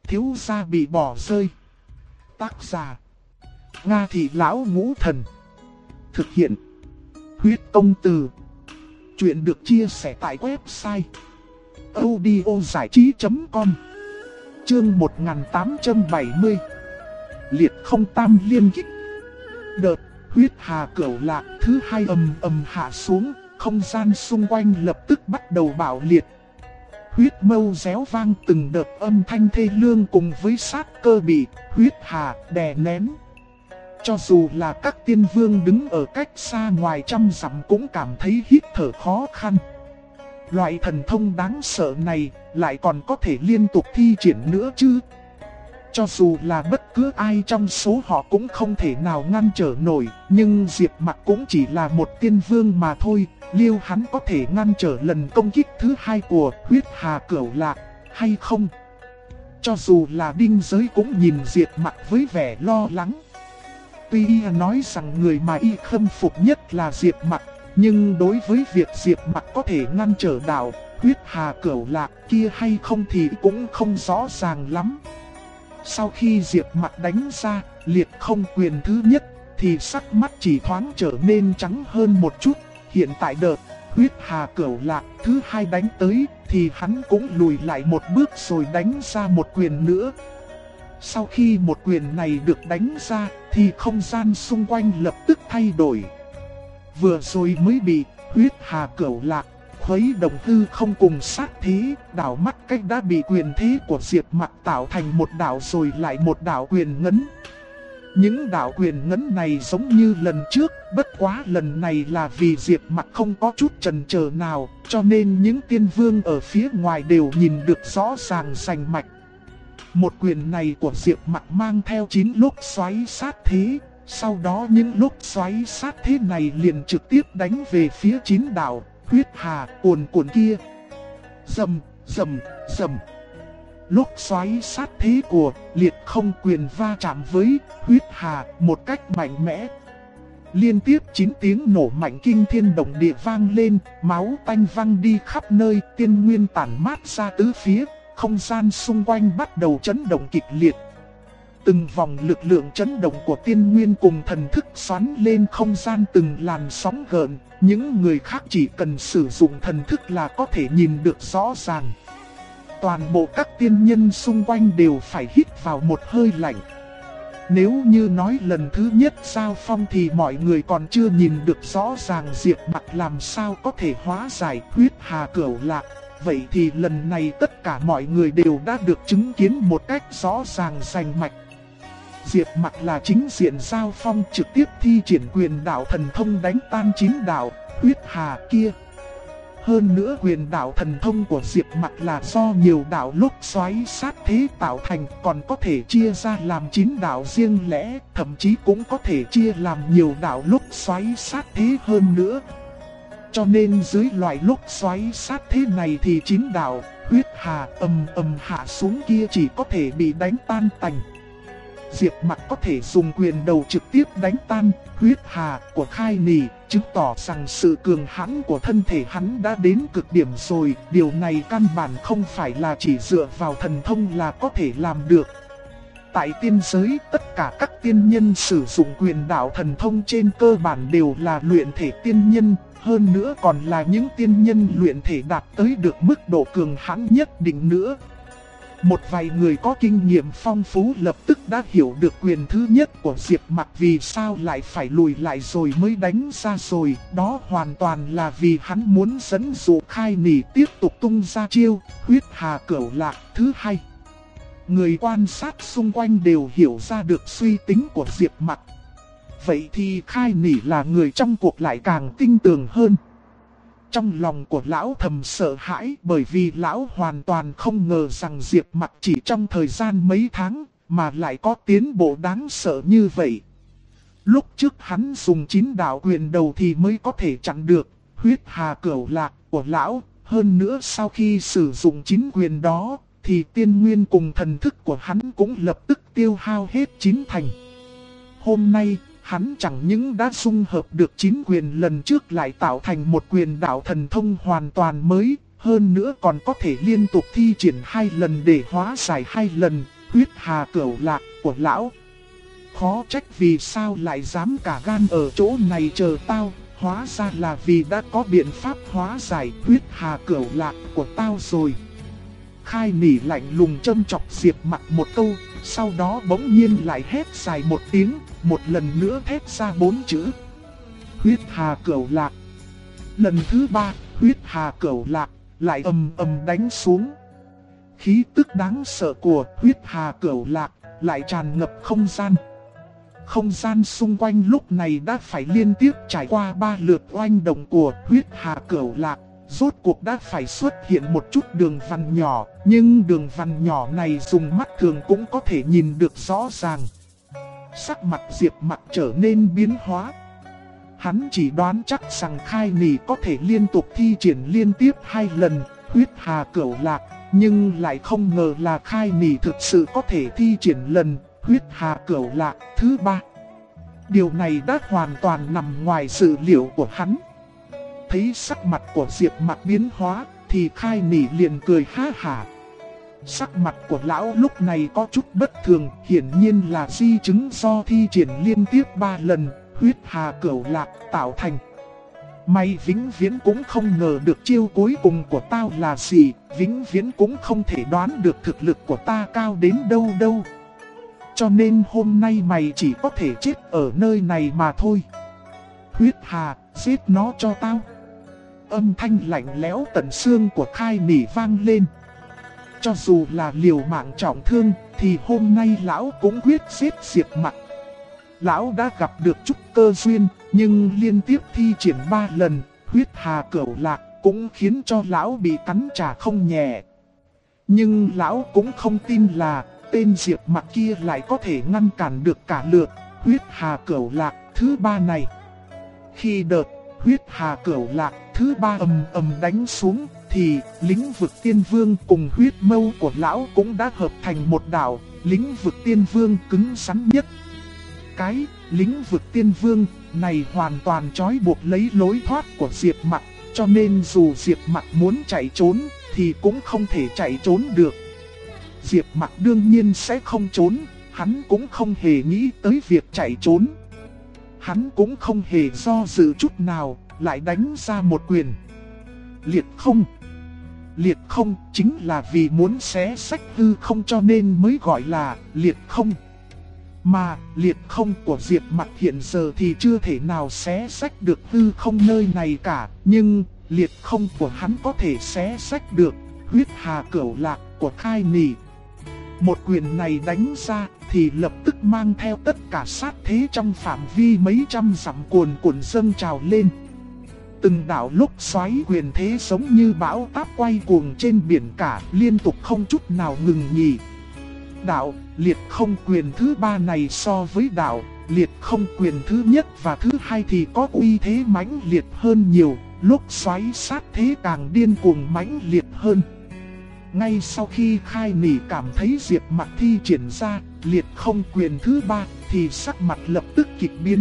thiếu gia bị bỏ rơi. Tác giả Nga Thị Lão Ngũ Thần. Thực hiện Huyết Công Từ. Chuyện được chia sẻ tại website audiozảichí.com. Chương 1870. Liệt không tam liên kích. Đợt huyết hà cửu lạc thứ hai ầm ầm hạ xuống, không gian xung quanh lập tức bắt đầu bạo liệt. Huyết mâu réo vang từng đợt âm thanh thê lương cùng với sát cơ bị huyết hà đè nén. Cho dù là các tiên vương đứng ở cách xa ngoài trăm dặm cũng cảm thấy hít thở khó khăn. Loại thần thông đáng sợ này lại còn có thể liên tục thi triển nữa chứ? Cho dù là bất cứ ai trong số họ cũng không thể nào ngăn trở nổi, nhưng Diệp Mặc cũng chỉ là một tiên vương mà thôi. Liệu hắn có thể ngăn trở lần công kích thứ hai của huyết hà cửu lạc hay không? Cho dù là Đinh Giới cũng nhìn Diệp Mặc với vẻ lo lắng. Tuy y nói rằng người mà y khâm phục nhất là Diệp Mặc, nhưng đối với việc Diệp Mặc có thể ngăn trở đạo huyết hà cửu lạc kia hay không thì cũng không rõ ràng lắm. Sau khi Diệp Mặc đánh ra liệt không quyền thứ nhất thì sắc mắt chỉ thoáng trở nên trắng hơn một chút. Hiện tại đợt huyết hà cửu lạc thứ hai đánh tới thì hắn cũng lùi lại một bước rồi đánh ra một quyền nữa. Sau khi một quyền này được đánh ra thì không gian xung quanh lập tức thay đổi. Vừa rồi mới bị huyết hà cửu lạc khuấy động hư không cùng sát thế, đảo mắt cách đã bị quyền thế của Diệp Mặc tạo thành một đảo rồi lại một đảo quyền ngấn. Những đảo quyền ngấn này giống như lần trước, bất quá lần này là vì Diệp Mặc không có chút chần chờ nào, cho nên những tiên vương ở phía ngoài đều nhìn được rõ ràng rành mạch. Một quyền này của Diệp Mặc mang theo 9 lốc xoáy sát thế, sau đó những lốc xoáy sát thế này liền trực tiếp đánh về phía 9 đảo huyết hà cuồn cuộn kia. Rầm, rầm, rầm. Lốc xoáy sát thế của liệt không quyền va chạm với huyết hà một cách mạnh mẽ. Liên tiếp 9 tiếng nổ mạnh kinh thiên động địa vang lên, máu tanh văng đi khắp nơi, tiên nguyên tản mát ra tứ phía, không gian xung quanh bắt đầu chấn động kịch liệt. Từng vòng lực lượng chấn động của tiên nguyên cùng thần thức xoắn lên không gian từng làn sóng gợn, những người khác chỉ cần sử dụng thần thức là có thể nhìn được rõ ràng. Toàn bộ các tiên nhân xung quanh đều phải hít vào một hơi lạnh. Nếu như nói lần thứ nhất giao phong thì mọi người còn chưa nhìn được rõ ràng Diệp Mặc làm sao có thể hóa giải huyết hà cửu lạc. Vậy thì lần này tất cả mọi người đều đã được chứng kiến một cách rõ ràng rành mạch. Diệp Mặc là chính diện giao phong trực tiếp thi triển quyền đạo thần thông đánh tan 9 đạo huyết hà kia. Hơn nữa quyền đạo thần thông của Diệp Mặc là do nhiều đạo lốc xoáy sát thế tạo thành, còn có thể chia ra làm 9 đạo riêng lẻ, thậm chí cũng có thể chia làm nhiều đạo lốc xoáy sát thế hơn nữa. Cho nên dưới loại lốc xoáy sát thế này thì 9 đạo huyết hà ầm ầm hạ xuống kia chỉ có thể bị đánh tan tành. Diệp Mặc có thể dùng quyền đầu trực tiếp đánh tan huyết hà của Khai Nỉ, chứng tỏ rằng sự cường hãn của thân thể hắn đã đến cực điểm rồi. Điều này căn bản không phải là chỉ dựa vào thần thông là có thể làm được. Tại tiên giới, tất cả các tiên nhân sử dụng quyền đạo thần thông trên cơ bản đều là luyện thể tiên nhân. Hơn nữa còn là những tiên nhân luyện thể đạt tới được mức độ cường hãn nhất định nữa. Một vài người có kinh nghiệm phong phú lập tức đã hiểu được quyền thứ nhất của Diệp Mặc vì sao lại phải lùi lại rồi mới đánh ra rồi. Đó hoàn toàn là vì hắn muốn dẫn dụ Khai Nỉ tiếp tục tung ra chiêu huyết hà cửu lạc thứ hai. Người quan sát xung quanh đều hiểu ra được suy tính của Diệp Mặc. Vậy thì Khai Nỉ là người trong cuộc lại càng tinh tường hơn. Trong lòng của lão thầm sợ hãi bởi vì lão hoàn toàn không ngờ rằng Diệp Mặc chỉ trong thời gian mấy tháng mà lại có tiến bộ đáng sợ như vậy. Lúc trước hắn dùng 9 đạo quyền đầu thì mới có thể chặn được huyết hà cửu lạc của lão. Hơn nữa sau khi sử dụng 9 quyền đó thì tiên nguyên cùng thần thức của hắn cũng lập tức tiêu hao hết 9 thành. Hôm nay hắn chẳng những đã dung hợp được 9 quyền lần trước lại tạo thành một quyền đạo thần thông hoàn toàn mới, hơn nữa còn có thể liên tục thi triển 2 lần để hóa giải 2 lần, huyết hà cửu lạc của lão. Khó trách vì sao lại dám cả gan ở chỗ này chờ tao, hóa ra là vì đã có biện pháp hóa giải huyết hà cửu lạc của tao rồi. Khai Nỉ lạnh lùng châm chọc Diệp Mặc một câu, sau đó bỗng nhiên lại hét dài một tiếng, một lần nữa thét ra 4 chữ. Huyết hà cửu lạc. Lần thứ 3, huyết hà cửu lạc lại ầm ầm đánh xuống. Khí tức đáng sợ của huyết hà cửu lạc lại tràn ngập không gian. Không gian xung quanh lúc này đã phải liên tiếp trải qua 3 lượt oanh động của huyết hà cửu lạc. Rốt cuộc đã phải xuất hiện một chút đường vằn nhỏ, nhưng đường vằn nhỏ này dùng mắt thường cũng có thể nhìn được rõ ràng. Sắc mặt Diệp Mặc trở nên biến hóa. Hắn chỉ đoán chắc rằng Khai Nỉ có thể liên tục thi triển liên tiếp 2 lần huyết hà cửu lạc, nhưng lại không ngờ là Khai Nỉ thực sự có thể thi triển lần huyết hà cửu lạc thứ 3. Điều này đã hoàn toàn nằm ngoài dự liệu của hắn. Thấy sắc mặt của Diệp Mặc biến hóa, thì Khai Nỉ liền cười ha hả. Sắc mặt của lão lúc này có chút bất thường, hiển nhiên là di chứng do thi triển liên tiếp 3 lần huyết hà cửu lạc tạo thành. Mày vĩnh viễn cũng không ngờ được chiêu cuối cùng của tao là gì, vĩnh viễn cũng không thể đoán được thực lực của ta cao đến đâu đâu. Cho nên hôm nay mày chỉ có thể chết ở nơi này mà thôi. Huyết hà, giết nó cho tao. Âm thanh lạnh lẽo tận xương của Khai Nỉ vang lên. Cho dù là liều mạng trọng thương, thì hôm nay lão cũng quyết giết Diệp Mặc. Lão đã gặp được chút cơ duyên, nhưng liên tiếp thi triển 3 lần huyết hà cửu lạc cũng khiến cho lão bị cắn trả không nhẹ. Nhưng lão cũng không tin là tên Diệp Mặc kia lại có thể ngăn cản được cả lượt huyết hà cửu lạc thứ 3 này. Khi đợt huyết hà cửu lạc thứ 3 ầm ầm đánh xuống, thì lĩnh vực tiên vương cùng huyết mâu của lão cũng đã hợp thành một đạo, lĩnh vực tiên vương cứng rắn nhất. Cái lĩnh vực tiên vương này hoàn toàn trói buộc lấy lối thoát của Diệp Mặc, cho nên dù Diệp Mặc muốn chạy trốn thì cũng không thể chạy trốn được. Diệp Mặc đương nhiên sẽ không trốn, hắn cũng không hề nghĩ tới việc chạy trốn. Hắn cũng không hề do dự chút nào, lại đánh ra một quyền. Liệt không. Liệt không chính là vì muốn xé sách hư không cho nên mới gọi là liệt không. Mà liệt không của Diệp Mặc hiện giờ thì chưa thể nào xé sách được hư không nơi này cả. Nhưng liệt không của hắn có thể xé sách được huyết hà cửu lạc của Khai Nỉ. Một quyền này đánh ra thì lập tức mang theo tất cả sát thế trong phạm vi mấy trăm dặm cuồn cuộn dâng trào lên. Từng đạo lúc xoáy quyền thế giống như bão táp quay cuồng trên biển cả, liên tục không chút nào ngừng nghỉ. Đạo liệt không quyền thứ 3 này so với đạo liệt không quyền thứ nhất và thứ 2 thì có uy thế mãnh liệt hơn nhiều, lúc xoáy sát thế càng điên cuồng mãnh liệt hơn. Ngay sau khi Khai Nỉ cảm thấy Diệp Mặc thi triển ra liệt không quyền thứ 3 thì sắc mặt lập tức kịch biến.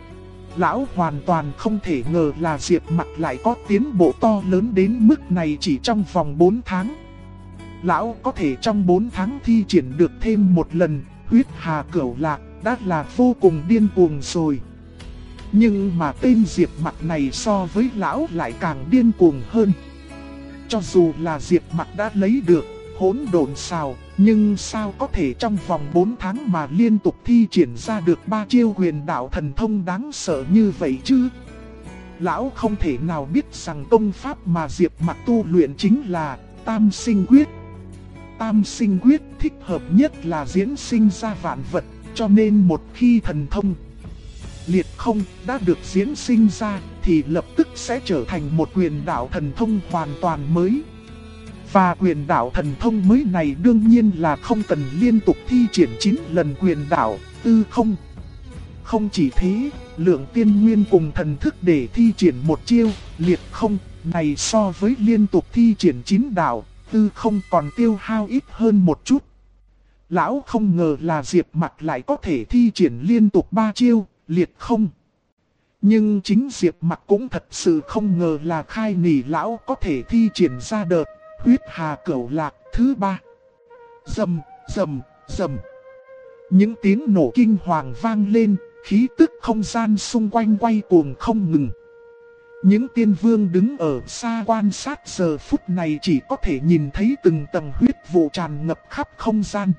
Lão hoàn toàn không thể ngờ là Diệp Mặc lại có tiến bộ to lớn đến mức này chỉ trong vòng 4 tháng. Lão có thể trong 4 tháng thi triển được thêm một lần huyết hà cửu lạc đã là vô cùng điên cuồng rồi. Nhưng mà tên Diệp Mặc này so với lão lại càng điên cuồng hơn. Cho dù là Diệp Mặc đã lấy được hỗn độn sào, nhưng sao có thể trong vòng 4 tháng mà liên tục thi triển ra được 3 chiêu huyền đạo thần thông đáng sợ như vậy chứ? Lão không thể nào biết rằng công pháp mà Diệp Mặc tu luyện chính là Tam Sinh Quyết. Tam Sinh Quyết thích hợp nhất là diễn sinh ra vạn vật, cho nên một khi thần thông liệt không đã được diễn sinh ra thì lập tức sẽ trở thành một quyền đạo thần thông hoàn toàn mới. Và quyền đạo thần thông mới này đương nhiên là không cần liên tục thi triển 9 lần quyền đạo tư không. Không chỉ thế, lượng tiên nguyên cùng thần thức để thi triển một chiêu liệt không này so với liên tục thi triển 9 đạo tư không còn tiêu hao ít hơn một chút. Lão không ngờ là Diệp Mặc lại có thể thi triển liên tục 3 chiêu liệt không. Nhưng chính Diệp Mặc cũng thật sự không ngờ là Khai Nỉ lão có thể thi triển ra đợt huyết hà cửu lạc thứ 3. Rầm, rầm, Rầm. Những tiếng nổ kinh hoàng vang lên, khí tức không gian xung quanh quay cuồng không ngừng. Những tiên vương đứng ở xa quan sát giờ phút này chỉ có thể nhìn thấy từng tầng huyết vụ tràn ngập khắp không gian.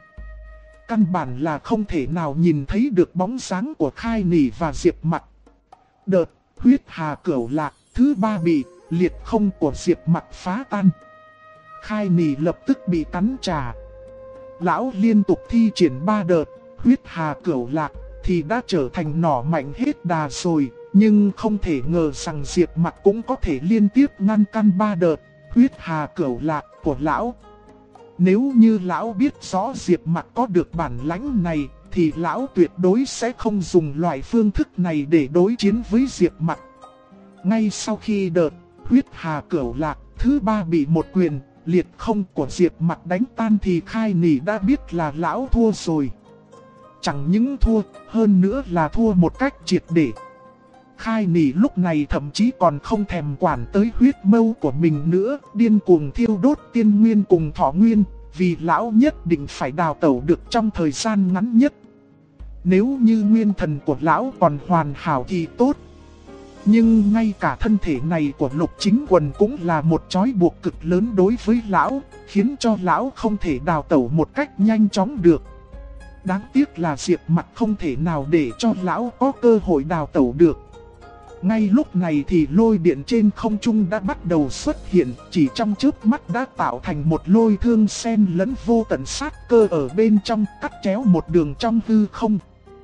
Căn bản là không thể nào nhìn thấy được bóng dáng của Khai Nỉ và Diệp Mặc. Đợt huyết hà cửu lạc thứ 3 bị liệt không của Diệp Mặc phá tan. Khai Nỉ lập tức bị cắn trả. Lão liên tục thi triển 3 đợt huyết hà cửu lạc thì đã trở thành nỏ mạnh hết đà rồi. Nhưng không thể ngờ rằng Diệp Mặc cũng có thể liên tiếp ngăn căn 3 đợt huyết hà cửu lạc của lão. Nếu như lão biết rõ Diệp Mặc có được bản lãnh này thì lão tuyệt đối sẽ không dùng loại phương thức này để đối chiến với Diệp Mặc. Ngay sau khi đợt huyết hà cửu lạc thứ 3 bị một quyền liệt không của Diệp Mặc đánh tan thì Khai Nỉ đã biết là lão thua rồi. Chẳng những thua, hơn nữa là thua một cách triệt để. Khai Nỉ lúc này thậm chí còn không thèm quản tới huyết mâu của mình nữa, điên cuồng thiêu đốt tiên nguyên cùng thọ nguyên, vì lão nhất định phải đào tẩu được trong thời gian ngắn nhất. Nếu như nguyên thần của lão còn hoàn hảo thì tốt. Nhưng ngay cả thân thể này của Lục Chính Quần cũng là một trói buộc cực lớn đối với lão, khiến cho lão không thể đào tẩu một cách nhanh chóng được. Đáng tiếc là Diệp Mặc không thể nào để cho lão có cơ hội đào tẩu được. Ngay lúc này thì lôi điện trên không trung đã bắt đầu xuất hiện, chỉ trong chớp mắt đã tạo thành một lôi thương xen lẫn vô tận sát cơ ở bên trong, cắt chéo một đường trong hư không.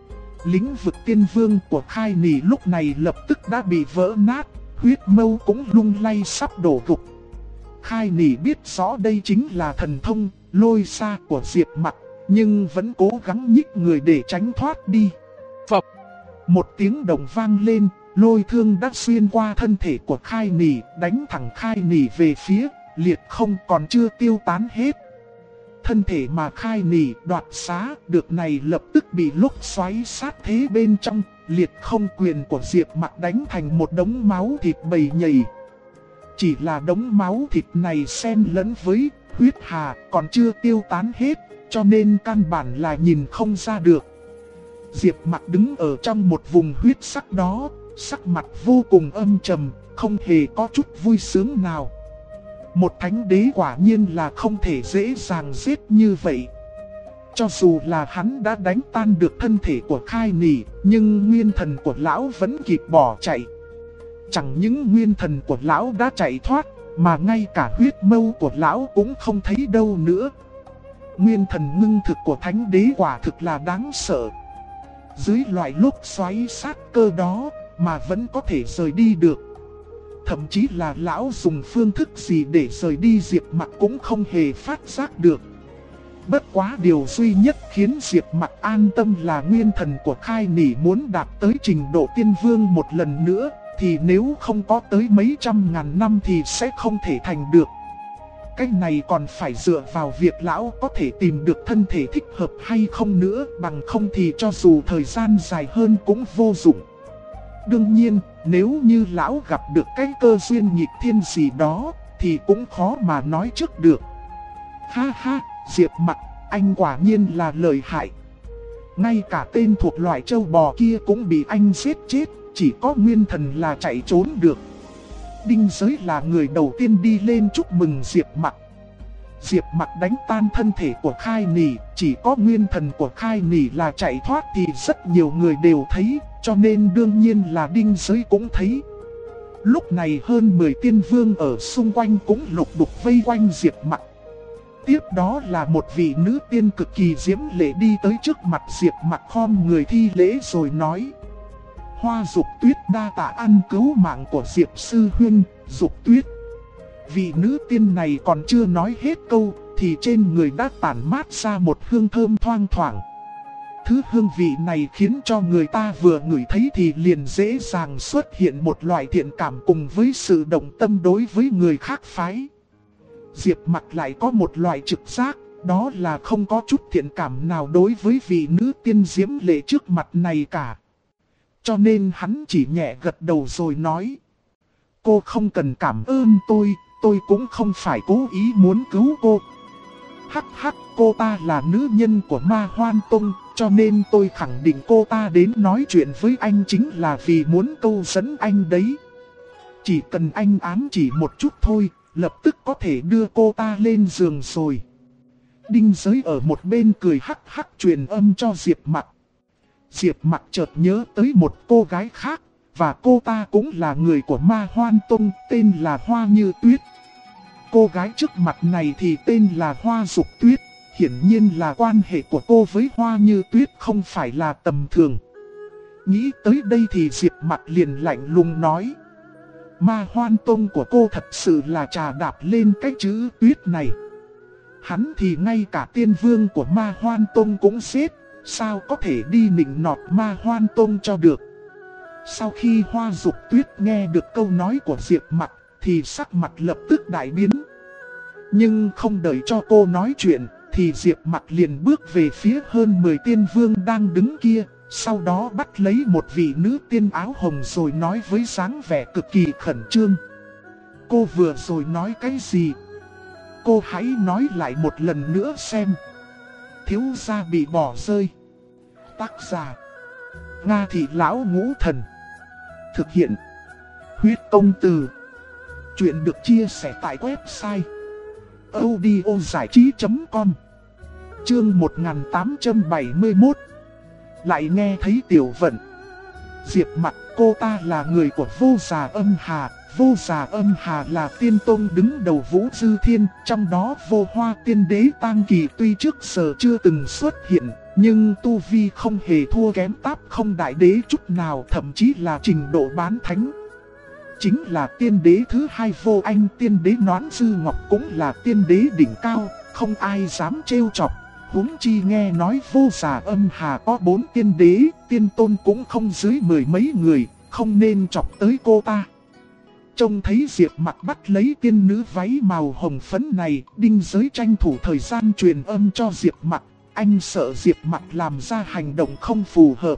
Lĩnh vực tiên vương của Khai Nỉ lúc này lập tức đã bị vỡ nát, huyết mâu cũng lung lay sắp đổ gục. Khai Nỉ biết rõ đây chính là thần thông lôi xa của Diệp Mặc, nhưng vẫn cố gắng nhích người để tránh thoát đi. Phập! Một tiếng động vang lên, lôi thương đã xuyên qua thân thể của Khai Nỉ, đánh thẳng Khai Nỉ về phía liệt không còn chưa tiêu tán hết. Thân thể mà Khai Nỉ đoạt xá được này lập tức bị lúc xoáy sát thế bên trong, liệt không quyền của Diệp Mặc đánh thành một đống máu thịt bầy nhầy. Chỉ là đống máu thịt này xen lẫn với huyết hà còn chưa tiêu tán hết, cho nên căn bản là nhìn không ra được. Diệp Mặc đứng ở trong một vùng huyết sắc đó, sắc mặt vô cùng âm trầm, không hề có chút vui sướng nào. Một thánh đế quả nhiên là không thể dễ dàng giết như vậy. Cho dù là hắn đã đánh tan được thân thể của Khai Nỉ, nhưng nguyên thần của lão vẫn kịp bỏ chạy. Chẳng những nguyên thần của lão đã chạy thoát, mà ngay cả huyết mâu của lão cũng không thấy đâu nữa. Nguyên thần ngưng thực của thánh đế quả thực là đáng sợ. Dưới loại lúc xoáy sát cơ đó mà vẫn có thể rời đi được. Thậm chí là lão dùng phương thức gì để rời đi Diệp Mặc cũng không hề phát giác được. Bất quá điều duy nhất khiến Diệp Mặc an tâm là nguyên thần của Khai Nỉ muốn đạt tới trình độ tiên vương một lần nữa, thì nếu không có tới mấy trăm ngàn năm thì sẽ không thể thành được. Cái này còn phải dựa vào việc lão có thể tìm được thân thể thích hợp hay không nữa, bằng không thì cho dù thời gian dài hơn cũng vô dụng. Đương nhiên, nếu như lão gặp được cái cơ duyên nghịch thiên gì đó, thì cũng khó mà nói trước được. Ha ha, Diệp Mặc, anh quả nhiên là lợi hại. Ngay cả tên thuộc loại châu bò kia cũng bị anh giết chết, chỉ có nguyên thần là chạy trốn được. Đinh Giới là người đầu tiên đi lên chúc mừng Diệp Mặc. Diệp Mặc đánh tan thân thể của Khai Nỉ, chỉ có nguyên thần của Khai Nỉ là chạy thoát thì rất nhiều người đều thấy, cho nên đương nhiên là Đinh Giới cũng thấy. Lúc này hơn 10 tiên vương ở xung quanh cũng lục đục vây quanh Diệp Mặc. Tiếp đó là một vị nữ tiên cực kỳ diễm lệ đi tới trước mặt Diệp Mặc khom người thi lễ rồi nói: Hoa Dục Tuyết đa tạ ăn cứu mạng của Diệp Sư Huynh, Dục Tuyết. Vị nữ tiên này còn chưa nói hết câu, thì trên người đã tản mát ra một hương thơm thoang thoảng. Thứ hương vị này khiến cho người ta vừa ngửi thấy thì liền dễ dàng xuất hiện một loại thiện cảm cùng với sự động tâm đối với người khác phái. Diệp Mặc lại có một loại trực giác, đó là không có chút thiện cảm nào đối với vị nữ tiên diễm lệ trước mặt này cả. Cho nên hắn chỉ nhẹ gật đầu rồi nói: Cô không cần cảm ơn tôi cũng không phải cố ý muốn cứu cô. Hắc hắc, cô ta là nữ nhân của Ma Hoan Tông, cho nên tôi khẳng định cô ta đến nói chuyện với anh chính là vì muốn câu dẫn anh đấy. Chỉ cần anh ám chỉ một chút thôi, lập tức có thể đưa cô ta lên giường rồi. Đinh Giới ở một bên cười hắc hắc truyền âm cho Diệp Mặc. Diệp Mặc chợt nhớ tới một cô gái khác, và cô ta cũng là người của Ma Hoan Tông, tên là Hoa Như Tuyết. Cô gái trước mặt này thì tên là Hoa Dục Tuyết, hiển nhiên là quan hệ của cô với Hoa Như Tuyết không phải là tầm thường. Nghĩ tới đây thì Diệp Mặc liền lạnh lùng nói. Ma Hoan Tông của cô thật sự là trà đạp lên cái chữ Tuyết này. Hắn thì ngay cả tiên vương của Ma Hoan Tông cũng giết, sao có thể đi nịnh nọt Ma Hoan Tông cho được. Sau khi Hoa Dục Tuyết nghe được câu nói của Diệp Mặc thì sắc mặt lập tức đại biến. Nhưng không đợi cho cô nói chuyện thì Diệp Mặc liền bước về phía hơn 10 tiên vương đang đứng kia. Sau đó bắt lấy một vị nữ tiên áo hồng rồi nói với dáng vẻ cực kỳ khẩn trương. Cô vừa rồi nói cái gì? Cô hãy nói lại một lần nữa xem. Thiếu gia bị bỏ rơi. Tác giả Nga Thị Lão Ngũ Thần. Thực hiện Huyết Công Từ. Chuyện được chia sẻ tại website audiozảichí.com. Chương 1871. Lại nghe thấy Tiểu Vận. Diệp Mặc, cô ta là người của Vô Già Âm Hà. Vô Già Âm Hà là tiên tôn đứng đầu Vũ Dư Thiên. Trong đó Vô Hoa Tiên Đế Tang Kỳ tuy trước giờ chưa từng xuất hiện, nhưng tu vi không hề thua kém Táp Không Đại Đế chút nào, thậm chí là trình độ bán thánh. Chính là tiên đế thứ hai Vô Anh Tiên Đế Noãn Dư Ngọc cũng là tiên đế đỉnh cao, không ai dám trêu chọc. Huống chi nghe nói Vô Già Âm Hà có 4 tiên đế, tiên tôn cũng không dưới 10 mấy người, không nên chọc tới cô ta. Trông thấy Diệp Mặc bắt lấy tiên nữ váy màu hồng phấn này, Đinh Giới tranh thủ thời gian truyền âm cho Diệp Mặc. Anh sợ Diệp Mặc làm ra hành động không phù hợp.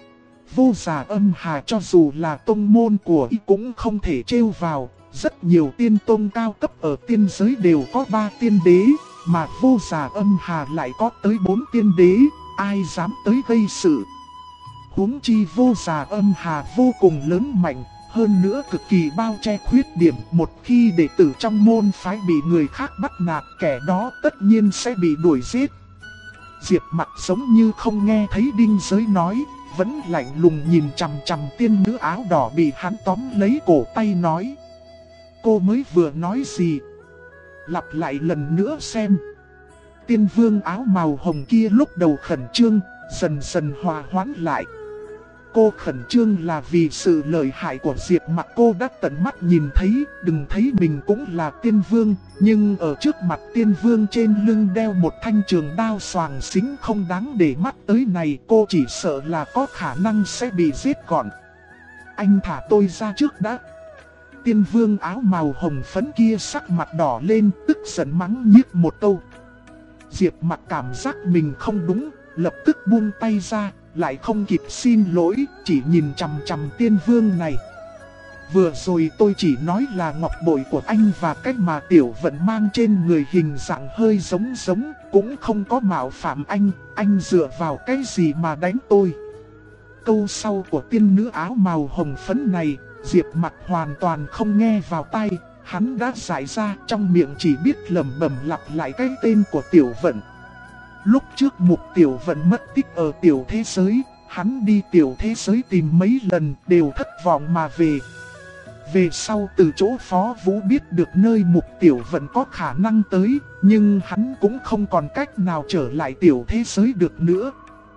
Vô Già Âm Hà cho dù là tông môn của y cũng không thể trêu vào. Rất nhiều tiên tôn cao cấp ở tiên giới đều có 3 tiên đế, mà Vô Già Âm Hà lại có tới 4 tiên đế, ai dám tới gây sự. Huống chi Vô Già Âm Hà vô cùng lớn mạnh, hơn nữa cực kỳ bao che khuyết điểm. Một khi đệ tử trong môn phái bị người khác bắt nạt, kẻ đó tất nhiên sẽ bị đuổi giết. Diệp Mặc giống như không nghe thấy Đinh Giới nói, vẫn lạnh lùng nhìn chằm chằm tiên nữ áo đỏ bị hắn tóm lấy cổ tay nói. Cô mới vừa nói gì? Lặp lại lần nữa xem. Tiên vương áo màu hồng kia lúc đầu khẩn trương, dần dần hòa hoãn lại. Cô khẩn trương là vì sự lợi hại của Diệp Mặc, cô đã tận mắt nhìn thấy, đừng thấy mình cũng là tiên vương, nhưng ở trước mặt tiên vương trên lưng đeo một thanh trường đao xoàng xính không đáng để mắt tới này, cô chỉ sợ là có khả năng sẽ bị giết gọn. Anh thả tôi ra trước đã. Tiên vương áo màu hồng phấn kia sắc mặt đỏ lên, tức giận mắng nhiếc một câu. Diệp Mặc cảm giác mình không đúng, lập tức buông tay ra, lại không kịp xin lỗi, chỉ nhìn chằm chằm tiên vương này. Vừa rồi tôi chỉ nói là ngọc bội của anh và cách mà Tiểu Vận mang trên người hình dạng hơi giống, cũng không có mạo phạm anh dựa vào cái gì mà đánh tôi. Câu sau của tiên nữ áo màu hồng phấn này, Diệp Mặc hoàn toàn không nghe vào tai, hắn đã giải ra, trong miệng chỉ biết lẩm bẩm lặp lại cái tên của Tiểu Vận. Lúc trước Mục Tiểu Vận mất tích ở tiểu thế giới, hắn đi tiểu thế giới tìm mấy lần đều thất vọng mà về. Về sau từ chỗ Phó Vũ biết được nơi Mục Tiểu Vận có khả năng tới, nhưng hắn cũng không còn cách nào trở lại tiểu thế giới được nữa.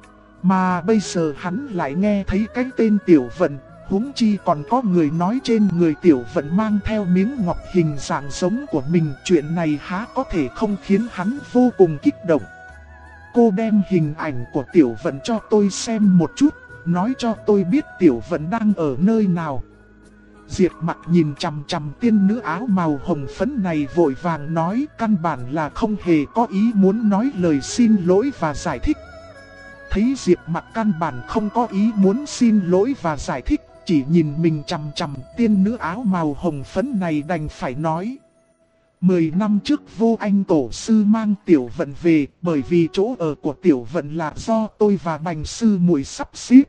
Mà bây giờ hắn lại nghe thấy cái tên Tiểu Vận, huống chi còn có người nói trên người Tiểu Vận mang theo miếng ngọc hình dạng giống của mình. Chuyện này há có thể không khiến hắn vô cùng kích động. Cô đem hình ảnh của Tiểu Vận cho tôi xem một chút, nói cho tôi biết Tiểu Vận đang ở nơi nào. Diệp Mặc nhìn chằm chằm tiên nữ áo màu hồng phấn này vội vàng nói, căn bản là không hề có ý muốn nói lời xin lỗi và giải thích. Thấy Diệp Mặc căn bản không có ý muốn xin lỗi và giải thích, chỉ nhìn mình chằm chằm, tiên nữ áo màu hồng phấn này đành phải nói. 10 năm trước Vô Anh tổ sư mang Tiểu Vận về, bởi vì chỗ ở của Tiểu Vận là do tôi và Bành sư muội sắp xếp.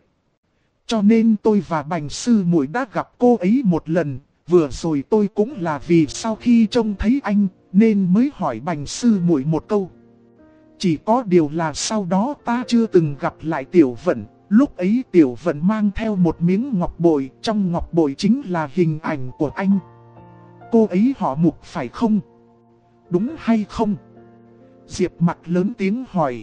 Cho nên tôi và Bành sư muội đã gặp cô ấy một lần, vừa rồi tôi cũng là vì sau khi trông thấy anh, nên mới hỏi Bành sư muội một câu. Chỉ có điều là sau đó ta chưa từng gặp lại Tiểu Vận, lúc ấy Tiểu Vận mang theo một miếng ngọc bội, trong ngọc bội chính là hình ảnh của anh. Cô ấy họ Mục phải không? Đúng hay không? Diệp Mặc lớn tiếng hỏi.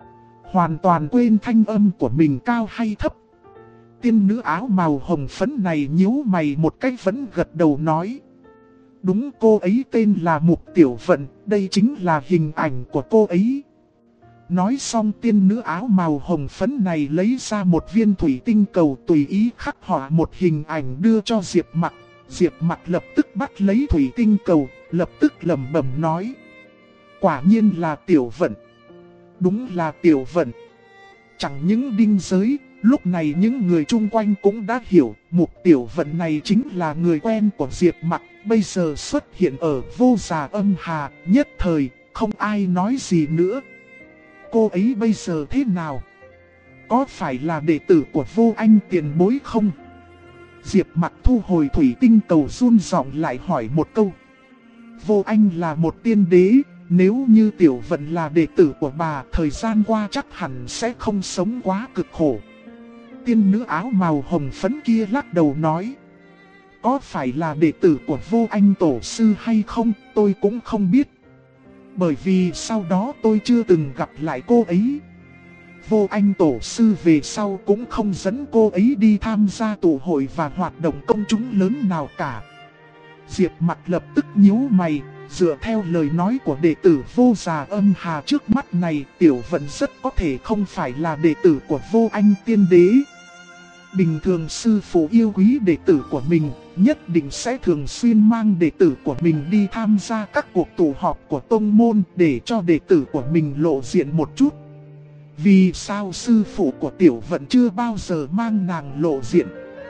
Hoàn toàn quên thanh âm của mình cao hay thấp. Tiên nữ áo màu hồng phấn này nhíu mày một cách vẫn gật đầu nói. Đúng, cô ấy tên là Mục Tiểu Vận, đây chính là hình ảnh của cô ấy. Nói xong tiên nữ áo màu hồng phấn này lấy ra một viên thủy tinh cầu tùy ý khắc họa một hình ảnh đưa cho Diệp Mặc. Diệp Mặc lập tức bắt lấy thủy tinh cầu, lập tức lẩm bẩm nói. Quả nhiên là Tiểu Vận. Đúng là Tiểu Vận. Chẳng những Đinh Giới, lúc này những người chung quanh cũng đã hiểu Mục Tiểu Vận này chính là người quen của Diệp Mặc. Bây giờ xuất hiện ở Vô Già Âm Hà, nhất thời, không ai nói gì nữa. Cô ấy bây giờ thế nào? Có phải là đệ tử của Vô Anh tiền bối không? Diệp Mặc thu hồi thủy tinh cầu run giọng lại hỏi một câu. Vô Anh là một tiên đế, nếu như Tiểu Vận là đệ tử của bà, thời gian qua chắc hẳn sẽ không sống quá cực khổ. Tiên nữ áo màu hồng phấn kia lắc đầu nói. Có phải là đệ tử của Vô Anh tổ sư hay không, tôi cũng không biết. Bởi vì sau đó tôi chưa từng gặp lại cô ấy. Vô Anh tổ sư về sau cũng không dẫn cô ấy đi tham gia tụ hội và hoạt động công chúng lớn nào cả. Diệp Mặc lập tức nhíu mày, dựa theo lời nói của đệ tử Vô Già Âm Hà trước mắt này, Tiểu Vận rất có thể không phải là đệ tử của Vô Anh tiên đế. Bình thường sư phụ yêu quý đệ tử của mình, nhất định sẽ thường xuyên mang đệ tử của mình đi tham gia các cuộc tụ họp của tông môn để cho đệ tử của mình lộ diện một chút. Vì sao sư phụ của Tiểu Vận chưa bao giờ mang nàng lộ diện?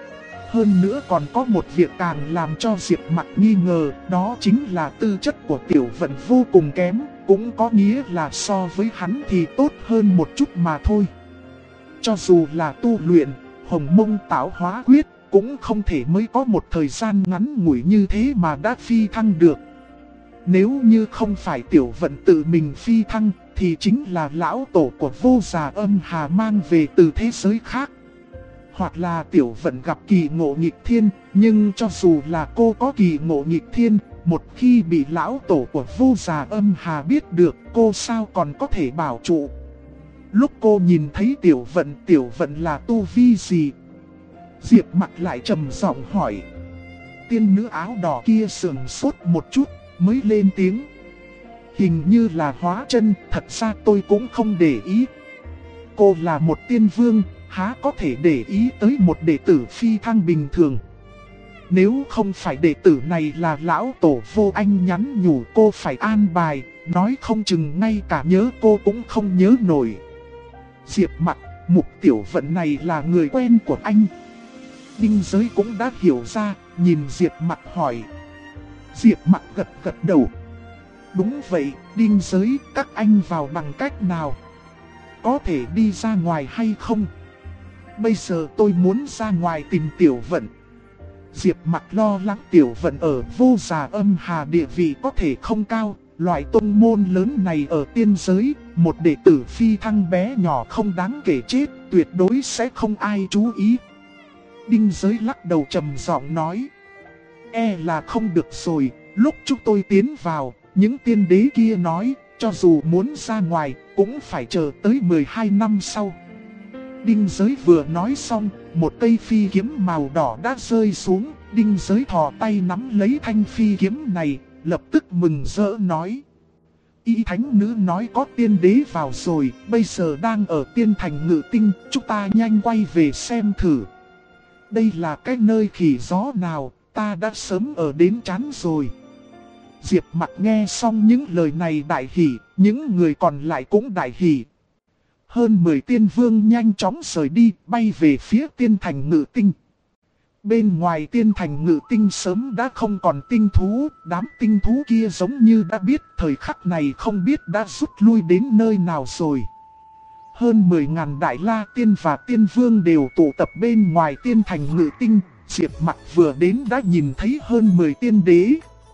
Hơn nữa còn có một việc càng làm cho Diệp Mặc nghi ngờ, đó chính là tư chất của Tiểu Vận vô cùng kém, cũng có nghĩa là so với hắn thì tốt hơn một chút mà thôi. Cho dù là tu luyện Hồng Mông Tạo Hóa Quyết, cũng không thể mới có một thời gian ngắn ngủi như thế mà đã phi thăng được. Nếu như không phải Tiểu Vận tự mình phi thăng, thì chính là lão tổ của Vô Già Âm Hà mang về từ thế giới khác. Hoặc là Tiểu Vận gặp kỳ ngộ nghịch thiên, nhưng cho dù là cô có kỳ ngộ nghịch thiên, một khi bị lão tổ của Vô Già Âm Hà biết được, cô sao còn có thể bảo trụ. Lúc cô nhìn thấy Tiểu Vận là tu vi gì? Diệp Mặc lại trầm giọng hỏi. Tiên nữ áo đỏ kia sườn sốt một chút, mới lên tiếng. Hình như là hóa chân, thật ra tôi cũng không để ý. Cô là một tiên vương, há có thể để ý tới một đệ tử phi thăng bình thường. Nếu không phải đệ tử này là lão tổ Vô Anh nhắn nhủ cô phải an bài, nói không chừng ngay cả nhớ cô cũng không nhớ nổi. Diệp Mặc, Mục Tiểu Vận này là người quen của anh. Đinh Giới cũng đã hiểu ra, nhìn Diệp Mặc hỏi. Diệp Mặc gật gật đầu. Đúng vậy, Đinh Giới, các anh vào bằng cách nào? Có thể đi ra ngoài hay không? Bây giờ tôi muốn ra ngoài tìm Tiểu Vận. Diệp Mặc lo lắng Tiểu Vận ở Vô Già Âm Hà địa vị có thể không cao. Loại tông môn lớn này ở tiên giới, một đệ tử phi thăng bé nhỏ không đáng kể chết, tuyệt đối sẽ không ai chú ý. Đinh Giới lắc đầu trầm giọng nói. E là không được rồi, lúc chúng tôi tiến vào, những tiên đế kia nói, cho dù muốn ra ngoài, cũng phải chờ tới 12 năm sau. Đinh Giới vừa nói xong, một cây phi kiếm màu đỏ đã rơi xuống, Đinh Giới thò tay nắm lấy thanh phi kiếm này, lập tức mừng rỡ nói. Y thánh nữ nói có tiên đế vào rồi, bây giờ đang ở tiên thành Ngự Tinh, chúng ta nhanh quay về xem thử. Đây là cái nơi khỉ gió nào, ta đã sớm ở đến chán rồi. Diệp Mặc nghe xong những lời này đại hỉ, những người còn lại cũng đại hỉ. Hơn 10 tiên vương nhanh chóng rời đi, bay về phía tiên thành Ngự Tinh. Bên ngoài tiên thành Ngự Tinh sớm đã không còn tinh thú, đám tinh thú kia giống như đã biết thời khắc này không biết đã rút lui đến nơi nào rồi. Hơn 10.000 đại la tiên và tiên vương đều tụ tập bên ngoài tiên thành Ngự Tinh. Diệp Mặc vừa đến đã nhìn thấy hơn 10 tiên đế.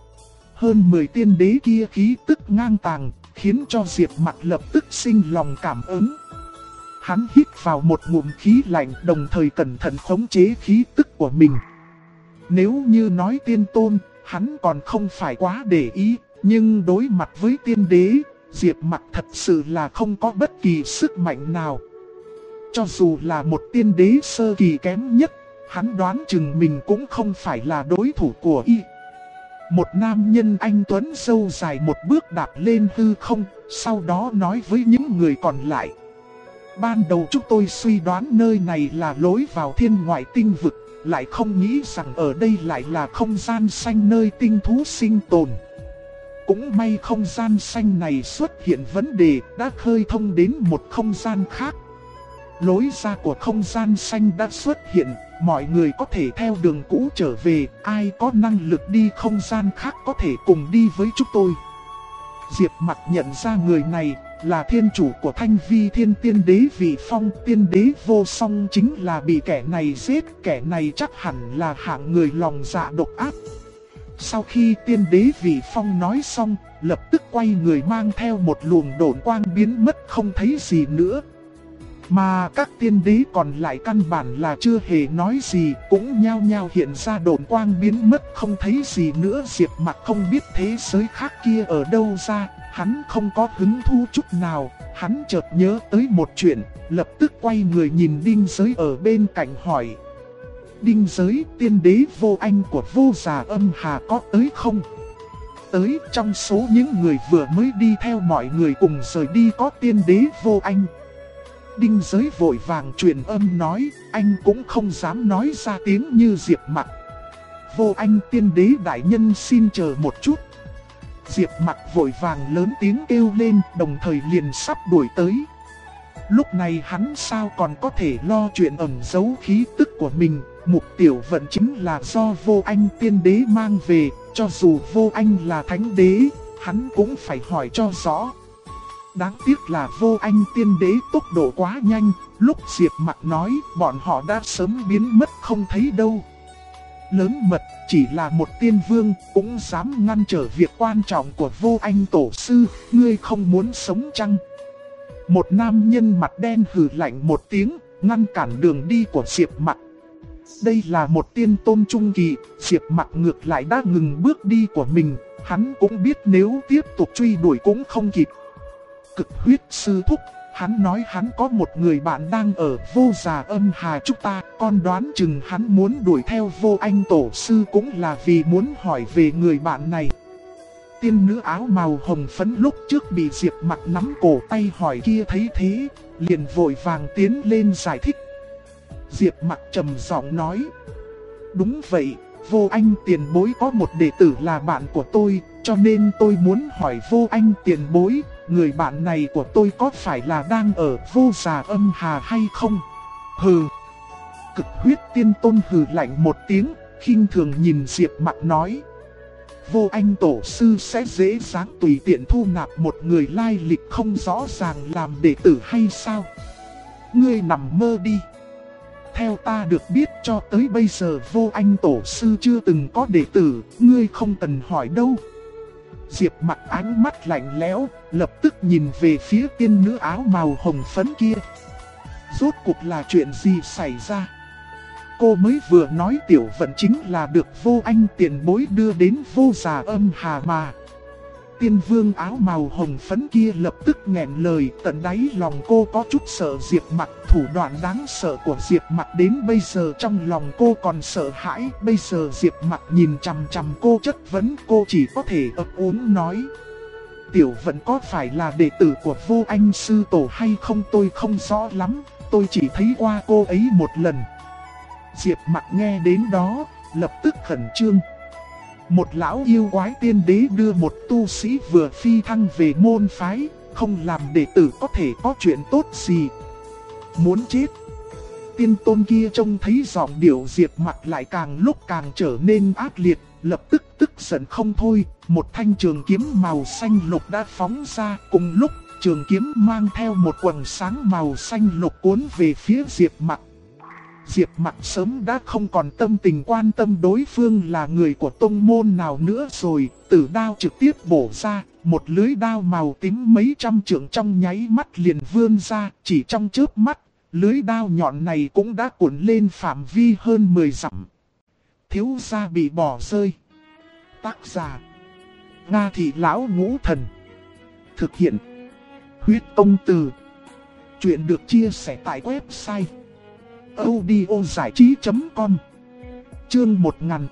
Hơn 10 tiên đế kia khí tức ngang tàng, khiến cho Diệp Mặc lập tức sinh lòng cảm ứng. Hắn hít vào một ngụm khí lạnh, đồng thời cẩn thận khống chế khí tức của mình. Nếu như nói tiên tôn, hắn còn không phải quá để ý, nhưng đối mặt với tiên đế, Diệp Mặc thật sự là không có bất kỳ sức mạnh nào. Cho dù là một tiên đế sơ kỳ kém nhất, hắn đoán chừng mình cũng không phải là đối thủ của y. Một nam nhân anh tuấn râu dài một bước đạp lên hư không, sau đó nói với những người còn lại. Ban đầu chúng tôi suy đoán nơi này là lối vào thiên ngoại tinh vực, lại không nghĩ rằng ở đây lại là không gian xanh nơi tinh thú sinh tồn. Cũng may không gian xanh này xuất hiện vấn đề, đã khơi thông đến một không gian khác. Lối ra của không gian xanh đã xuất hiện, mọi người có thể theo đường cũ trở về, ai có năng lực đi không gian khác có thể cùng đi với chúng tôi. Diệp Mặc nhận ra người này là thiên chủ của Thanh Vi Thiên Tiên Đế Vị Phong, tiên đế vô song chính là bị kẻ này giết, kẻ này chắc hẳn là hạng người lòng dạ độc ác. Sau khi tiên đế Vị Phong nói xong, lập tức quay người mang theo một luồng độn quang biến mất không thấy gì nữa. Mà các tiên đế còn lại căn bản là chưa hề nói gì, cũng nhao nhao hiện ra độn quang biến mất không thấy gì nữa. Diệp Mặc không biết thế giới khác kia ở đâu ra, hắn không có hứng thú chút nào. Hắn chợt nhớ tới một chuyện, lập tức quay người nhìn Đinh Giới ở bên cạnh hỏi. Đinh Giới, tiên đế vô anh của Vô Già Âm Hà có tới không? Tới, trong số những người vừa mới đi theo mọi người cùng rời đi có tiên đế vô anh. Đinh Giới vội vàng truyền âm nói, anh cũng không dám nói ra tiếng như Diệp Mặc. Vô anh tiên đế đại nhân xin chờ một chút. Diệp Mặc vội vàng lớn tiếng kêu lên, đồng thời liền sắp đuổi tới. Lúc này hắn sao còn có thể lo chuyện ẩn giấu khí tức của mình. Mục Tiểu Vận chính là do Vô Anh tiên đế mang về, cho dù Vô Anh là thánh đế, hắn cũng phải hỏi cho rõ. Đáng tiếc là Vô Anh tiên đế tốc độ quá nhanh, lúc Diệp Mặc nói bọn họ đã sớm biến mất không thấy đâu. Lớn mật, chỉ là một tiên vương cũng dám ngăn trở việc quan trọng của Vô Anh tổ sư, ngươi không muốn sống chăng? Một nam nhân mặt đen hừ lạnh một tiếng, ngăn cản đường đi của Diệp Mặc. Đây là một tiên tôn trung kỳ, Diệp Mặc ngược lại đã ngừng bước đi của mình, hắn cũng biết nếu tiếp tục truy đuổi cũng không kịp. Cực huyết sư thúc, hắn nói hắn có một người bạn đang ở Vô Già Âm Hà chúng ta, con đoán chừng hắn muốn đuổi theo Vô Anh tổ sư cũng là vì muốn hỏi về người bạn này. Tiên nữ áo màu hồng phấn lúc trước bị Diệp Mặc nắm cổ tay hỏi kia thấy thế, liền vội vàng tiến lên giải thích. Diệp Mặc trầm giọng nói, đúng vậy, Vô Anh tiền bối có một đệ tử là bạn của tôi, cho nên tôi muốn hỏi Vô Anh tiền bối, người bạn này của tôi có phải là đang ở Vô Già Âm Hà hay không? Hừ. Cực huyết tiên tôn hừ lạnh một tiếng, khinh thường nhìn Diệp Mặc nói. Vô Anh tổ sư sẽ dễ dàng tùy tiện thu nạp một người lai lịch không rõ ràng làm đệ tử hay sao? Ngươi nằm mơ đi. Theo ta được biết cho tới bây giờ Vô Anh tổ sư chưa từng có đệ tử, ngươi không cần hỏi đâu. Diệp Mặc ánh mắt lạnh lẽo, lập tức nhìn về phía tiên nữ áo màu hồng phấn kia. Rốt cuộc là chuyện gì xảy ra? Cô mới vừa nói Tiểu Vận chính là được Vô Anh tiền bối đưa đến Vô Già Âm Hà mà. Tiên vương áo màu hồng phấn kia lập tức nghẹn lời, tận đáy lòng cô có chút sợ Diệp Mặc. Thủ đoạn đáng sợ của Diệp Mặc đến bây giờ trong lòng cô còn sợ hãi. Bây giờ Diệp Mặc nhìn chằm chằm cô chất vấn, cô chỉ có thể ấp úng nói. Tiểu Vận có phải là đệ tử của Vô Anh sư tổ hay không tôi không rõ lắm, tôi chỉ thấy qua cô ấy một lần. Diệp Mặc nghe đến đó, lập tức khẩn trương. Một lão yêu quái tiên đế đưa một tu sĩ vừa phi thăng về môn phái, không làm đệ tử có thể có chuyện tốt gì. Muốn chết. tiên tôn kia trông thấy giọng điệu Diệp Mặc lại càng lúc càng trở nên ác liệt, lập tức tức giận không thôi, một thanh trường kiếm màu xanh lục đã phóng ra, cùng lúc trường kiếm mang theo một quầng sáng màu xanh lục cuốn về phía Diệp Mặc. Diệp Mặc sớm đã không còn tâm tình quan tâm đối phương là người của tông môn nào nữa rồi, tử đao trực tiếp bổ ra, một lưới đao màu tím mấy trăm trượng trong nháy mắt liền vươn ra, chỉ trong chớp mắt, lưới đao nhọn này cũng đã cuộn lên phạm vi hơn 10 dặm. Thiếu gia bị bỏ rơi. Tác giả: Nga Thị Lão Ngũ Thần. Thực hiện: Huyết Công Từ. Chuyện được chia sẻ tại website audiozảichí.com. Chương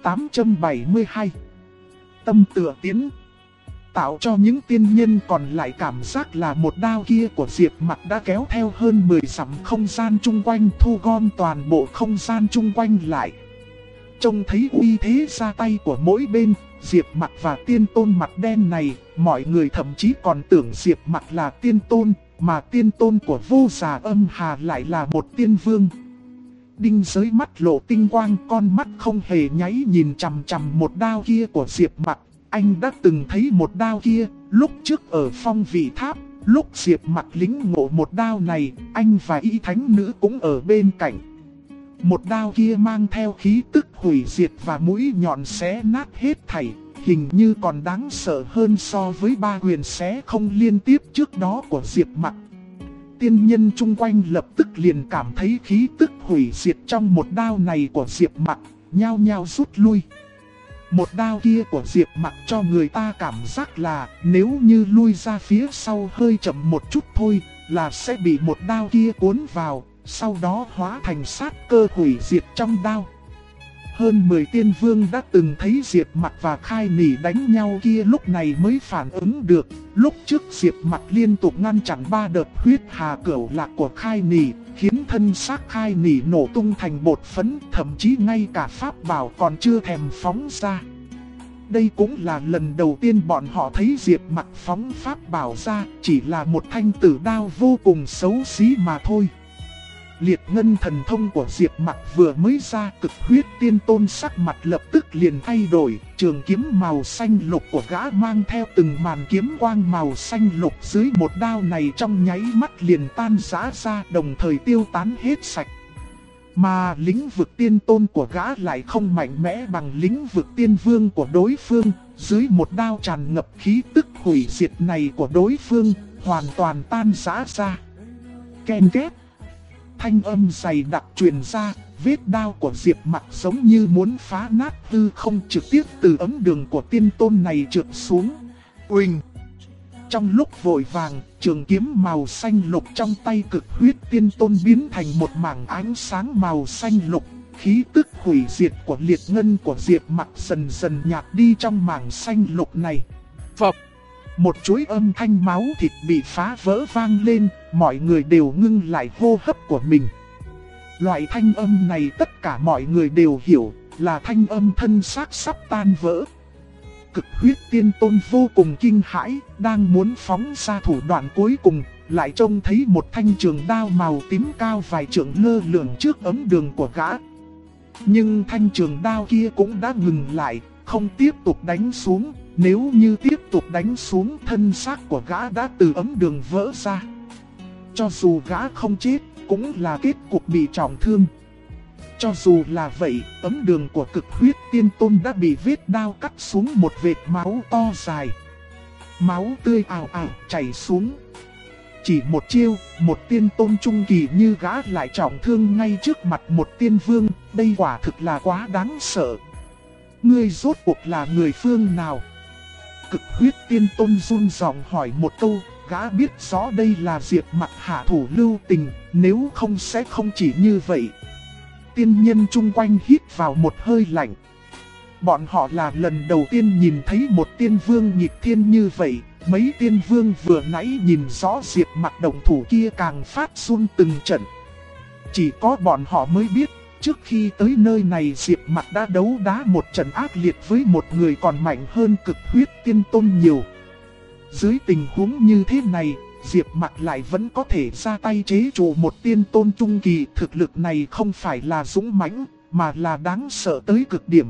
1872. Tâm tựa tiến. Tạo cho những tiên nhân còn lại cảm giác là một đao kia của Diệp Mặc đã kéo theo hơn 10 dặm không gian chung quanh, thu gom toàn bộ không gian chung quanh lại. Trông thấy uy thế ra tay của mỗi bên, Diệp Mặc và tiên tôn mặt đen này, mọi người thậm chí còn tưởng Diệp Mặc là tiên tôn, mà tiên tôn của Vô Già Âm Hà lại là một tiên vương. Đinh Giới mắt lộ tinh quang, con mắt không hề nháy nhìn chằm chằm một đao kia của Diệp Mặc. Anh đã từng thấy một đao kia, lúc trước ở Phong Vị Tháp, lúc Diệp Mặc lĩnh ngộ một đao này, anh và Y Thánh Nữ cũng ở bên cạnh. Một đao kia mang theo khí tức hủy diệt và mũi nhọn xé nát hết thảy, hình như còn đáng sợ hơn so với ba quyền xé không liên tiếp trước đó của Diệp Mặc. Tiên nhân chung quanh lập tức liền cảm thấy khí tức hủy diệt trong một đao này của Diệp Mặc, nhao nhao rút lui. Một đao kia của Diệp Mặc cho người ta cảm giác là nếu như lui ra phía sau hơi chậm một chút thôi là sẽ bị một đao kia cuốn vào, sau đó hóa thành sát cơ hủy diệt trong đao. Hơn 10 tiên vương đã từng thấy Diệp Mặc và Khai Nỉ đánh nhau kia lúc này mới phản ứng được. Lúc trước Diệp Mặc liên tục ngăn chặn 3 đợt huyết hà cửu lạc của Khai Nỉ, khiến thân xác Khai Nỉ nổ tung thành bột phấn, thậm chí ngay cả pháp bảo còn chưa thèm phóng ra. Đây cũng là lần đầu tiên bọn họ thấy Diệp Mặc phóng pháp bảo ra, chỉ là một thanh tử đao vô cùng xấu xí mà thôi. Liệt ngân thần thông của Diệp Mặc vừa mới ra, Cực Huyết Tiên Tôn sắc mặt lập tức liền thay đổi, trường kiếm màu xanh lục của gã mang theo từng màn kiếm quang màu xanh lục dưới một đao này trong nháy mắt liền tan rã ra, đồng thời tiêu tán hết sạch. Mà lĩnh vực tiên tôn của gã lại không mạnh mẽ bằng lĩnh vực tiên vương của đối phương, dưới một đao tràn ngập khí tức hủy diệt này của đối phương, hoàn toàn tan rã ra. Ken két. Thanh âm dày đặc truyền ra, vết đao của Diệp Mặc giống như muốn phá nát hư không, trực tiếp từ ấm đường của tiên tôn này trượt xuống. Uỳnh! Trong lúc vội vàng, trường kiếm màu xanh lục trong tay Cực Huyết Tiên Tôn biến thành một mảng ánh sáng màu xanh lục. Khí tức hủy diệt của liệt ngân của Diệp Mặc dần dần nhạt đi trong mảng xanh lục này. Phập! Một chuỗi âm thanh máu thịt bị phá vỡ vang lên, mọi người đều ngưng lại hô hấp của mình. Loại thanh âm này tất cả mọi người đều hiểu, là thanh âm thân xác sắp tan vỡ. Cực Huyết Tiên Tôn vô cùng kinh hãi, đang muốn phóng ra thủ đoạn cuối cùng, lại trông thấy một thanh trường đao màu tím cao vài trượng lơ lửng trước ấm đường của gã. Nhưng thanh trường đao kia cũng đã ngừng lại, không tiếp tục đánh xuống. Nếu như tiếp tục đánh xuống, thân xác của gã đã từ ấm đường vỡ ra. Cho dù gã không chết, cũng là kết cục bị trọng thương. Cho dù là vậy, ấm đường của Cực Huyết Tiên Tôn đã bị vết đao cắt xuống một vệt máu to dài. Máu tươi ào ào chảy xuống. Chỉ một chiêu, một tiên tôn trung kỳ như gã lại trọng thương ngay trước mặt một tiên vương, đây quả thực là quá đáng sợ. Ngươi rốt cuộc là người phương nào? Cực Huyết Tiên Tôn run giọng hỏi một câu, gã biết rõ đây là Diệp Mặc hạ thủ lưu tình, nếu không sẽ không chỉ như vậy. Tiên nhân chung quanh hít vào một hơi lạnh. Bọn họ là lần đầu tiên nhìn thấy một tiên vương nghịch thiên như vậy. Mấy tiên vương vừa nãy nhìn rõ Diệp Mặc động thủ kia càng phát run từng trận. Chỉ có bọn họ mới biết, trước khi tới nơi này Diệp Mặc đã đấu đá một trận ác liệt với một người còn mạnh hơn Cực Huyết Tiên Tôn nhiều. Dưới tình huống như thế này, Diệp Mặc lại vẫn có thể ra tay chế trụ một tiên tôn trung kỳ. Thực lực này không phải là dũng mãnh, mà là đáng sợ tới cực điểm.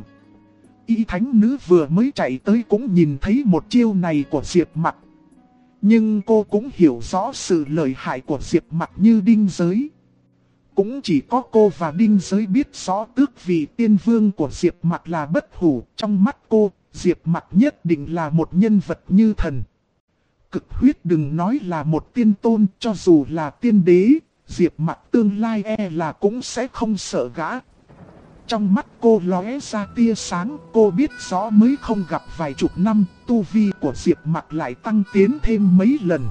Y thánh nữ vừa mới chạy tới cũng nhìn thấy một chiêu này của Diệp Mặc. Nhưng cô cũng hiểu rõ sự lợi hại của Diệp Mặc như Đinh Giới. Cũng chỉ có cô và Đinh Giới biết rõ tước vị tiên vương của Diệp Mặc là bất hủ. Trong mắt cô, Diệp Mặc nhất định là một nhân vật như thần. Cực huyết đừng nói là một tiên tôn, cho dù là tiên đế, Diệp Mặc tương lai là cũng sẽ không sợ gã. Trong mắt cô lóe ra tia sáng, cô biết rõ mới không gặp vài chục năm, tu vi của Diệp Mặc lại tăng tiến thêm mấy lần.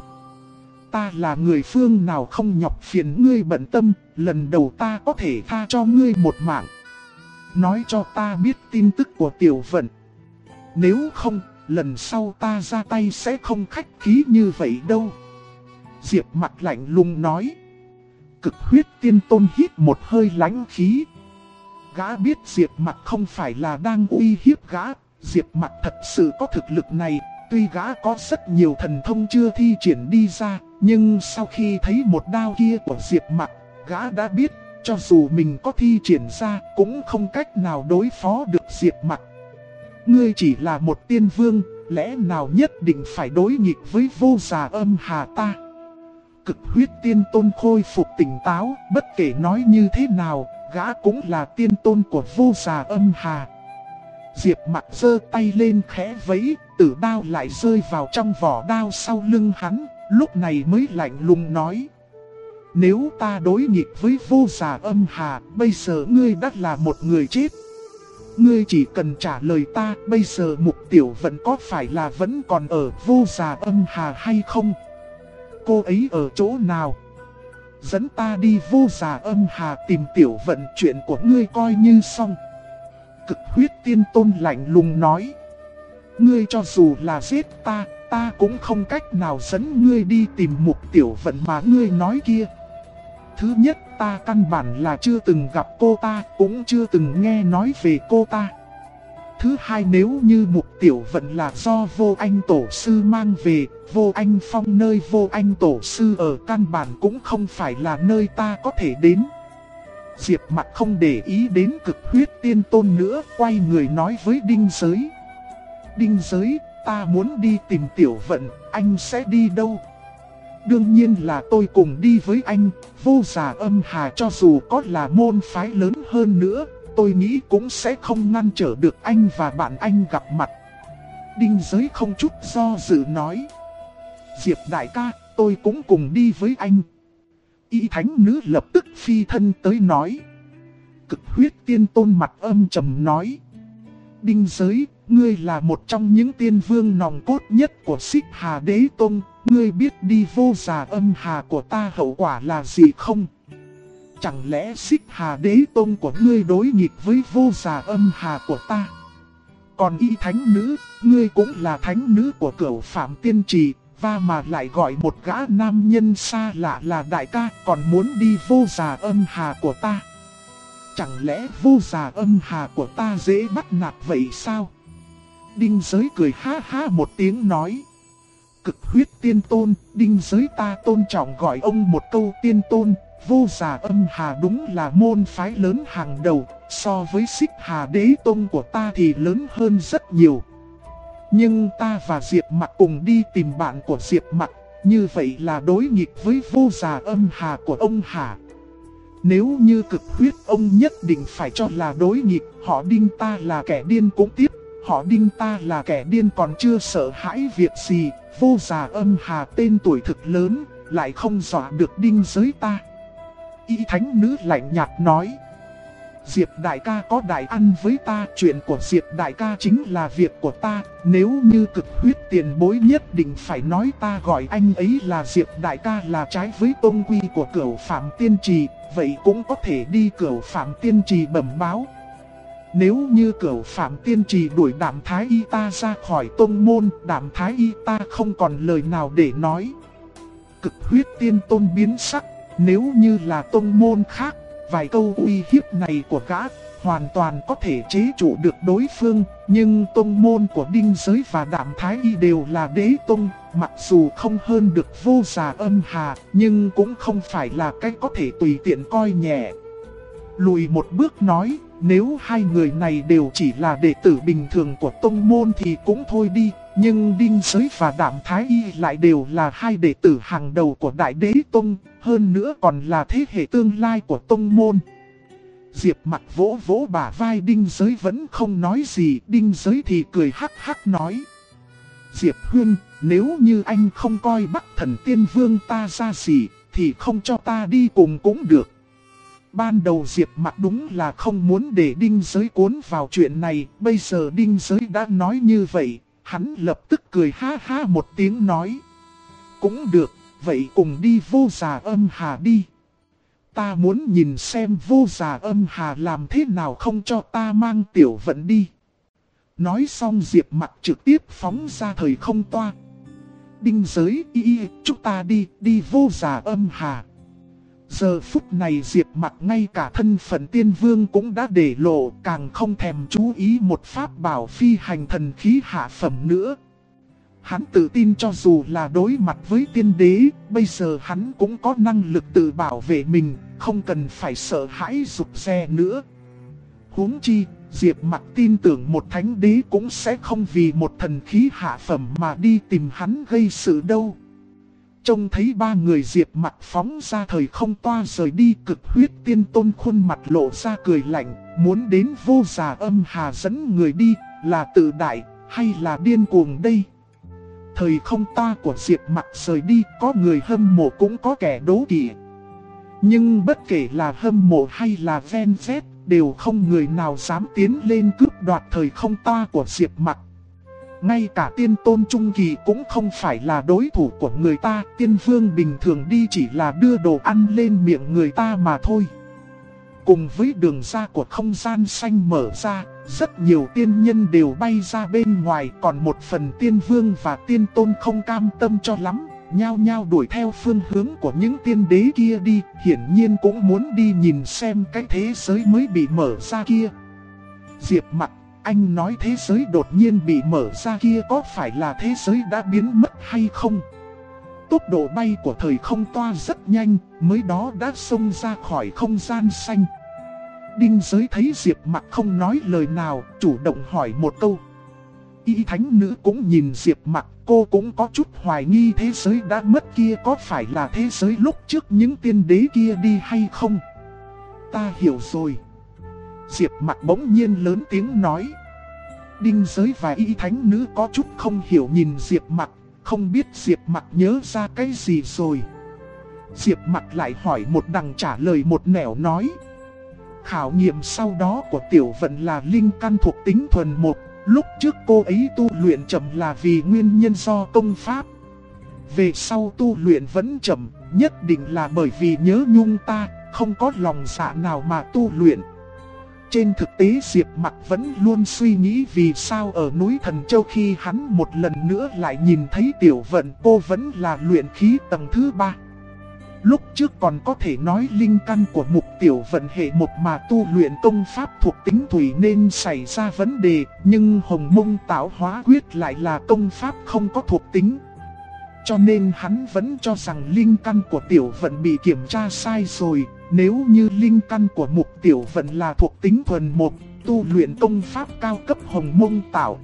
Ta là người phương nào không nhọc phiền ngươi bận tâm, lần đầu ta có thể tha cho ngươi một mạng. Nói cho ta biết tin tức của Tiểu Vận. Nếu không, lần sau ta ra tay sẽ không khách khí như vậy đâu. Diệp Mặc lạnh lùng nói. Cực huyết tiên tôn hít một hơi lãnh khí. Gã biết Diệp Mặc không phải là đang uy hiếp gã. Diệp Mặc thật sự có thực lực này. Tuy gã có rất nhiều thần thông chưa thi triển đi ra, nhưng sau khi thấy một đao kia của Diệp Mặc, gã đã biết, cho dù mình có thi triển ra, cũng không cách nào đối phó được Diệp Mặc. Ngươi chỉ là một tiên vương, lẽ nào nhất định phải đối nghịch với vô già âm hà ta? Cực huyết tiên tôn khôi phục tỉnh táo, bất kể nói như thế nào, gã cũng là tiên tôn của vô già âm hà. Diệp Mặc giơ tay lên khẽ vẫy, tử đao lại rơi vào trong vỏ đao sau lưng hắn, lúc này mới lạnh lùng nói. Nếu ta đối nghịch với vô già âm hà, bây giờ ngươi đã là một người chết. Ngươi chỉ cần trả lời ta, bây giờ Mục Tiểu Vận có phải là vẫn còn ở vô già âm hà hay không? Cô ấy ở chỗ nào? Dẫn ta đi vô già âm hà tìm Tiểu Vận, chuyện của ngươi coi như xong. Cực huyết tiên tôn lạnh lùng nói. Ngươi cho dù là giết ta, ta cũng không cách nào dẫn ngươi đi tìm Mục Tiểu Vận mà ngươi nói kia. Thứ nhất, ta căn bản là chưa từng gặp cô ta, cũng chưa từng nghe nói về cô ta. Thứ hai, nếu như Mục Tiểu Vận là do Vô Anh Tổ Sư mang về, Vô Anh Phong nơi Vô Anh Tổ Sư ở căn bản cũng không phải là nơi ta có thể đến. Diệp Mặc không để ý đến cực huyết tiên tôn nữa, quay người nói với Đinh Giới. Đinh Giới, ta muốn đi tìm Tiểu Vận, anh sẽ đi đâu? Đương nhiên là tôi cùng đi với anh. Vô già âm hà cho dù có là môn phái lớn hơn nữa, tôi nghĩ cũng sẽ không ngăn trở được anh và bạn anh gặp mặt. Đinh Giới không chút do dự nói. Diệp đại ca, tôi cũng cùng đi với anh. Y thánh nữ lập tức phi thân tới nói. Cực huyết tiên tôn mặt âm trầm nói. Đinh Giới, ngươi là một trong những tiên vương nòng cốt nhất của Xích Hà Đế Tông. Ngươi biết đi vô già âm hà của ta hậu quả là gì không? Chẳng lẽ Xích Hà Đế Tông của ngươi đối nghịch với vô già âm hà của ta? Còn Y thánh nữ, ngươi cũng là thánh nữ của Cửu Phạm Tiên Trì, và mà lại gọi một gã nam nhân xa lạ là đại ca, còn muốn đi vô già âm hà của ta. Chẳng lẽ vô già âm hà của ta dễ bắt nạt vậy sao? Đinh Giới cười ha ha một tiếng nói. Cực huyết tiên tôn, Đinh Giới ta tôn trọng gọi ông một câu tiên tôn. Vô già âm hà đúng là môn phái lớn hàng đầu, so với Xích Hà Đế Tông của ta thì lớn hơn rất nhiều. Nhưng ta và Diệp Mặc cùng đi tìm bạn của Diệp Mặc, như vậy là đối nghịch với vô già âm hà của ông hả? Nếu như cực huyết ông nhất định phải cho là đối nghịch, họ Đinh ta là kẻ điên cũng tiếp. Họ Đinh ta là kẻ điên còn chưa sợ hãi việc gì. Vô già âm hà tên tuổi thực lớn, lại không dọa được Đinh Giới ta. Y thánh nữ lạnh nhạt nói. Diệp đại ca có đại ăn với ta, chuyện của Diệp đại ca chính là việc của ta. Nếu như cực huyết tiền bối nhất định phải nói ta gọi anh ấy là Diệp đại ca là trái với tôn quy của Cửu Phạm Tiên Trì, vậy cũng có thể đi Cửu Phạm Tiên Trì bẩm báo. Nếu như Cửu Phạm Tiên Trì đuổi Đạm Thái Y ta ra khỏi tông môn, Đạm Thái Y ta không còn lời nào để nói. Cực huyết tiên tôn biến sắc, nếu như là tông môn khác, vài câu uy hiếp này của gã hoàn toàn có thể chế trụ được đối phương. Nhưng tông môn của Đinh Giới và Đạm Thái Y đều là đế tông, mặc dù không hơn được Vô Già Âm Hà, nhưng cũng không phải là cái có thể tùy tiện coi nhẹ. Lùi một bước nói, nếu hai người này đều chỉ là đệ tử bình thường của tông môn thì cũng thôi đi, nhưng Đinh Giới và Đạm Thái Y lại đều là hai đệ tử hàng đầu của Đại Đế Tông, hơn nữa còn là thế hệ tương lai của tông môn. Diệp Mặc vỗ vỗ bả vai Đinh Giới vẫn không nói gì, Đinh Giới thì cười hắc hắc nói. Diệp Huynh, nếu như anh không coi Bắc Thần Tiên Vương ta ra gì, thì không cho ta đi cùng cũng được. Ban đầu Diệp Mặc đúng là không muốn để Đinh Giới cuốn vào chuyện này, bây giờ Đinh Giới đã nói như vậy, hắn lập tức cười ha ha một tiếng nói. Cũng được, vậy cùng đi Vô Già Âm Hà đi. Ta muốn nhìn xem Vô Già Âm Hà làm thế nào không cho ta mang Tiểu Vận đi. Nói xong Diệp Mặc trực tiếp phóng ra thời không toa. Đinh Giới, chúng ta đi Vô Già Âm Hà. Giờ phút này Diệp Mặc ngay cả thân phận tiên vương cũng đã để lộ, càng không thèm chú ý một pháp bảo phi hành thần khí hạ phẩm nữa. Hắn tự tin cho dù là đối mặt với tiên đế, bây giờ hắn cũng có năng lực tự bảo vệ mình, không cần phải sợ hãi rụt rè nữa. Huống chi, Diệp Mặc tin tưởng một thánh đế cũng sẽ không vì một thần khí hạ phẩm mà đi tìm hắn gây sự đâu. Trông thấy ba người Diệp Mặc phóng ra thời không toa rời đi, Cực Huyết Tiên Tôn khuôn mặt lộ ra cười lạnh, muốn đến Vô Già Âm Hà dẫn người đi, là tự đại hay là điên cuồng đây? Thời không toa của Diệp Mặc rời đi, có người hâm mộ cũng có kẻ đố kỵ. Nhưng bất kể là hâm mộ hay là ven vét, đều không người nào dám tiến lên cướp đoạt thời không toa của Diệp Mặc. Ngay cả tiên tôn trung kỳ cũng không phải là đối thủ của người ta, tiên vương bình thường đi chỉ là đưa đồ ăn lên miệng người ta mà thôi. Cùng với đường ra của không gian xanh mở ra, rất nhiều tiên nhân đều bay ra bên ngoài, còn một phần tiên vương và tiên tôn không cam tâm cho lắm, nhao nhao đuổi theo phương hướng của những tiên đế kia đi, hiển nhiên cũng muốn đi nhìn xem cái thế giới mới bị mở ra kia. Diệp Mặc, anh nói thế giới đột nhiên bị mở ra kia có phải là thế giới đã biến mất hay không? Tốc độ bay của thời không toa rất nhanh, mới đó đã xông ra khỏi không gian xanh. Đinh Giới thấy Diệp Mặc không nói lời nào, chủ động hỏi một câu. Y thánh nữ cũng nhìn Diệp Mặc, cô cũng có chút hoài nghi thế giới đã mất kia có phải là thế giới lúc trước những tiên đế kia đi hay không? Ta hiểu rồi. Diệp Mặc bỗng nhiên lớn tiếng nói. Đinh Giới và Y thánh nữ có chút không hiểu nhìn Diệp Mặc, không biết Diệp Mặc nhớ ra cái gì rồi. Diệp Mặc lại hỏi một đằng trả lời một nẻo nói. Khảo nghiệm sau đó của Tiểu Vận là linh căn thuộc tính thuần một. Lúc trước cô ấy tu luyện chậm là vì nguyên nhân do công pháp. Về sau tu luyện vẫn chậm, nhất định là bởi vì nhớ nhung ta, không có lòng dạ nào mà tu luyện. Trên thực tế Diệp Mặc vẫn luôn suy nghĩ vì sao ở núi Thần Châu khi hắn một lần nữa lại nhìn thấy Tiểu Vận, cô vẫn là luyện khí tầng thứ 3. Lúc trước còn có thể nói linh căn của Mục Tiểu Vận hệ một mà tu luyện công pháp thuộc tính thủy nên xảy ra vấn đề, nhưng Hồng Mông Tạo Hóa Quyết lại là công pháp không có thuộc tính. Cho nên hắn vẫn cho rằng linh căn của Tiểu Vận bị kiểm tra sai rồi. Nếu như linh căn của Mục Tiểu Vận là thuộc tính thuần một, tu luyện công pháp cao cấp Hồng Mông Tạo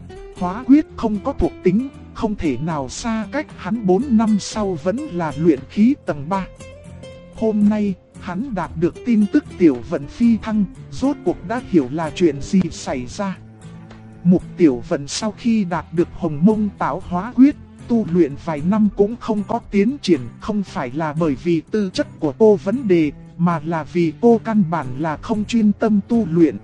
Hóa Quyết không có thuộc tính, không thể nào xa cách hắn 4 năm sau vẫn là luyện khí tầng 3. Hôm nay, hắn đạt được tin tức Tiểu Vận phi thăng, rốt cuộc đã hiểu là chuyện gì xảy ra. Mục Tiểu Vận sau khi đạt được Hồng Mông Tạo Hóa Quyết, tu luyện vài năm cũng không có tiến triển, không phải là bởi vì tư chất của cô vấn đề, mà là vì cô căn bản là không chuyên tâm tu luyện.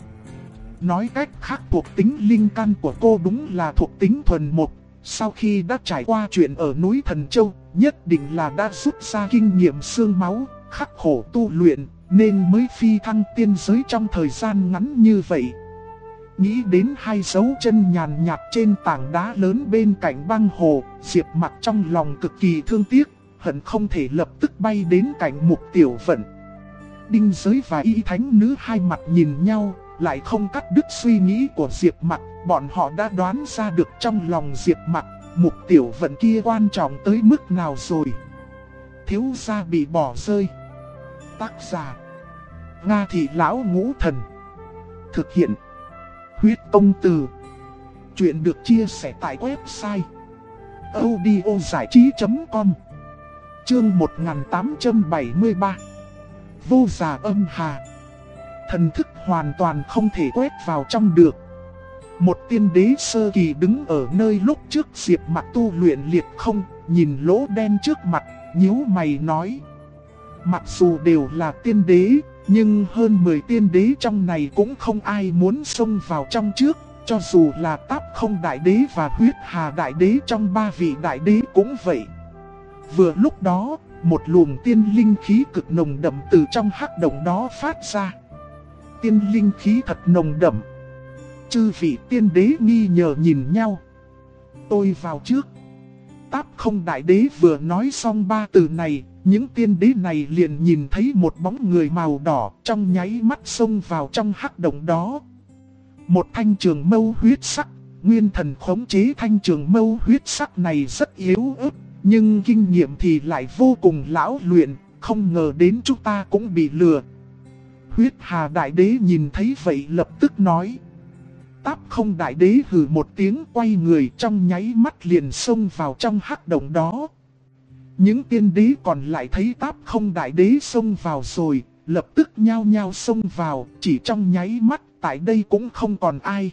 Nói cách khác thuộc tính linh căn của cô đúng là thuộc tính thuần một. Sau khi đã trải qua chuyện ở núi Thần Châu, nhất định là đã rút ra kinh nghiệm xương máu, khắc khổ tu luyện, nên mới phi thăng tiên giới trong thời gian ngắn như vậy. Nghĩ đến hai dấu chân nhàn nhạt trên tảng đá lớn bên cạnh băng hồ, Diệp Mặc trong lòng cực kỳ thương tiếc, hận không thể lập tức bay đến cạnh Mục Tiểu Vận. Đinh Giới và Y thánh nữ hai mặt nhìn nhau, lại không cắt đứt suy nghĩ của Diệp Mặc, bọn họ đã đoán ra được trong lòng Diệp Mặc, Mục Tiểu Vận kia quan trọng tới mức nào rồi? Thiếu gia bị bỏ rơi. Tác giả: Nga Thị Lão Ngũ Thần. Thực hiện: Huyết Công Từ. Chuyện được chia sẻ tại website audiozảichí.com. Chương 1873. Vô Già Âm Hà. Thần thức hoàn toàn không thể quét vào trong được. Một tiên đế sơ kỳ đứng ở nơi lúc trước Diệp Mặc tu luyện liệt không, nhìn lỗ đen trước mặt, nhíu mày nói: mặc dù đều là tiên đế, nhưng hơn 10 tiên đế trong này cũng không ai muốn xông vào trong trước. Cho dù là Táp Không Đại Đế và Huyết Hà Đại Đế trong 3 vị đại đế cũng vậy. Vừa lúc đó, một luồng tiên linh khí cực nồng đậm từ trong hắc động đó phát ra. Tiên linh khí thật nồng đậm. Chư vị tiên đế nghi ngờ nhìn nhau. Tôi vào trước. Táp Không Đại Đế vừa nói xong 3 từ này, những tiên đế này liền nhìn thấy một bóng người màu đỏ trong nháy mắt xông vào trong hắc động đó. Một thanh trường mâu huyết sắc, nguyên thần khống chế thanh trường mâu huyết sắc này rất yếu ớt, nhưng kinh nghiệm thì lại vô cùng lão luyện, không ngờ đến chúng ta cũng bị lừa. Huyết Hà Đại Đế nhìn thấy vậy lập tức nói. Táp Không Đại Đế hừ một tiếng quay người trong nháy mắt liền xông vào trong hắc động đó. Những tiên đế còn lại thấy Táp Không Đại Đế xông vào rồi, lập tức nhao nhao xông vào, chỉ trong nháy mắt, tại đây cũng không còn ai.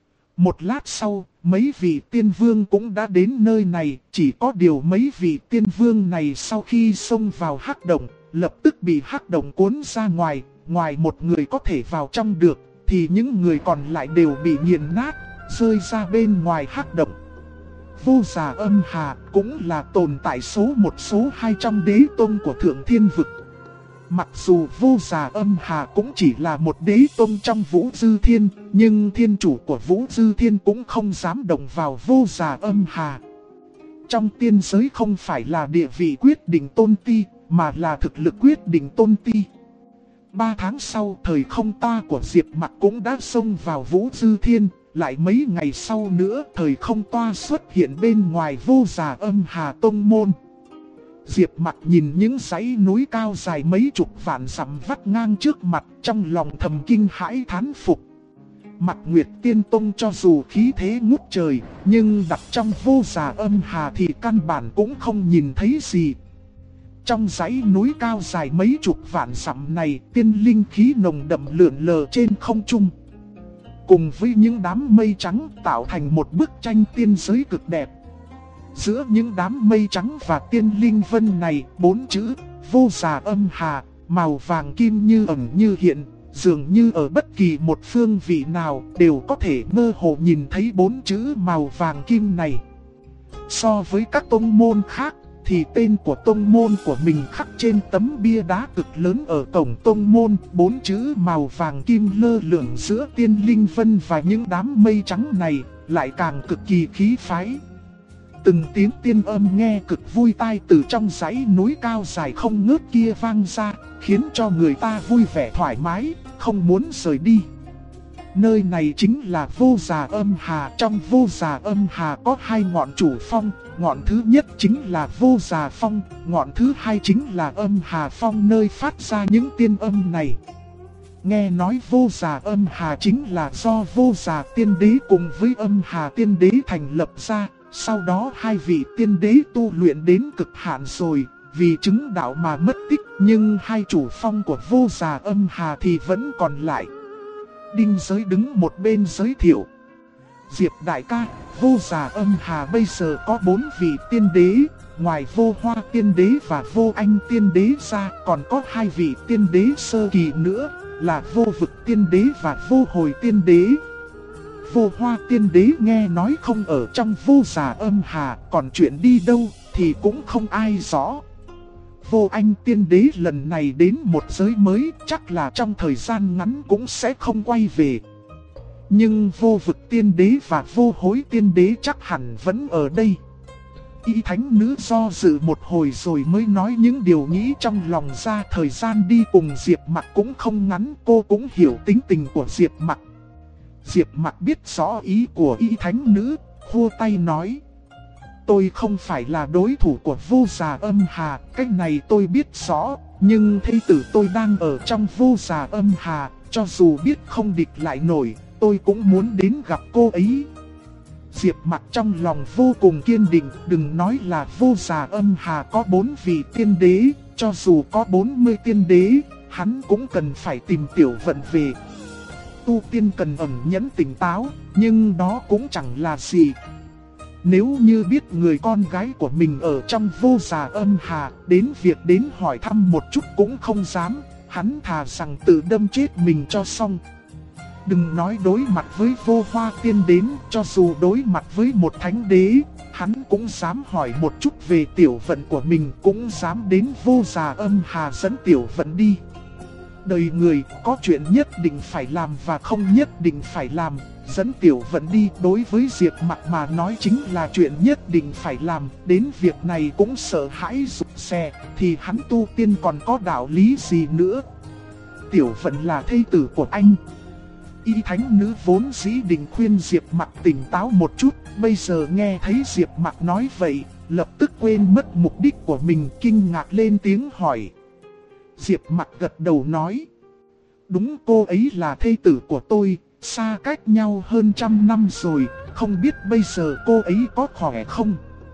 Một lát sau, mấy vị tiên vương cũng đã đến nơi này, chỉ có điều mấy vị tiên vương này sau khi xông vào hắc động, lập tức bị hắc động cuốn ra ngoài, ngoài một người có thể vào trong được, thì những người còn lại đều bị nghiền nát, rơi ra bên ngoài hắc động. Vô Già Âm Hà cũng là tồn tại số 1 số 2 trong đế tôn của Thượng Thiên Vực. Mặc dù Vô Già Âm Hà cũng chỉ là một đế tôn trong Vũ Dư Thiên, nhưng thiên chủ của Vũ Dư Thiên cũng không dám động vào Vô Già Âm Hà. Trong tiên giới không phải là địa vị quyết định tôn ti, mà là thực lực quyết định tôn ti. 3 tháng sau, thời không toa của Diệp Mặc cũng đã xông vào Vũ Dư Thiên. Lại mấy ngày sau nữa, thời không toa xuất hiện bên ngoài Vô Già Âm Hà tông môn. Diệp Mặc nhìn những dãy núi cao dài mấy chục vạn dặm vắt ngang trước mặt, trong lòng thầm kinh hãi thán phục. Mặc Nguyệt Tiên Tông cho dù khí thế ngút trời, nhưng đặt trong Vô Già Âm Hà thì căn bản cũng không nhìn thấy gì. Trong dãy núi cao dài mấy chục vạn dặm này, tiên linh khí nồng đậm lượn lờ trên không trung. Cùng với những đám mây trắng tạo thành một bức tranh tiên giới cực đẹp. Giữa những đám mây trắng và tiên linh vân này, 4 chữ Vô Già Âm Hà, màu vàng kim như ẩn như hiện, dường như ở bất kỳ một phương vị nào đều có thể mơ hồ nhìn thấy 4 chữ màu vàng kim này. So với các tông môn khác, thì tên của tông môn của mình khắc trên tấm bia đá cực lớn ở cổng tông môn, 4 chữ màu vàng kim lơ lửng giữa tiên linh vân và những đám mây trắng này, lại càng cực kỳ khí phái. Từng tiếng tiên âm nghe cực vui tai từ trong dãy núi cao dài không ngớt kia vang ra, khiến cho người ta vui vẻ thoải mái, không muốn rời đi. Nơi này chính là Vô Già Âm Hà. Trong Vô Già Âm Hà có 2 ngọn chủ phong, ngọn thứ nhất chính là Vô Già Phong, ngọn thứ hai chính là Âm Hà Phong nơi phát ra những tiên âm này. Nghe nói Vô Già Âm Hà chính là do Vô Già Tiên Đế cùng với Âm Hà Tiên Đế thành lập ra. Sau đó 2 vị tiên đế tu luyện đến cực hạn rồi, vì chứng đạo mà mất tích, nhưng 2 chủ phong của Vô Già Âm Hà thì vẫn còn lại. Đinh Giới đứng một bên giới thiệu. Diệp đại ca, Vô Già Âm Hà bây giờ có 4 vị tiên đế, ngoài Vô Hoa Tiên Đế và Vô Anh Tiên Đế ra, còn có 2 vị tiên đế sơ kỳ nữa, là Vô Vực Tiên Đế và Vô Hồi Tiên Đế. Vô Hoa Tiên Đế nghe nói không ở trong Vô Già Âm Hà, còn chuyện đi đâu thì cũng không ai rõ. Vô Anh Tiên Đế lần này đến một giới mới, chắc là trong thời gian ngắn cũng sẽ không quay về. Nhưng Vô Vực Tiên Đế và Vô Hối Tiên Đế chắc hẳn vẫn ở đây. Y thánh nữ do dự một hồi rồi mới nói những điều nghĩ trong lòng ra. Thời gian đi cùng Diệp Mặc cũng không ngắn, cô cũng hiểu tính tình của Diệp Mặc. Diệp Mặc biết rõ ý của Y thánh nữ, khua tay nói. tôi không phải là đối thủ của Vô Già Âm Hà, cái này tôi biết rõ. Nhưng thê tử tôi đang ở trong Vô Già Âm Hà, cho dù biết không địch lại nổi, tôi cũng muốn đến gặp cô ấy. Diệp Mặc trong lòng vô cùng kiên định, đừng nói là Vô Già Âm Hà có 4 vị tiên đế, cho dù có 40 tiên đế, hắn cũng cần phải tìm Tiểu Vận về. Tu tiên cần ẩn nhẫn tỉnh táo, nhưng đó cũng chẳng là gì. Nếu như biết người con gái của mình ở trong Vô Già Âm Hà, đến việc đến hỏi thăm một chút cũng không dám, hắn thà rằng tự đâm chết mình cho xong. Đừng nói đối mặt với Vô Hoa Tiên đến, cho dù đối mặt với một thánh đế, hắn cũng dám hỏi một chút về Tiểu Vận của mình, cũng dám đến Vô Già Âm Hà dẫn Tiểu Vận đi. Đời người có chuyện nhất định phải làm và không nhất định phải làm, dẫn Tiểu Vận đi đối với Diệp Mặc mà nói chính là chuyện nhất định phải làm, đến việc này cũng sợ hãi rụt rè, thì hắn tu tiên còn có đạo lý gì nữa. Tiểu Vận là thê tử của anh. Y thánh nữ vốn dĩ định khuyên Diệp Mặc tỉnh táo một chút, bây giờ nghe thấy Diệp Mặc nói vậy, lập tức quên mất mục đích của mình, kinh ngạc lên tiếng hỏi. Diệp Mặc gật đầu nói, đúng, cô ấy là thê tử của tôi, xa cách nhau hơn 100 năm rồi, không biết bây giờ cô ấy có khỏe không?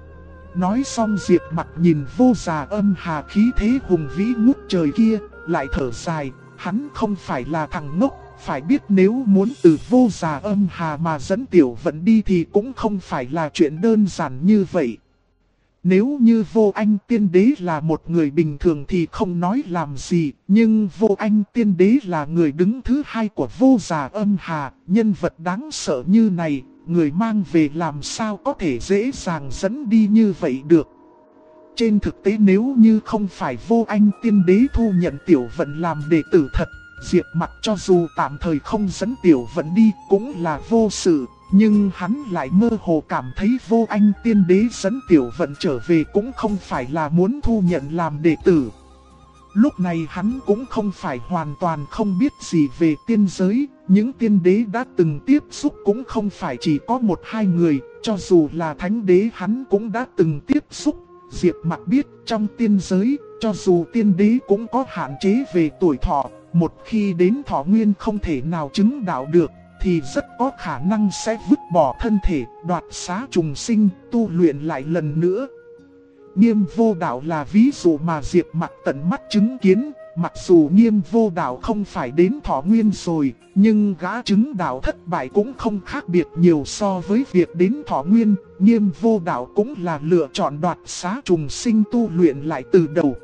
Nói xong Diệp Mặc nhìn Vô Già Âm Hà khí thế hùng vĩ ngút trời kia, lại thở dài, hắn không phải là thằng ngốc, phải biết nếu muốn từ Vô Già Âm Hà mà dẫn Tiểu Vận đi thì cũng không phải là chuyện đơn giản như vậy. Nếu như Vô Anh Tiên Đế là một người bình thường thì không nói làm gì, nhưng Vô Anh Tiên Đế là người đứng thứ hai của Vô Già Âm Hà, nhân vật đáng sợ như này, người mang về làm sao có thể dễ dàng dẫn đi như vậy được. Trên thực tế nếu như không phải Vô Anh Tiên Đế thu nhận Tiểu Vận làm đệ tử thật, Diệp Mặc cho dù tạm thời không dẫn Tiểu Vận đi cũng là vô sự. Nhưng hắn lại mơ hồ cảm thấy Vô Anh Tiên Đế dẫn Tiểu Vận trở về cũng không phải là muốn thu nhận làm đệ tử. Lúc này hắn cũng không phải hoàn toàn không biết gì về tiên giới, những tiên đế đã từng tiếp xúc cũng không phải chỉ có 1-2 người, cho dù là thánh đế hắn cũng đã từng tiếp xúc. Diệp Mặc biết trong tiên giới, cho dù tiên đế cũng có hạn chế về tuổi thọ, một khi đến thọ nguyên không thể nào chứng đạo được, thì rất có khả năng sẽ vứt bỏ thân thể, đoạt xá trùng sinh, tu luyện lại lần nữa. Nghiêm vô đạo là ví dụ mà Diệp Mặc tận mắt chứng kiến, mặc dù Nghiêm vô đạo không phải đến thọ nguyên rồi, nhưng gã chứng đạo thất bại cũng không khác biệt nhiều so với việc đến thọ nguyên. Nghiêm vô đạo cũng là lựa chọn đoạt xá trùng sinh tu luyện lại từ đầu.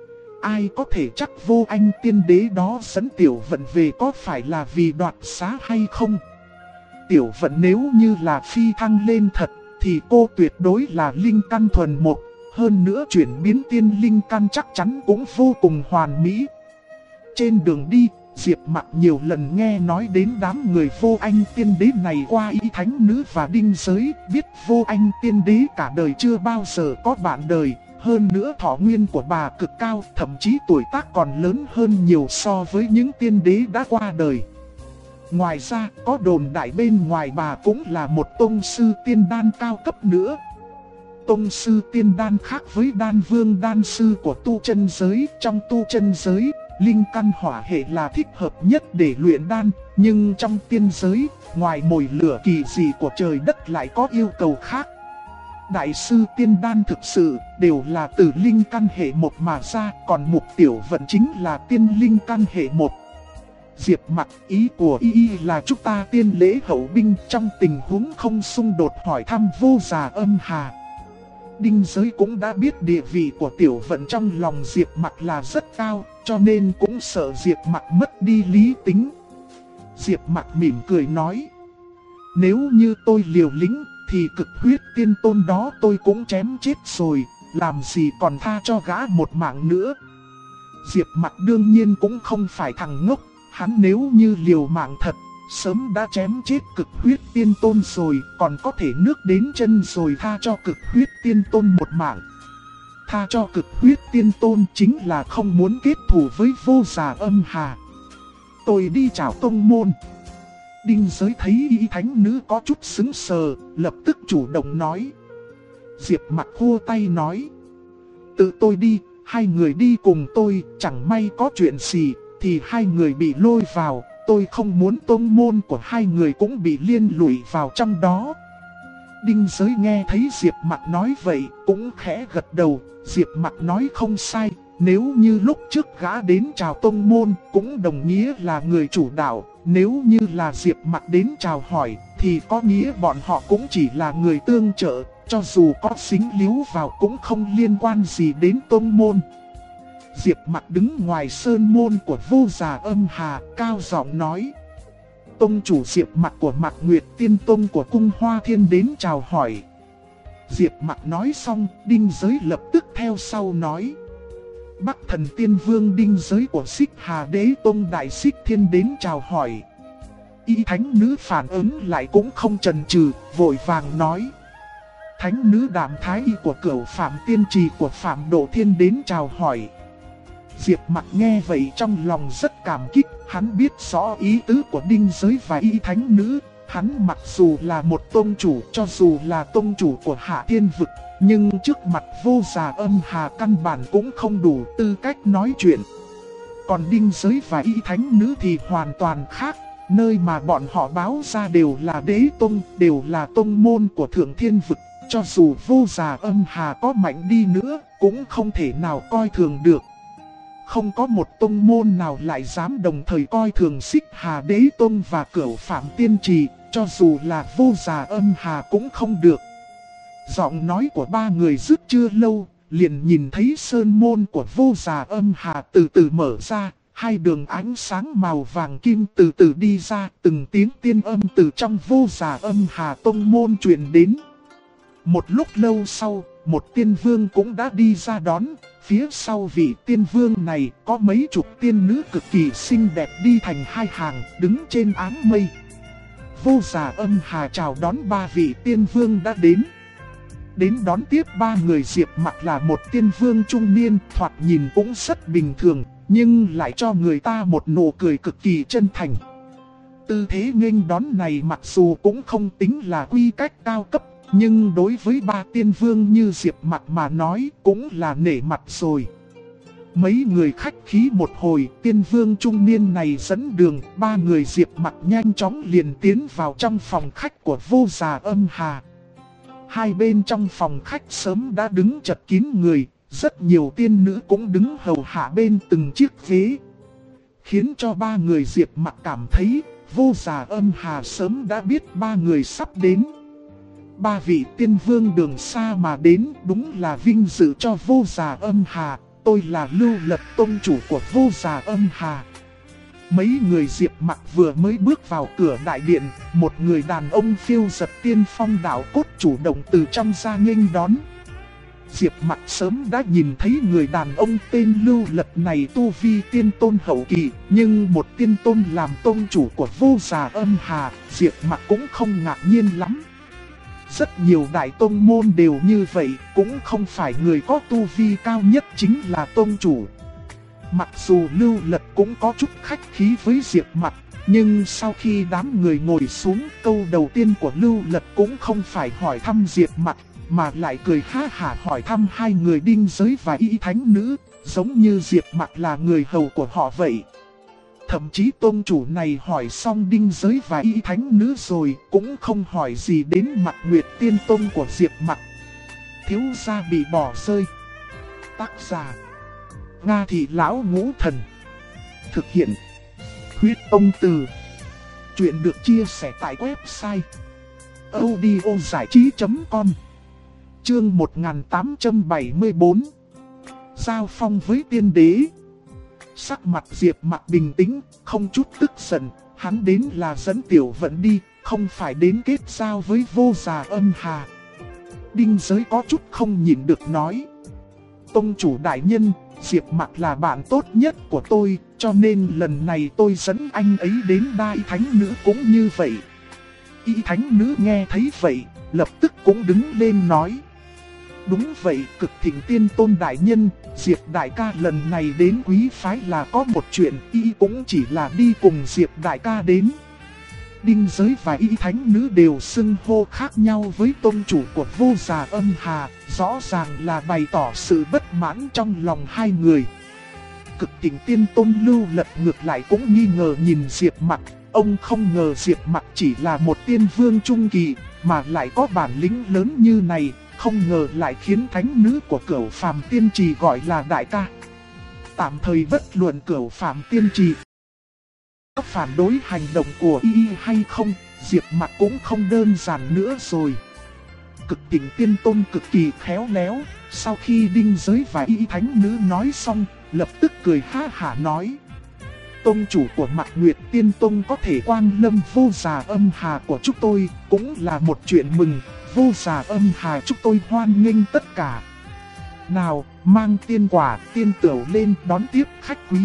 Ai có thể chắc Vô Anh Tiên Đế đó dẫn Tiểu Vận về có phải là vì đoạt xá hay không? Tiểu Vận nếu như là phi thăng lên thật, thì cô tuyệt đối là linh căn thuần một. Hơn nữa chuyển biến tiên linh căn chắc chắn cũng vô cùng hoàn mỹ. Trên đường đi, Diệp Mặc nhiều lần nghe nói đến đám người Vô Anh Tiên Đế này qua Y thánh nữ và Đinh Giới, biết Vô Anh Tiên Đế cả đời chưa bao giờ có bạn đời. Hơn nữa thọ nguyên của bà cực cao, thậm chí tuổi tác còn lớn hơn nhiều so với những tiên đế đã qua đời. Ngoài ra, có đồn đại bên ngoài bà cũng là một tông sư tiên đan cao cấp nữa. Tông sư tiên đan khác với đan vương đan sư của tu chân giới. Trong tu chân giới, linh căn hỏa hệ là thích hợp nhất để luyện đan. Nhưng trong tiên giới, ngoài mồi lửa kỳ dị của trời đất lại có yêu cầu khác. Đại sư tiên đan thực sự đều là từ linh căn hệ 1 mà ra, còn Mục Tiểu Vận chính là tiên linh căn hệ 1. Diệp Mặc, ý của y là chúng ta tiên lễ hậu binh, trong tình huống không xung đột hỏi thăm Vô Già Âm Hà. Đinh Giới cũng đã biết địa vị của Tiểu Vận trong lòng Diệp Mặc là rất cao, cho nên cũng sợ Diệp Mặc mất đi lý tính. Diệp Mặc mỉm cười nói, nếu như tôi liều lĩnh thì Cực Huyết Tiên Tôn đó tôi cũng chém chết rồi, làm gì còn tha cho gã một mạng nữa. Diệp Mặc đương nhiên cũng không phải thằng ngốc, hắn nếu như liều mạng thật, sớm đã chém chết Cực Huyết Tiên Tôn rồi, còn có thể nước đến chân rồi tha cho Cực Huyết Tiên Tôn một mạng. Tha cho Cực Huyết Tiên Tôn chính là không muốn kết thù với Vô Già Âm Hà. Tôi đi chào tông môn. Đinh Giới thấy Y thánh nữ có chút sững sờ, lập tức chủ động nói. Diệp Mặc khua tay nói. Tự tôi đi, hai người đi cùng tôi, chẳng may có chuyện gì, thì hai người bị lôi vào. Tôi không muốn tông môn của hai người cũng bị liên lụy vào trong đó. Đinh Giới nghe thấy Diệp Mặc nói vậy, cũng khẽ gật đầu. Diệp Mặc nói không sai, nếu như lúc trước gã đến chào tông môn, cũng đồng nghĩa là người chủ đạo. Nếu như là Diệp Mặc đến chào hỏi, thì có nghĩa bọn họ cũng chỉ là người tương trợ. Cho dù có dính líu vào cũng không liên quan gì đến tông môn. Diệp Mặc đứng ngoài sơn môn của Vô Già Âm Hà, cao giọng nói. Tông chủ Diệp Mặc của Mạc Nguyệt Tiên Tông của Cung Hoa Thiên đến chào hỏi. Diệp Mặc nói xong, Đinh Giới lập tức theo sau nói. Bắc Thần Tiên Vương Đinh Giới của Xích Hà Đế Tông Đại Xích Thiên đến chào hỏi. Y thánh nữ phản ứng lại cũng không chần chừ, vội vàng nói. Thánh nữ Đạm Thái Y của Cửu Phạm Tiên Trì của Phạm Độ Thiên đến chào hỏi. Diệp Mặc nghe vậy trong lòng rất cảm kích, hắn biết rõ ý tứ của Đinh Giới và Y thánh nữ. Hắn mặc dù là một tông chủ, cho dù là tông chủ của Hạ Thiên Vực, nhưng trước mặt Vô Già Âm Hà căn bản cũng không đủ tư cách nói chuyện. Còn Đinh Giới và Y thánh nữ thì hoàn toàn khác. Nơi mà bọn họ báo ra đều là đế tông, đều là tông môn của Thượng Thiên Vực. Cho dù Vô Già Âm Hà có mạnh đi nữa, cũng không thể nào coi thường được. Không có một tông môn nào lại dám đồng thời coi thường Xích Hà Đế Tông và Cửu Phạm Tiên Trì, cho dù là Vô Già Âm Hà cũng không được. Giọng nói của ba người dứt chưa lâu, liền nhìn thấy sơn môn của Vô Già Âm Hà từ từ mở ra. Hai đường ánh sáng màu vàng kim từ từ đi ra, từng tiếng tiên âm từ trong Vô Già Âm Hà tông môn truyền đến. Một lúc lâu sau, một tiên vương cũng đã đi ra đón. Phía sau vị tiên vương này có mấy chục tiên nữ cực kỳ xinh đẹp đi thành hai hàng, đứng trên áng mây. Vô Già Âm Hà chào đón ba vị tiên vương đã đến. Đến đón tiếp ba người Diệp Mặc là một tiên vương trung niên, thoạt nhìn cũng rất bình thường, nhưng lại cho người ta một nụ cười cực kỳ chân thành. Tư thế nghênh đón này mặc dù cũng không tính là quy cách cao cấp, nhưng đối với ba tiên vương như Diệp Mặc mà nói cũng là nể mặt rồi. Mấy người khách khí một hồi, tiên vương trung niên này dẫn đường, ba người Diệp Mặc nhanh chóng liền tiến vào trong phòng khách của Vô Già Âm Hà. Hai bên trong phòng khách sớm đã đứng chật kín người, rất nhiều tiên nữ cũng đứng hầu hạ bên từng chiếc ghế. Khiến cho ba người Diệp Mặc cảm thấy, Vô Già Âm Hà sớm đã biết ba người sắp đến. Ba vị tiên vương đường xa mà đến đúng là vinh dự cho Vô Già Âm Hà. Tôi là Lưu Lập tông chủ của Vô Già Âm Hà. Mấy người Diệp Mặc vừa mới bước vào cửa đại điện, một người đàn ông phiêu giật tiên phong đạo cốt chủ động từ trong ra nghênh đón. Diệp Mặc sớm đã nhìn thấy người đàn ông tên Lưu Lập này tu vi tiên tôn hậu kỳ, nhưng một tiên tôn làm tông chủ của Vô Già Âm Hà, Diệp Mặc cũng không ngạc nhiên lắm. Rất nhiều đại tông môn đều như vậy, cũng không phải người có tu vi cao nhất chính là tông chủ. Mặc dù Lưu Lập cũng có chút khách khí với Diệp Mặc, nhưng sau khi đám người ngồi xuống, câu đầu tiên của Lưu Lập cũng không phải hỏi thăm Diệp Mặc, mà lại cười ha hả hỏi thăm hai người Đinh Giới và Y thánh nữ, giống như Diệp Mặc là người hầu của họ vậy. Thậm chí tôn chủ này hỏi xong Đinh Giới và Y thánh nữ rồi, cũng không hỏi gì đến Mạc Nguyệt Tiên Tông của Diệp Mặc. Thiếu gia bị bỏ rơi. Tác giả: Nga Thị Lão Ngũ Thần. Thực hiện: Huyết Tông Từ. Chuyện được chia sẻ tại website audiozảichí.com. Chương 1874. Giao phong với tiên đế. Sắc mặt Diệp Mặc bình tĩnh, không chút tức giận. Hắn đến là dẫn Tiểu Vận đi, không phải đến kết giao với Vô Già Âm Hà. Đinh Giới có chút không nhịn được nói: Tông chủ đại nhân, Diệp Mặc là bạn tốt nhất của tôi, cho nên lần này tôi dẫn anh ấy đến Đại Thánh Nữ cũng như vậy. Y Thánh Nữ nghe thấy vậy, lập tức cũng đứng lên nói: Đúng vậy, Cực Thịnh Tiên Tôn đại nhân, Diệp đại ca lần này đến quý phái là có một chuyện, y cũng chỉ là đi cùng Diệp đại ca đến. Đinh Giới và Y Thánh Nữ đều xưng hô khác nhau với tông chủ của Vô Già Âm Hà, rõ ràng là bày tỏ sự bất mãn trong lòng hai người. Cực Tỉnh Tiên Tôn Lưu Lật ngược lại cũng nghi ngờ nhìn Diệp Mặc, ông không ngờ Diệp Mặc chỉ là một tiên vương trung kỳ, mà lại có bản lĩnh lớn như này, không ngờ lại khiến thánh nữ của Cửu Phàm Tiên Trì gọi là đại ca. Tạm thời bất luận Cửu Phàm Tiên Trì có phản đối hành động của y hay không, Diệp Mặc cũng không đơn giản nữa rồi. Cực Tỉnh Tiên Tôn cực kỳ khéo léo, sau khi Đinh Giới và Y Thánh Nữ nói xong, lập tức cười ha hả nói: Tông chủ của Mạc Nguyệt Tiên Tông có thể quang lâm Vô Già Âm Hà của chúng tôi, cũng là một chuyện mừng. Vô Già Âm Hà chúng tôi hoan nghênh tất cả. Nào, mang tiên quả, tiên tửu lên đón tiếp khách quý.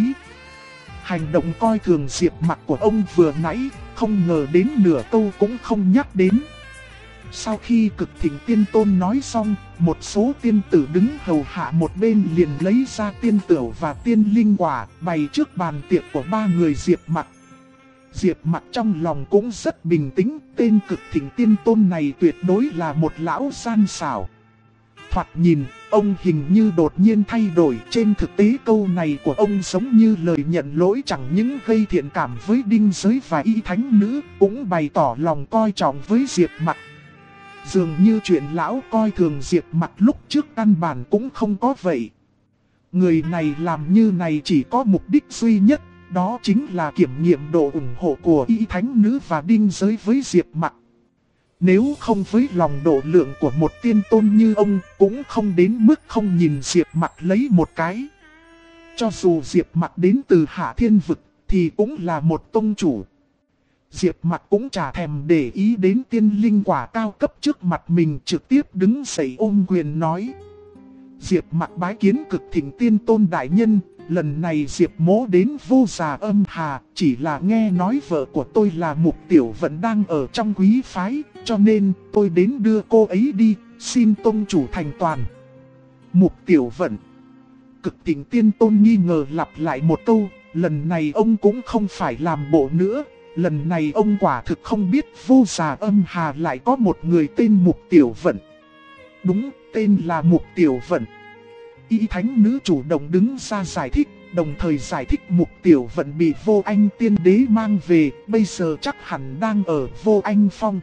Hành động coi thường Diệp Mặc của ông vừa nãy, không ngờ đến nửa câu cũng không nhắc đến. Sau khi Cực Thịnh Tiên Tôn nói xong, một số tiên tử đứng hầu hạ một bên liền lấy ra tiên tửu và tiên linh quả bày trước bàn tiệc của ba người Diệp Mặc. Diệp Mặc trong lòng cũng rất bình tĩnh, tên Cực Thịnh Tiên Tôn này tuyệt đối là một lão gian xảo. Thoạt nhìn, ông hình như đột nhiên thay đổi, trên thực tế câu này của ông giống như lời nhận lỗi, chẳng những gây thiện cảm với Đinh Giới và Y Thánh Nữ, cũng bày tỏ lòng coi trọng với Diệp Mặc. Dường như chuyện lão coi thường Diệp Mặc lúc trước căn bản cũng không có vậy. Người này làm như này chỉ có mục đích duy nhất, đó chính là kiểm nghiệm độ ủng hộ của Y Thánh Nữ và Đinh Giới với Diệp Mặc. Nếu không với lòng độ lượng của một tiên tôn như ông, cũng không đến mức không nhìn Diệp Mặc lấy một cái. Cho dù Diệp Mặc đến từ Hạ Thiên Vực, thì cũng là một tông chủ. Diệp Mặc cũng chả thèm để ý đến tiên linh quả cao cấp trước mặt mình, trực tiếp đứng dậy ôm quyền nói: Diệp Mặc bái kiến Cực Thịnh Tiên Tôn đại nhân. Lần này Diệp mỗ đến Vô Già Âm Hà, chỉ là nghe nói vợ của tôi là Mục Tiểu Vận đang ở trong quý phái, cho nên tôi đến đưa cô ấy đi, xin tông chủ thành toàn. Mục Tiểu Vận. Cực Thịnh Tiên Tôn nghi ngờ lặp lại một câu, lần này ông cũng không phải làm bộ nữa. Lần này ông quả thực không biết Vô Già Âm Hà lại có một người tên Mục Tiểu Vận. Đúng, tên là Mục Tiểu Vận. Y Thánh Nữ chủ động đứng ra giải thích, đồng thời giải thích Mục Tiểu Vận bị Vô Anh Tiên Đế mang về, bây giờ chắc hẳn đang ở Vô Anh Phong.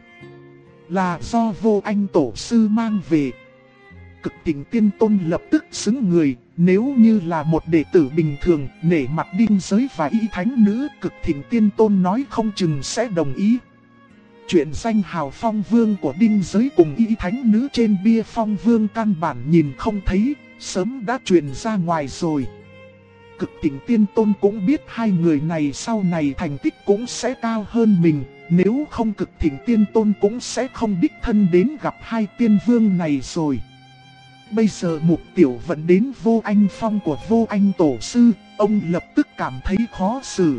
Là do Vô Anh Tổ Sư mang về. Cực Thịnh Tiên Tôn lập tức xứng người, nếu như là một đệ tử bình thường, nể mặt Đinh Giới và Y Thánh Nữ, Cực Thịnh Tiên Tôn nói không chừng sẽ đồng ý. Chuyện danh hào Phong Vương của Đinh Giới cùng Y Thánh Nữ trên bia Phong Vương căn bản nhìn không thấy, sớm đã truyền ra ngoài rồi. Cực Thịnh Tiên Tôn cũng biết hai người này sau này thành tích cũng sẽ cao hơn mình, nếu không Cực Thịnh Tiên Tôn cũng sẽ không đích thân đến gặp hai tiên vương này rồi. Bây giờ Mục Tiểu Vận đến Vô Anh Phong của Vô Anh Tổ Sư, ông lập tức cảm thấy khó xử.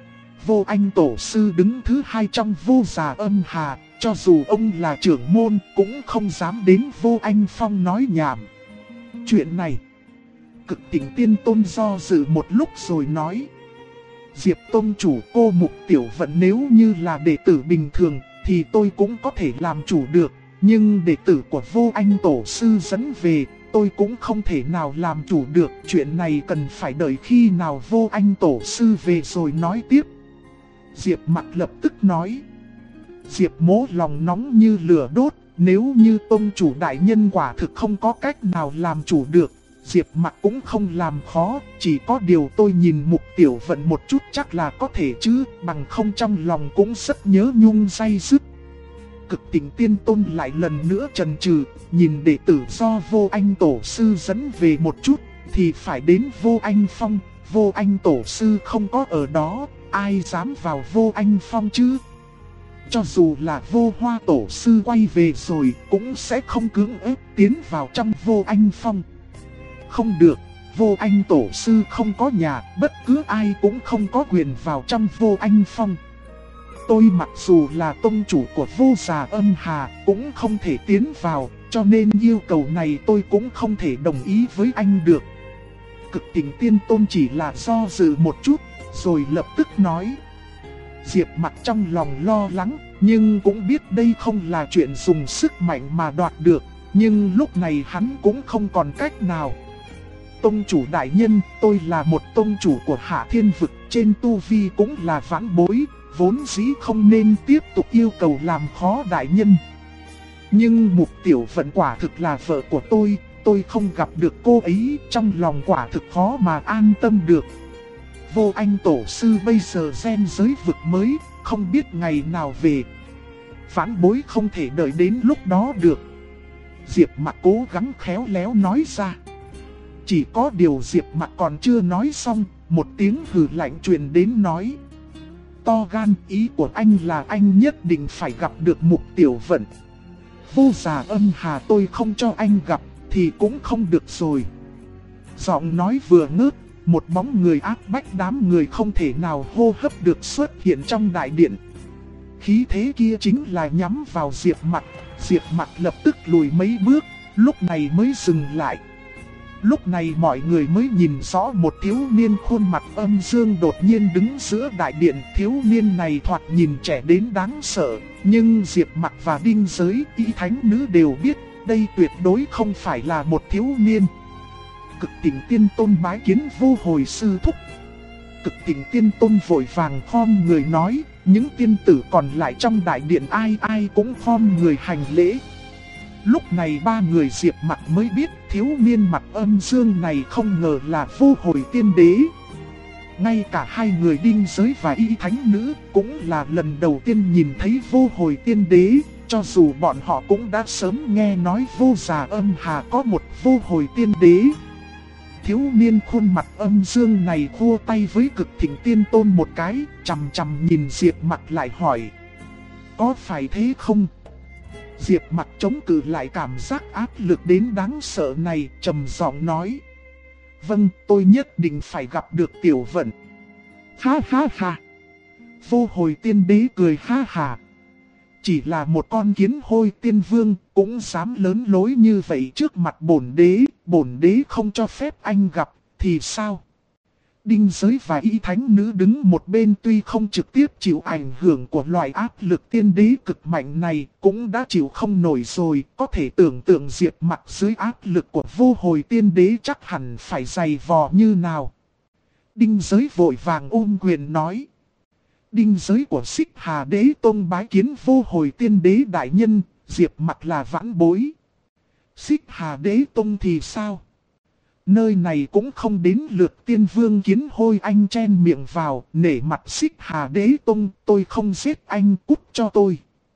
Vô Anh Tổ Sư đứng thứ hai trong Vô Già Âm Hà, cho dù ông là trưởng môn cũng không dám đến Vô Anh Phong nói nhảm. Chuyện này, Cực Thịnh Tiên Tôn do dự một lúc rồi nói: Diệp tông chủ, cô Mục Tiểu Vận nếu như là đệ tử bình thường thì tôi cũng có thể làm chủ được. Nhưng đệ tử của Vô Anh Tổ Sư dẫn về, tôi cũng không thể nào làm chủ được. Chuyện này cần phải đợi khi nào Vô Anh Tổ Sư về rồi nói tiếp. Diệp Mặc lập tức nói: Diệp mỗ lòng nóng như lửa đốt, nếu như tông chủ đại nhân quả thực không có cách nào làm chủ được, Diệp Mặc cũng không làm khó, chỉ có điều tôi nhìn Mục Tiểu Vận một chút chắc là có thể chứ, bằng không trong lòng cũng rất nhớ nhung say dứt. Cực Thịnh Tiên Tôn lại lần nữa chần chừ, nhìn đệ tử do Vô Anh Tổ Sư dẫn về một chút, thì phải đến Vô Anh Phong. Vô Anh Tổ Sư không có ở đó, ai dám vào Vô Anh Phong chứ? Cho dù là Vô Hoa Tổ Sư quay về rồi, cũng sẽ không cưỡng ép tiến vào trong Vô Anh Phong. Không được, Vô Anh Tổ Sư không có nhà, bất cứ ai cũng không có quyền vào trong Vô Anh Phong. Tôi mặc dù là tông chủ của Vô Già Âm Hà, cũng không thể tiến vào, cho nên yêu cầu này tôi cũng không thể đồng ý với anh được. Cực Thịnh Tiên Tôn chỉ là do dự một chút, rồi lập tức nói: Diệp Mặc trong lòng lo lắng, nhưng cũng biết đây không là chuyện dùng sức mạnh mà đoạt được. Nhưng lúc này hắn cũng không còn cách nào. Tông chủ đại nhân, tôi là một tông chủ của Hạ Thiên Vực, trên tu vi cũng là vãn bối, vốn dĩ không nên tiếp tục yêu cầu làm khó đại nhân. Nhưng Mục Tiểu Vận quả thực là vợ của tôi không gặp được cô ấy, trong lòng quả thực khó mà an tâm được. Vô Anh tổ sư bây giờ gen giới vực mới, không biết ngày nào về. Vãn bối không thể đợi đến lúc đó được. Diệp Mặc cố gắng khéo léo nói ra. Chỉ có điều Diệp Mặc còn chưa nói xong, một tiếng hừ lạnh truyền đến nói. To gan, ý của anh là anh nhất định phải gặp được Mục Tiểu Vận. Vô Già Âm Hà tôi không cho anh gặp, thì cũng không được rồi. Giọng nói vừa ngớt, một bóng người áp bách đám người không thể nào hô hấp được xuất hiện trong đại điện. Khí thế kia chính là nhắm vào Diệp Mặc. Diệp Mặc lập tức lùi mấy bước, lúc này mới dừng lại. Lúc này mọi người mới nhìn rõ một thiếu niên khuôn mặt âm dương đột nhiên đứng giữa đại điện. Thiếu niên này thoạt nhìn trẻ đến đáng sợ, nhưng Diệp Mặc và Đinh Giới, Y Thánh Nữ đều biết đây tuyệt đối không phải là một thiếu niên. Cực Tỉnh Tiên Tôn bái kiến Vô Hồi sư thúc. Cực Tỉnh Tiên Tôn vội vàng khom người nói, những tiên tử còn lại trong đại điện ai ai cũng khom người hành lễ. Lúc này ba người Diệp Mặc mới biết thiếu niên mặt âm dương này không ngờ là Vô Hồi Tiên Đế. Ngay cả hai người Đinh Giới và Y Thánh Nữ cũng là lần đầu tiên nhìn thấy Vô Hồi Tiên Đế. Cho dù bọn họ cũng đã sớm nghe nói Vô Già Âm Hà có một Vô Hồi Tiên Đế. Thiếu niên khuôn mặt âm dương này khua tay với Cực Thịnh Tiên Tôn một cái, chằm chằm nhìn Diệp Mặc lại hỏi. Có phải thế không? Diệp Mặc chống cự lại cảm giác áp lực đến đáng sợ này, trầm giọng nói. Vâng, tôi nhất định phải gặp được Tiểu Vận. Ha ha ha. Vô Hồi Tiên Đế cười ha ha. Chỉ là một con kiến hôi tiên vương, cũng dám lớn lối như vậy trước mặt bổn đế không cho phép anh gặp, thì sao? Đinh Giới và Y Thánh Nữ đứng một bên tuy không trực tiếp chịu ảnh hưởng của loại áp lực tiên đế cực mạnh này, cũng đã chịu không nổi rồi, có thể tưởng tượng Diệp Mặc dưới áp lực của Vô Hồi Tiên Đế chắc hẳn phải dày vò như nào. Đinh Giới vội vàng ôm quyền nói. Đinh Giới của Xích Hà Đế Tông bái kiến Vô Hồi Tiên Đế đại nhân, Diệp Mặc là vãn bối. Xích Hà Đế Tông thì sao? Nơi này cũng không đến lượt Tiên Vương Kiến Hôi anh chen miệng vào, nể mặt Xích Hà Đế Tông, tôi không giết anh, cút cho tôi.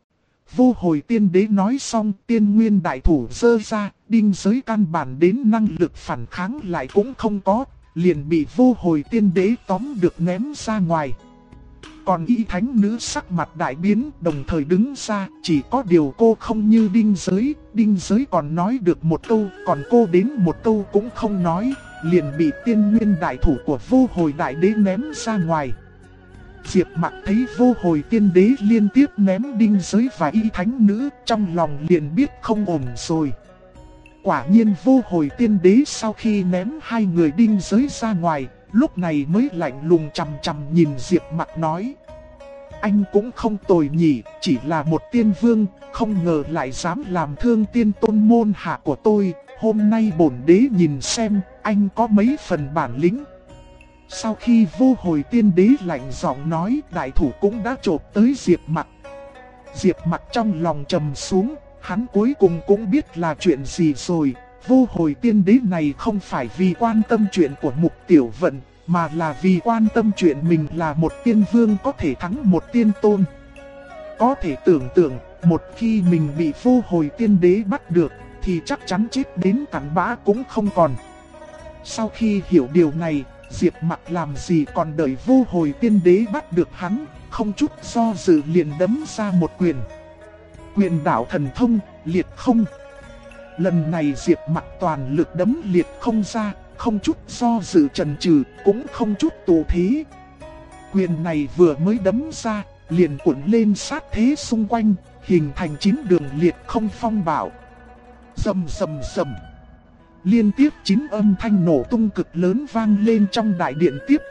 Vô Hồi Tiên Đế nói xong, tiên nguyên đại thủ giơ ra, Đinh Giới căn bản đến năng lực phản kháng lại cũng không có, liền bị Vô Hồi Tiên Đế tóm được ném ra ngoài. Còn Y Thánh Nữ sắc mặt đại biến, đồng thời đứng ra, chỉ có điều cô không như Đinh Giới còn nói được một câu, còn cô đến một câu cũng không nói, liền bị tiên nguyên đại thủ của Vô Hồi Đại Đế ném ra ngoài. Diệp Mặc thấy Vô Hồi Tiên Đế liên tiếp ném Đinh Giới và Y Thánh Nữ, trong lòng liền biết không ổn rồi. Quả nhiên Vô Hồi Tiên Đế sau khi ném hai người Đinh Giới ra ngoài, lúc này mới lạnh lùng chằm chằm nhìn Diệp Mặc nói. Anh cũng không tồi nhỉ, chỉ là một tiên vương, không ngờ lại dám làm thương tiên tôn môn hạ của tôi. Hôm nay bổn đế nhìn xem, anh có mấy phần bản lĩnh. Sau khi Vô Hồi Tiên Đế lạnh giọng nói, đại thủ cũng đã chộp tới Diệp Mặc. Diệp Mặc trong lòng trầm xuống, hắn cuối cùng cũng biết là chuyện gì rồi. Vô Hồi Tiên Đế này không phải vì quan tâm chuyện của Mục Tiểu Vận, mà là vì quan tâm chuyện mình là một tiên vương có thể thắng một tiên tôn. Có thể tưởng tượng, một khi mình bị Vô Hồi Tiên Đế bắt được, thì chắc chắn chết đến cắn bã cũng không còn. Sau khi hiểu điều này, Diệp Mặc làm gì còn đợi Vô Hồi Tiên Đế bắt được hắn, không chút do dự liền đấm ra một quyền. Quyền đảo thần thông, liệt không. Lần này Diệp Mặc toàn lực đấm liệt không ra, không chút do dự chần chừ, cũng không chút tù thí. Quyền này vừa mới đấm ra, liền cuộn lên sát thế xung quanh, hình thành 9 đường liệt không phong bạo. Rầm rầm rầm. Liên tiếp 9 âm thanh nổ tung cực lớn vang lên trong đại điện tiếp khách,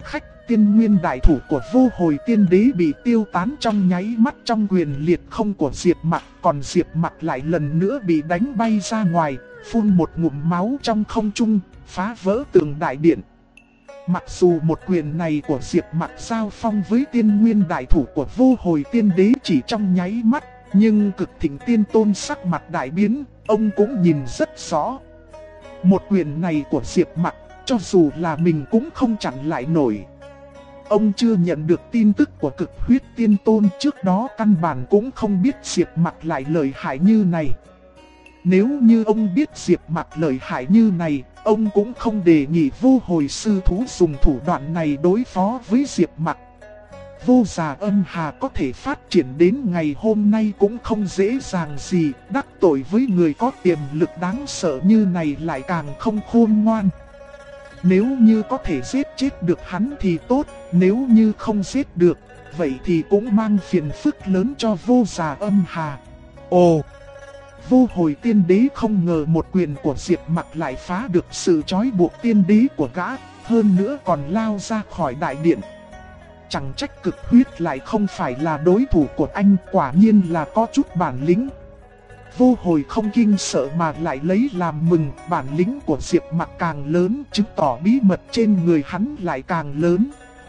tiên nguyên đại thủ của Vô Hồi Tiên Đế bị tiêu tán trong nháy mắt trong quyền liệt không của Diệp Mặc, còn Diệp Mặc lại lần nữa bị đánh bay ra ngoài, phun một ngụm máu trong không trung, phá vỡ tường đại điện. Mặc dù một quyền này của Diệp Mặc giao phong với tiên nguyên đại thủ của Vô Hồi Tiên Đế chỉ trong nháy mắt, nhưng Cực Thịnh Tiên Tôn sắc mặt đại biến, ông cũng nhìn rất rõ. Một quyền này của Diệp Mặc, cho dù là mình cũng không chặn lại nổi. Ông chưa nhận được tin tức của Cực Huyết Tiên Tôn, trước đó căn bản cũng không biết Diệp Mặc lại lợi hại như này. Nếu như ông biết Diệp Mặc lợi hại như này, ông cũng không đề nghị Vô Hồi sư thú dùng thủ đoạn này đối phó với Diệp Mặc. Vô Già Âm Hà có thể phát triển đến ngày hôm nay cũng không dễ dàng gì, đắc tội với người có tiềm lực đáng sợ như này lại càng không khôn ngoan. Nếu như có thể giết chết được hắn thì tốt, nếu như không giết được, vậy thì cũng mang phiền phức lớn cho Vô Già Âm Hà. Ồ! Vô Hồi Tiên Đế không ngờ một quyền của Diệp Mặc lại phá được sự trói buộc tiên đế của gã, hơn nữa còn lao ra khỏi đại điện. Chẳng trách Cực Huyết lại không phải là đối thủ của anh, quả nhiên là có chút bản lĩnh. Vô Hồi không kinh sợ mà lại lấy làm mừng, bản lĩnh của Diệp Mặc càng lớn, chứng tỏ bí mật trên người hắn lại càng lớn.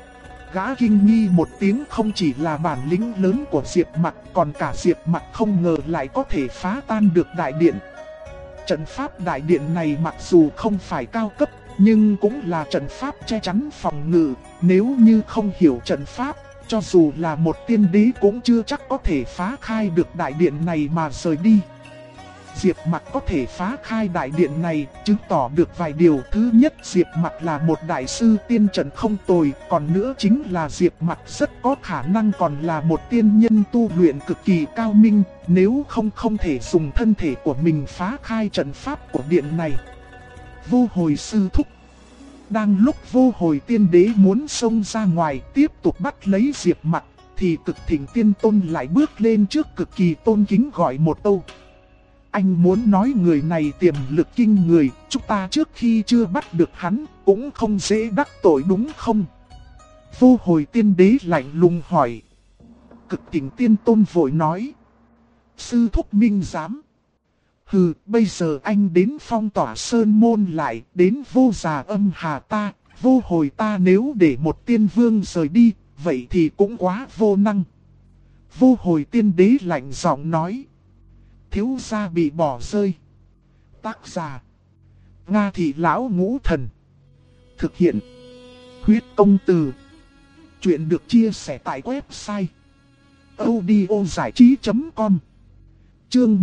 Gã kinh nghi một tiếng, không chỉ là bản lĩnh lớn của Diệp Mặc, còn cả Diệp Mặc không ngờ lại có thể phá tan được đại điện. Trận pháp đại điện này mặc dù không phải cao cấp, nhưng cũng là trận pháp che chắn phòng ngự. Nếu như không hiểu trận pháp, cho dù là một tiên đế cũng chưa chắc có thể phá khai được đại điện này mà rời đi. Diệp Mặc có thể phá khai đại điện này, chứng tỏ được vài điều. Thứ nhất, Diệp Mặc là một đại sư tiên trận không tồi, còn nữa chính là Diệp Mặc rất có khả năng còn là một tiên nhân tu luyện cực kỳ cao minh, nếu không thể dùng thân thể của mình phá khai trận pháp của điện này. Vô Hồi sư thúc. Đang lúc Vô Hồi Tiên Đế muốn xông ra ngoài tiếp tục bắt lấy Diệp Mặc, thì Cực Thịnh Tiên Tôn lại bước lên trước cực kỳ tôn kính gọi một câu. Anh muốn nói người này tiềm lực kinh người, chúng ta trước khi chưa bắt được hắn, cũng không dễ đắc tội đúng không? Vô Hồi Tiên Đế lạnh lùng hỏi. Cực Thịnh Tiên Tôn vội nói. Sư thúc minh giám. Hừ, bây giờ anh đến phong tỏa sơn môn lại, đến Vô Già Âm Hà ta, Vô Hồi ta nếu để một tiên vương rời đi, vậy thì cũng quá vô năng. Vô Hồi Tiên Đế lạnh giọng nói. Thiếu gia bị bỏ rơi. Tác giả. Nga Thị Lão Ngũ Thần. Thực hiện. Huyết Công Từ. Chuyện được chia sẻ tại website audiozảichí.com. Chương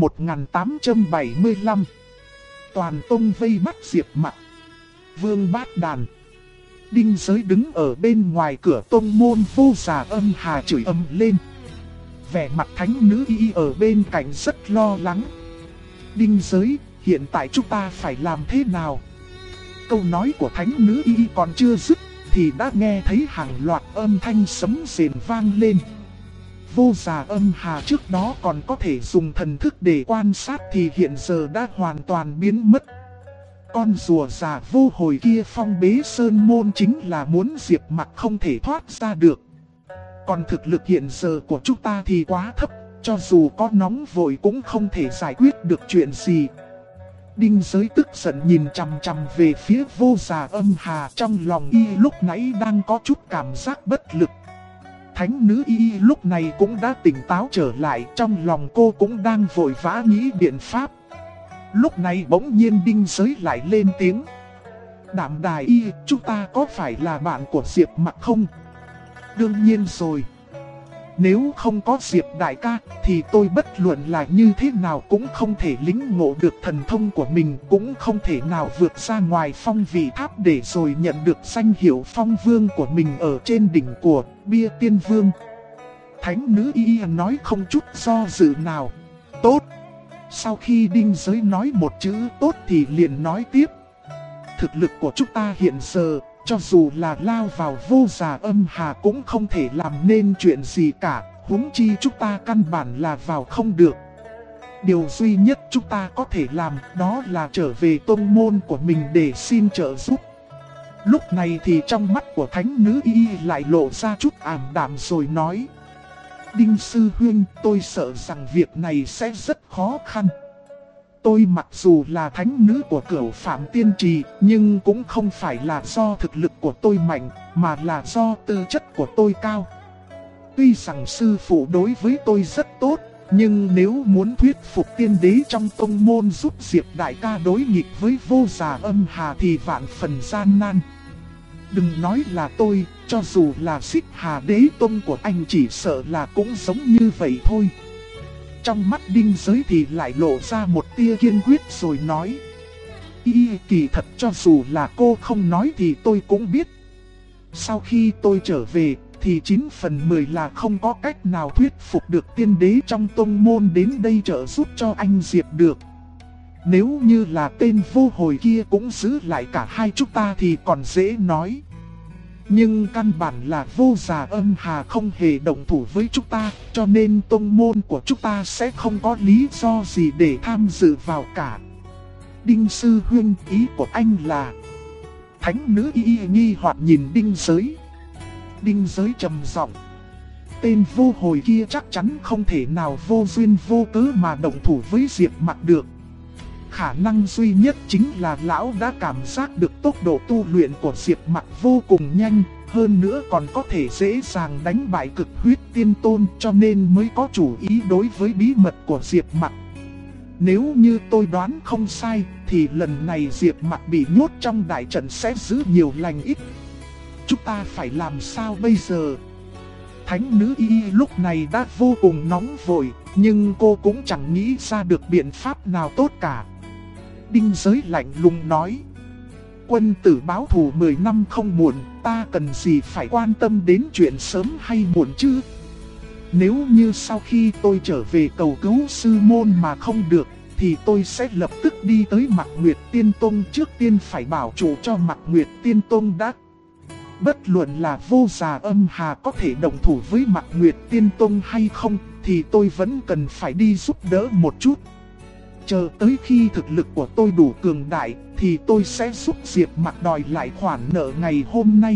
1875. Toàn tông vây bắt Diệp Mặc. Vương Bát Đàn. Đinh Giới đứng ở bên ngoài cửa tông môn Vô Già Âm Hà chửi ầm lên. Vẻ mặt thánh nữ y ở bên cạnh rất lo lắng. Đinh Giới, hiện tại chúng ta phải làm thế nào? Câu nói của thánh nữ y còn chưa dứt, thì đã nghe thấy hàng loạt âm thanh sấm rền vang lên. Vô Già Âm Hà trước đó còn có thể dùng thần thức để quan sát thì hiện giờ đã hoàn toàn biến mất. Con rùa già Vô Hồi kia phong bế sơn môn chính là muốn Diệp Mặc không thể thoát ra được. Còn thực lực hiện giờ của chúng ta thì quá thấp, cho dù có nóng vội cũng không thể giải quyết được chuyện gì. Đinh Giới tức giận nhìn chằm chằm về phía Vô Già Âm Hà, trong lòng y lúc nãy đang có chút cảm giác bất lực. Thánh nữ y lúc này cũng đã tỉnh táo trở lại, trong lòng cô cũng đang vội vã nghĩ biện pháp. Lúc này bỗng nhiên Đinh Giới lại lên tiếng. Đảm Đài y, chúng ta có phải là bạn của Diệp Mặc không? Đương nhiên rồi. Nếu không có Diệp đại ca thì tôi bất luận là như thế nào cũng không thể lĩnh ngộ được thần thông của mình, cũng không thể nào vượt ra ngoài phong vị tháp để rồi nhận được danh hiệu phong vương của mình ở trên đỉnh của Bia Tiên Vương. Thánh nữ y nói không chút do dự nào. Tốt. Sau khi Đinh Giới nói một chữ tốt thì liền nói tiếp. Thực lực của chúng ta hiện giờ, cho dù là lao vào Vô Già Âm Hà cũng không thể làm nên chuyện gì cả, huống chi chúng ta căn bản là vào không được. Điều duy nhất chúng ta có thể làm đó là trở về tông môn của mình để xin trợ giúp. Lúc này thì trong mắt của thánh nữ y lại lộ ra chút ảm đạm rồi nói: Đinh sư huynh, tôi sợ rằng việc này sẽ rất khó khăn. Tôi mặc dù là thánh nữ của Cửu Phạm Tiên Trì, nhưng cũng không phải là do thực lực của tôi mạnh, mà là do tư chất của tôi cao. Tuy rằng sư phụ đối với tôi rất tốt, nhưng nếu muốn thuyết phục tiên đế trong tông môn giúp Diệp đại ca đối nghịch với Vô Già Âm Hà thì vạn phần gian nan. Đừng nói là tôi, cho dù là Xích Hà Đế Tông của anh chỉ sợ là cũng giống như vậy thôi. Trong mắt Đinh Giới thì lại lộ ra một tia kiên quyết rồi nói: Kỳ thật cho dù là cô không nói thì tôi cũng biết. Sau khi tôi trở về thì 9 phần 10 là không có cách nào thuyết phục được tiên đế trong tông môn đến đây trợ giúp cho anh Diệp được. Nếu như là tên vô hồi kia cũng giữ lại cả hai chúng ta thì còn dễ nói. Nhưng căn bản là Vô Già Âm Hà không hề động thủ với chúng ta, cho nên tông môn của chúng ta sẽ không có lý do gì để tham dự vào cả. Đinh sư huynh, ý của anh là... Thánh nữ y nghi hoặc nhìn Đinh Giới. Đinh Giới trầm giọng: Tên vô hồi kia chắc chắn không thể nào vô duyên vô cớ mà động thủ với Diệp Mặc được. Khả năng duy nhất chính là lão đã cảm giác được tốc độ tu luyện của Diệp Mặc vô cùng nhanh, hơn nữa còn có thể dễ dàng đánh bại Cực Huyết Tiên Tôn, cho nên mới có chủ ý đối với bí mật của Diệp Mặc. Nếu như tôi đoán không sai thì lần này Diệp Mặc bị nhốt trong đại trận sẽ giữ nhiều lành ít. Chúng ta phải làm sao bây giờ? Thánh nữ y lúc này đã vô cùng nóng vội, nhưng cô cũng chẳng nghĩ ra được biện pháp nào tốt cả. Đinh Giới lạnh lùng nói: Quân tử báo thù 10 năm không muộn, ta cần gì phải quan tâm đến chuyện sớm hay muộn chứ? Nếu như sau khi tôi trở về cầu cứu sư môn mà không được, thì tôi sẽ lập tức đi tới Mạc Nguyệt Tiên Tông. Trước tiên phải bảo chủ cho Mạc Nguyệt Tiên Tông đã. Bất luận là Vô Già Âm Hà có thể đồng thủ với Mạc Nguyệt Tiên Tông hay không, thì tôi vẫn cần phải đi giúp đỡ một chút. Chờ tới khi thực lực của tôi đủ cường đại, thì tôi sẽ giúp Diệp Mặc đòi lại khoản nợ ngày hôm nay.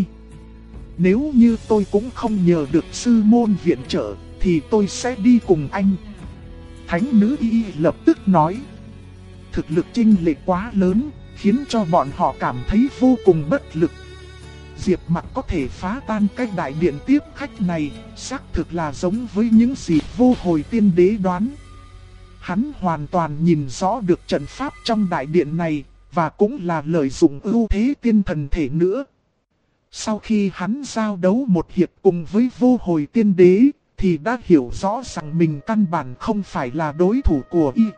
Nếu như tôi cũng không nhờ được sư môn viện trợ, thì tôi sẽ đi cùng anh. Thánh nữ y lập tức nói: Thực lực chênh lệch quá lớn, khiến cho bọn họ cảm thấy vô cùng bất lực. Diệp Mặc có thể phá tan cái đại điện tiếp khách này, xác thực là giống với những gì vô hồi tiên đế đoán. Hắn hoàn toàn nhìn rõ được trận pháp trong đại điện này, và cũng là lợi dụng ưu thế tiên thần thể nữa. Sau khi hắn giao đấu một hiệp cùng với vô hồi tiên đế, thì đã hiểu rõ rằng mình căn bản không phải là đối thủ của y.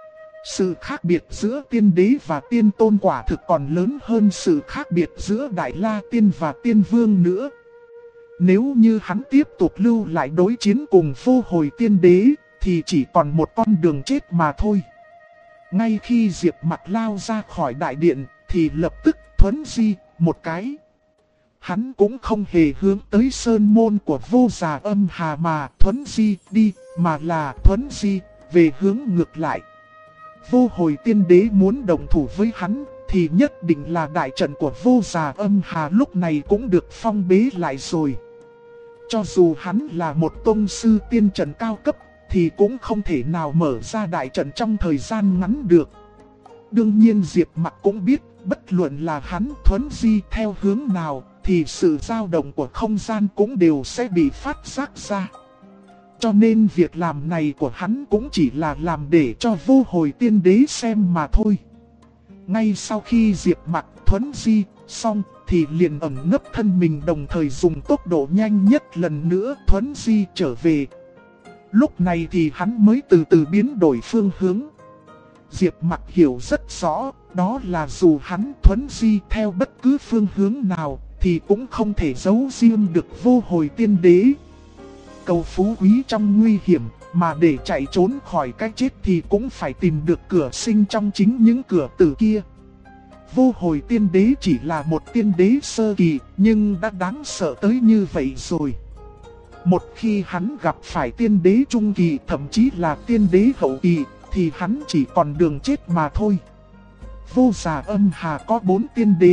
Sự khác biệt giữa tiên đế và tiên tôn quả thực còn lớn hơn sự khác biệt giữa Đại La Tiên và Tiên Vương nữa. Nếu như hắn tiếp tục lưu lại đối chiến cùng vô hồi tiên đế, thì chỉ còn một con đường chết mà thôi. Ngay khi Diệp Mặc lao ra khỏi đại điện, thì lập tức thuấn di một cái. Hắn cũng không hề hướng tới sơn môn của Vô Già Âm Hà mà thuấn di đi, mà là thuấn di về hướng ngược lại. Vô hồi tiên đế muốn đồng thủ với hắn, thì nhất định là đại trận của Vô Già Âm Hà lúc này cũng được phong bế lại rồi. Cho dù hắn là một tông sư tiên trận cao cấp, thì cũng không thể nào mở ra đại trận trong thời gian ngắn được. Đương nhiên Diệp Mặc cũng biết, bất luận là hắn thuấn di theo hướng nào, thì sự dao động của không gian cũng đều sẽ bị phát giác ra. Cho nên việc làm này của hắn cũng chỉ là làm để cho vô hồi tiên đế xem mà thôi. Ngay sau khi Diệp Mặc thuấn di xong, thì liền ẩn nấp thân mình, đồng thời dùng tốc độ nhanh nhất lần nữa thuấn di trở về. Lúc này thì hắn mới từ từ biến đổi phương hướng. Diệp Mặc hiểu rất rõ, đó là dù hắn thuấn di theo bất cứ phương hướng nào, thì cũng không thể giấu riêng được vô hồi tiên đế. Cầu phú quý trong nguy hiểm, mà để chạy trốn khỏi cái chết thì cũng phải tìm được cửa sinh trong chính những cửa tử kia. Vô hồi tiên đế chỉ là một tiên đế sơ kỳ, nhưng đã đáng sợ tới như vậy rồi. Một khi hắn gặp phải tiên đế trung kỳ, thậm chí là tiên đế hậu kỳ, thì hắn chỉ còn đường chết mà thôi. Vô Già Âm Hà có 4 tiên đế,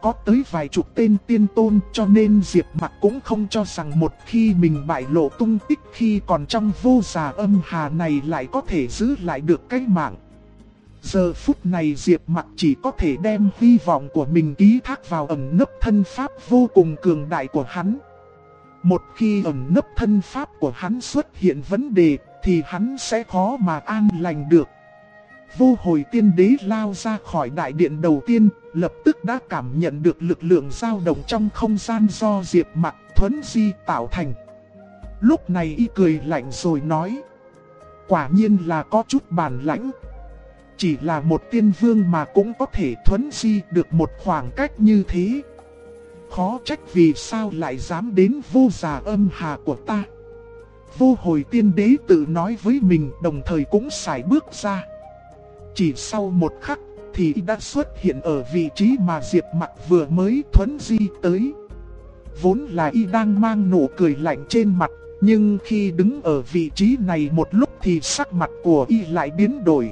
có tới vài chục tên tiên tôn, cho nên Diệp Mặc cũng không cho rằng một khi mình bại lộ tung tích khi còn trong vô già âm hà này lại có thể giữ lại được cái mạng. Giờ phút này Diệp Mặc chỉ có thể đem hy vọng của mình ký thác vào ẩn nấp thân pháp vô cùng cường đại của hắn. Một khi ẩn nấp thân pháp của hắn xuất hiện vấn đề thì hắn sẽ khó mà an lành được. Vô Hồi Tiên Đế lao ra khỏi đại điện đầu tiên, lập tức đã cảm nhận được lực lượng dao động trong không gian do Diệp Mặc thuấn di tạo thành. Lúc này y cười lạnh rồi nói: quả nhiên là có chút bản lãnh. Chỉ là một tiên vương mà cũng có thể thuấn di được một khoảng cách như thế. Khó trách vì sao lại dám đến vô già âm hà của ta. Vô Hồi Tiên Đế tự nói với mình, đồng thời cũng sải bước ra. Chỉ sau một khắc thì y đã xuất hiện ở vị trí mà Diệp Mặc vừa mới thuấn di tới. Vốn là y đang mang nụ cười lạnh trên mặt, nhưng khi đứng ở vị trí này một lúc thì sắc mặt của y lại biến đổi.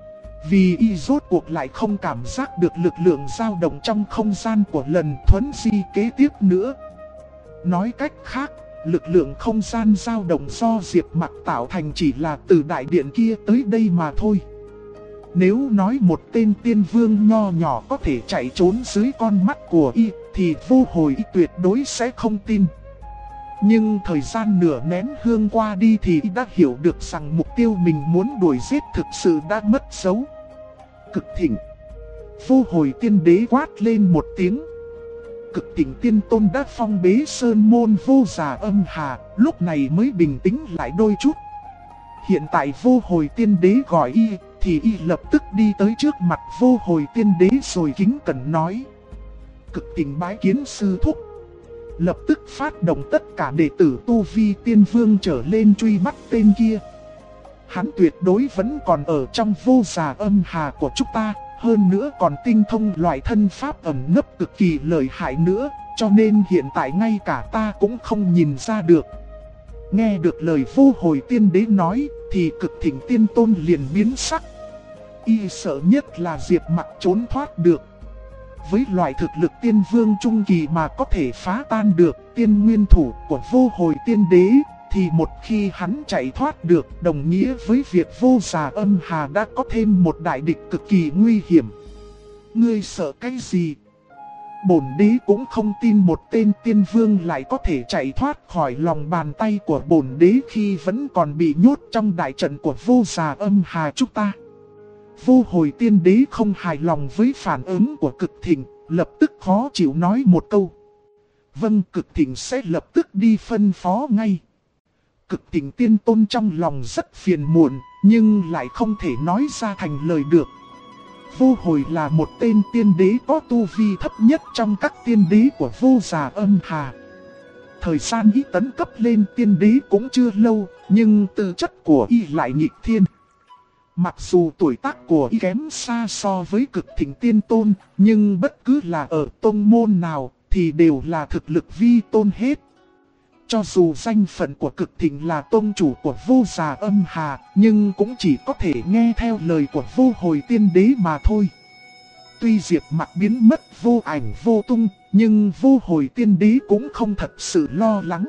Vì y rốt cuộc lại không cảm giác được lực lượng dao động trong không gian của lần thuấn di kế tiếp nữa. Nói cách khác, lực lượng không gian dao động do Diệp Mặc tạo thành chỉ là từ đại điện kia tới đây mà thôi. Nếu nói một tên tiên vương nho nhỏ có thể chạy trốn dưới con mắt của y thì Vô Hồi y tuyệt đối sẽ không tin. Nhưng thời gian nửa nén hương qua đi thì y đã hiểu được rằng mục tiêu mình muốn đuổi giết thực sự đã mất dấu. Cực thịnh. Vô Hồi Tiên Đế quát lên một tiếng. Cực thịnh tiên tôn đã phong bế sơn môn vô già âm hà, lúc này mới bình tĩnh lại đôi chút. Hiện tại Vô Hồi Tiên Đế gọi y thì y lập tức đi tới trước mặt Vô Hồi Tiên Đế rồi kính cẩn nói: cực thịnh bái kiến sư thúc. Lập tức phát động tất cả đệ tử tu vi tiên vương trở lên truy bắt tên kia. Hắn tuyệt đối vẫn còn ở trong vô già âm hà của chúng ta, hơn nữa còn tinh thông loại thân pháp ẩn nấp cực kỳ lợi hại nữa, cho nên hiện tại ngay cả ta cũng không nhìn ra được. Nghe được lời Vô Hồi Tiên Đế nói thì Cực thịnh tiên tôn liền biến sắc. Y sợ nhất là Diệp Mặc trốn thoát được. Với loại thực lực tiên vương trung kỳ mà có thể phá tan được tiên nguyên thủ của Vô Hồi Tiên Đế, thì một khi hắn chạy thoát được đồng nghĩa với việc vô già âm hà đã có thêm một đại địch cực kỳ nguy hiểm. Ngươi sợ cái gì? Bổn đế cũng không tin một tên tiên vương lại có thể chạy thoát khỏi lòng bàn tay của bổn đế khi vẫn còn bị nhốt trong đại trận của vô già âm hà chúng ta. Vô Hồi Tiên Đế không hài lòng với phản ứng của Cực thịnh, lập tức khó chịu nói một câu. Vâng, Cực thịnh sẽ lập tức đi phân phó ngay. Cực thịnh tiên tôn trong lòng rất phiền muộn, nhưng lại không thể nói ra thành lời được. Vô Hồi là một tên tiên đế có tu vi thấp nhất trong các tiên đế của vô già âm hà. Thời gian y tấn cấp lên tiên đế cũng chưa lâu, nhưng tư chất của y lại nghịch thiên. Mặc dù tuổi tác của y kém xa so với Cực thịnh tiên tôn, nhưng bất cứ là ở tông môn nào thì đều là thực lực vi tôn hết. Cho dù danh phận của Cực thịnh là tôn chủ của vô già âm hà, nhưng cũng chỉ có thể nghe theo lời của Vô Hồi Tiên Đế mà thôi. Tuy Diệp Mặc biến mất vô ảnh vô tung, nhưng Vô Hồi Tiên Đế cũng không thật sự lo lắng.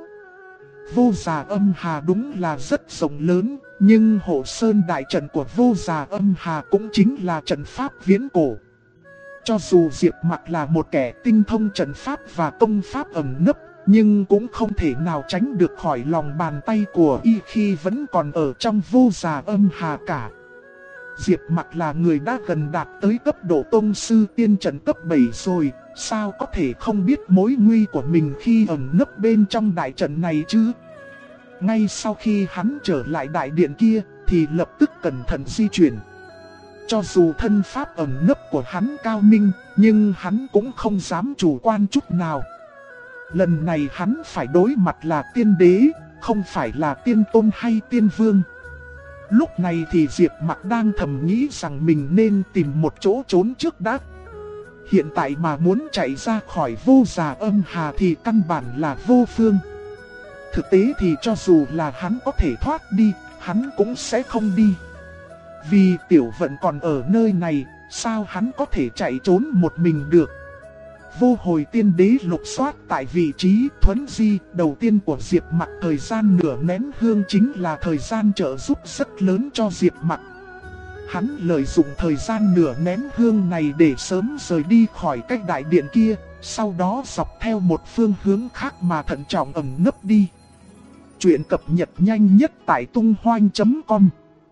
Vô già âm hà đúng là rất rộng lớn, nhưng hộ sơn đại trận của vô già âm hà cũng chính là trận pháp viễn cổ. Cho dù Diệp Mặc là một kẻ tinh thông trận pháp và công pháp ẩn nấp, nhưng cũng không thể nào tránh được khỏi lòng bàn tay của y khi vẫn còn ở trong vô già âm hà cả. Diệp Mặc là người đã gần đạt tới cấp độ tông sư tiên trận cấp 7 rồi, sao có thể không biết mối nguy của mình khi ẩn nấp bên trong đại trận này chứ? Ngay sau khi hắn trở lại đại điện kia thì lập tức cẩn thận di chuyển. Cho dù thân pháp ẩn nấp của hắn cao minh, nhưng hắn cũng không dám chủ quan chút nào. Lần này hắn phải đối mặt là tiên đế, không phải là tiên tôn hay tiên vương. Lúc này thì Diệp Mặc đang thầm nghĩ rằng mình nên tìm một chỗ trốn trước đã. Hiện tại mà muốn chạy ra khỏi vô già âm hà thì căn bản là vô phương. Thực tế thì cho dù là hắn có thể thoát đi, hắn cũng sẽ không đi. Vì Tiểu Vận còn ở nơi này, sao hắn có thể chạy trốn một mình được? Vô Hồi Tiên Đế lục soát tại vị trí thuấn di đầu tiên của Diệp Mặc. Thời gian nửa nén hương chính là thời gian trợ giúp rất lớn cho Diệp Mặc. Hắn lợi dụng thời gian nửa nén hương này để sớm rời đi khỏi cái đại điện kia, sau đó dọc theo một phương hướng khác mà thận trọng ẩn nấp đi. Chuyện cập nhật nhanh nhất tại tung hoanh.com.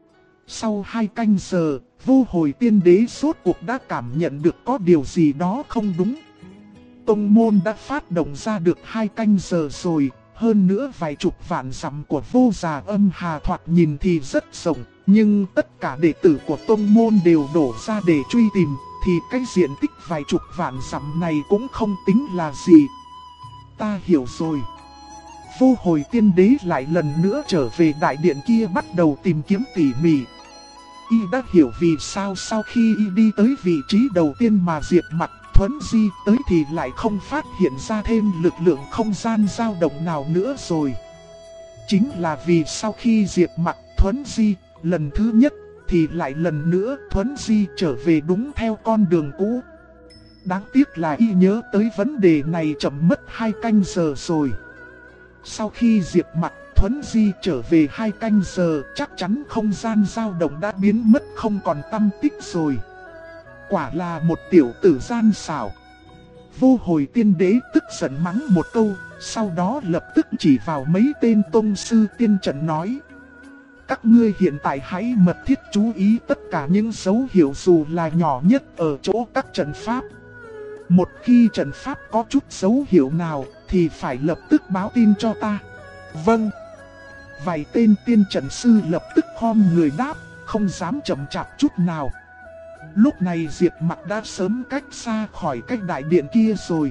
Sau 2 canh giờ, Vô Hồi Tiên Đế rốt cuộc đã cảm nhận được có điều gì đó không đúng. Tông môn đã phát động ra được 2 canh giờ rồi, hơn nữa vài chục vạn dặm của Vô Già Âm Hà thoạt nhìn thì rất rộng, nhưng tất cả đệ tử của tông môn đều đổ ra để truy tìm, thì cái diện tích vài chục vạn dặm này cũng không tính là gì. Ta hiểu rồi. Vô Hồi Tiên Đế lại lần nữa trở về đại điện kia bắt đầu tìm kiếm tỉ mỉ. Y đã hiểu vì sao sau khi Y đi tới vị trí đầu tiên mà Diệp Mặc thuấn di tới thì lại không phát hiện ra thêm lực lượng không gian dao động nào nữa rồi. Chính là vì sau khi Diệp Mặc thuấn di lần thứ nhất thì lại lần nữa thuấn di trở về đúng theo con đường cũ. Đáng tiếc là Y nhớ tới vấn đề này chậm mất 2 canh giờ rồi. Sau khi Diệp Mặc thuấn di trở về 2 canh giờ, chắc chắn không gian dao động đã biến mất không còn tăm tích rồi. Quả là một tiểu tử gian xảo. Vô Hồi Tiên Đế tức giận mắng một câu, sau đó lập tức chỉ vào mấy tên tông sư tiên trận nói: các ngươi hiện tại hãy mật thiết chú ý tất cả những dấu hiệu dù là nhỏ nhất ở chỗ các trận pháp. Một khi trận pháp có chút dấu hiệu nào thì phải lập tức báo tin cho ta. Vâng. Vài tên tiên trận sư lập tức khom người đáp, không dám chậm chạp chút nào. Lúc này Diệp Mặc đã sớm cách xa khỏi cái đại điện kia rồi.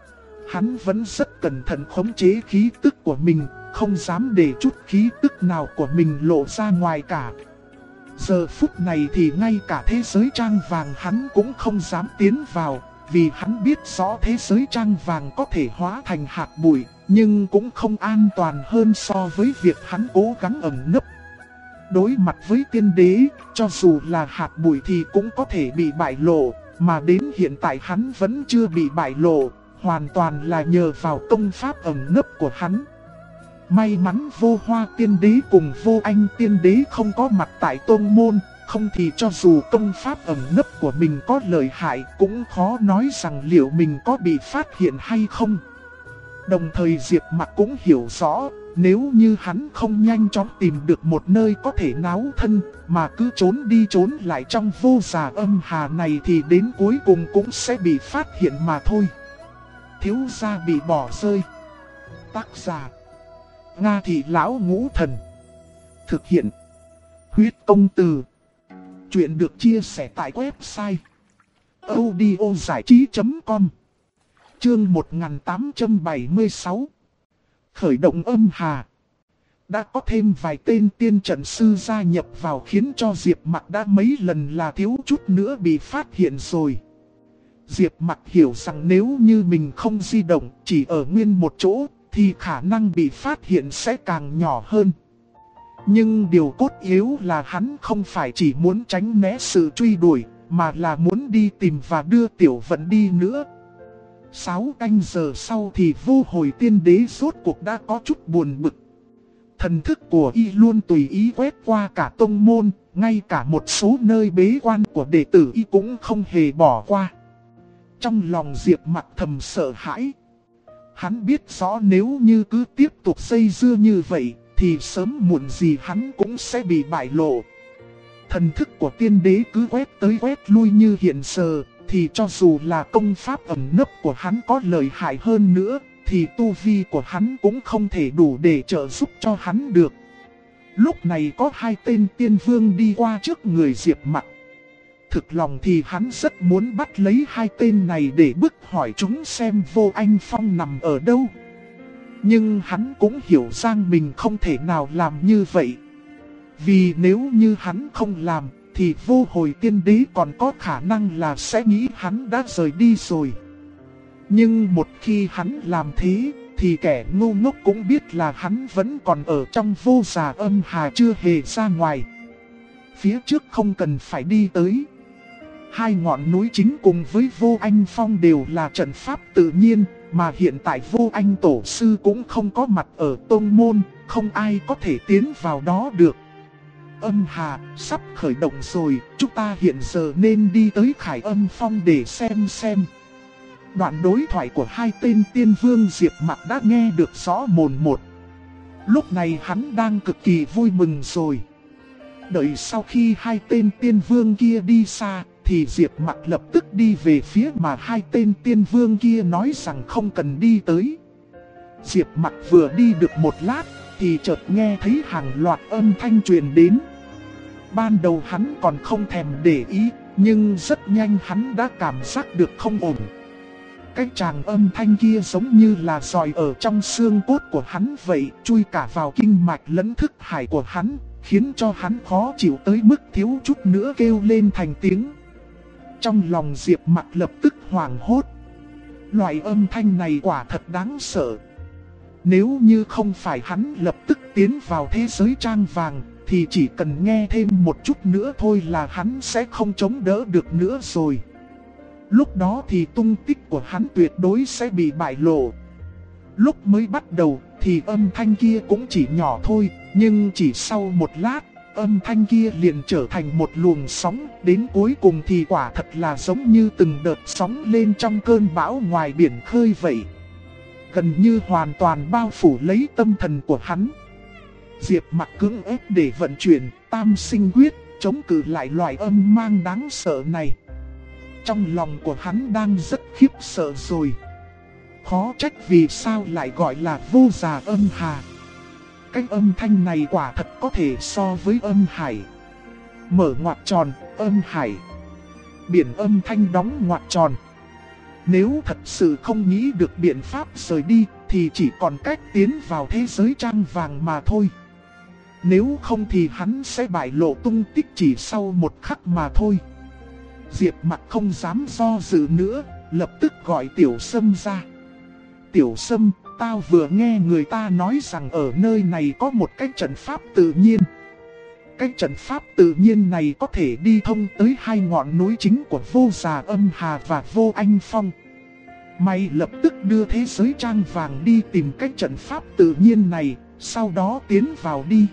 Hắn vẫn rất cẩn thận khống chế khí tức của mình, không dám để chút khí tức nào của mình lộ ra ngoài cả. Giờ phút này thì ngay cả thế giới trang vàng hắn cũng không dám tiến vào, vì hắn biết rõ thế giới trang vàng có thể hóa thành hạt bụi, nhưng cũng không an toàn hơn so với việc hắn cố gắng ẩn nấp. Đối mặt với tiên đế, cho dù là hạt bụi thì cũng có thể bị bại lộ, mà đến hiện tại hắn vẫn chưa bị bại lộ, hoàn toàn là nhờ vào công pháp ẩn nấp của hắn. May mắn Vô Hoa Tiên Đế cùng Vô Anh Tiên Đế không có mặt tại tôn môn, không thì cho dù công pháp ẩn nấp của mình có lợi hại cũng khó nói rằng liệu mình có bị phát hiện hay không. Đồng thời Diệp Mặc cũng hiểu rõ, nếu như hắn không nhanh chóng tìm được một nơi có thể náo thân, mà cứ trốn đi trốn lại trong Vô Già Âm Hà này thì đến cuối cùng cũng sẽ bị phát hiện mà thôi. Thiếu gia bị bỏ rơi. Tác giả: Nga Thị Lão Ngũ Thần. Thực hiện: Huyết Công Từ. Chuyện được chia sẻ tại website audiozảichí.com. Chương 1876. Khởi động âm hà. Đã có thêm vài tên tiên trận sư gia nhập vào khiến cho Diệp Mặc đã mấy lần là thiếu chút nữa bị phát hiện rồi. Diệp Mặc hiểu rằng nếu như mình không di động, chỉ ở nguyên một chỗ, thì khả năng bị phát hiện sẽ càng nhỏ hơn. Nhưng điều cốt yếu là hắn không phải chỉ muốn tránh né sự truy đuổi, mà là muốn đi tìm và đưa Tiểu Vận đi nữa. 6 canh giờ sau thì Vô Hồi Tiên Đế rốt cuộc đã có chút buồn bực. Thần thức của y luôn tùy ý quét qua cả tông môn, ngay cả một số nơi bế quan của đệ tử y cũng không hề bỏ qua. Trong lòng Diệp Mặc thầm sợ hãi. Hắn biết rõ nếu như cứ tiếp tục dây dưa như vậy, thì sớm muộn gì hắn cũng sẽ bị bại lộ. Thần thức của tiên đế cứ quét tới quét lui như hiện giờ, thì cho dù là công pháp ẩn nấp của hắn có lợi hại hơn nữa, thì tu vi của hắn cũng không thể đủ để trợ giúp cho hắn được. Lúc này có 2 tên tiên vương đi qua trước người Diệp Mặc. Thực lòng thì hắn rất muốn bắt lấy 2 tên này để bức hỏi chúng xem Vô Anh Phong nằm ở đâu. Nhưng hắn cũng hiểu rằng mình không thể nào làm như vậy. Vì nếu như hắn không làm, thì Vô Hồi Tiên Đế còn có khả năng là sẽ nghĩ hắn đã rời đi rồi. Nhưng một khi hắn làm thế, thì kẻ ngu ngốc cũng biết là hắn vẫn còn ở trong Vô Già Âm Hà chưa hề ra ngoài. Phía trước không cần phải đi tới. Hai ngọn núi chính cùng với Vô Anh Phong đều là trận pháp tự nhiên, mà hiện tại Vô Anh Tổ Sư cũng không có mặt ở tông môn, không ai có thể tiến vào đó được. Âm Hà, sắp khởi động rồi, chúng ta hiện giờ nên đi tới Khải Âm Phong để xem. Đoạn đối thoại của hai tên tiên vương Diệp Mặc đã nghe được rõ mồn một. Lúc này hắn đang cực kỳ vui mừng rồi. Đợi sau khi hai tên tiên vương kia đi xa, thì Diệp Mặc lập tức đi về phía mà hai tên tiên vương kia nói rằng không cần đi tới. Diệp Mặc vừa đi được một lát, thì chợt nghe thấy hàng loạt âm thanh truyền đến. Ban đầu hắn còn không thèm để ý, nhưng rất nhanh hắn đã cảm giác được không ổn. Cái tràng âm thanh kia giống như là giòi ở trong xương cốt của hắn vậy, chui cả vào kinh mạch lẫn thức hải của hắn, khiến cho hắn khó chịu tới mức thiếu chút nữa kêu lên thành tiếng. Trong lòng Diệp Mặc lập tức hoảng hốt. Loại âm thanh này quả thật đáng sợ. Nếu như không phải hắn lập tức tiến vào thế giới trang vàng, thì chỉ cần nghe thêm một chút nữa thôi là hắn sẽ không chống đỡ được nữa rồi. Lúc đó thì tung tích của hắn tuyệt đối sẽ bị bại lộ. Lúc mới bắt đầu thì âm thanh kia cũng chỉ nhỏ thôi, nhưng chỉ sau một lát, âm thanh kia liền trở thành một luồng sóng, đến cuối cùng thì quả thật là giống như từng đợt sóng lên trong cơn bão ngoài biển khơi vậy. Gần như hoàn toàn bao phủ lấy tâm thần của hắn. Diệp Mặc cưỡng ép để vận chuyển Tam Sinh Quyết, chống cự lại loại âm mang đáng sợ này. Trong lòng của hắn đang rất khiếp sợ rồi. Khó trách vì sao lại gọi là Vô Già Âm Hà. Cái âm thanh này quả thật có thể so với âm hải. Mở ngoặc tròn, âm hải. Biển âm thanh đóng ngoặc tròn. Nếu thật sự không nghĩ được biện pháp rời đi, thì chỉ còn cách tiến vào thế giới trang vàng mà thôi. Nếu không thì hắn sẽ bại lộ tung tích chỉ sau một khắc mà thôi. Diệp Mặc không dám do dự nữa, lập tức gọi Tiểu Sâm ra. Tiểu Sâm, tao vừa nghe người ta nói rằng ở nơi này có một cái trận pháp tự nhiên. Cái trận pháp tự nhiên này có thể đi thông tới hai ngọn núi chính của Vô Già Âm Hà và Vô Anh Phong. Mày lập tức đưa thế giới trang vàng đi tìm cái trận pháp tự nhiên này, sau đó tiến vào đi.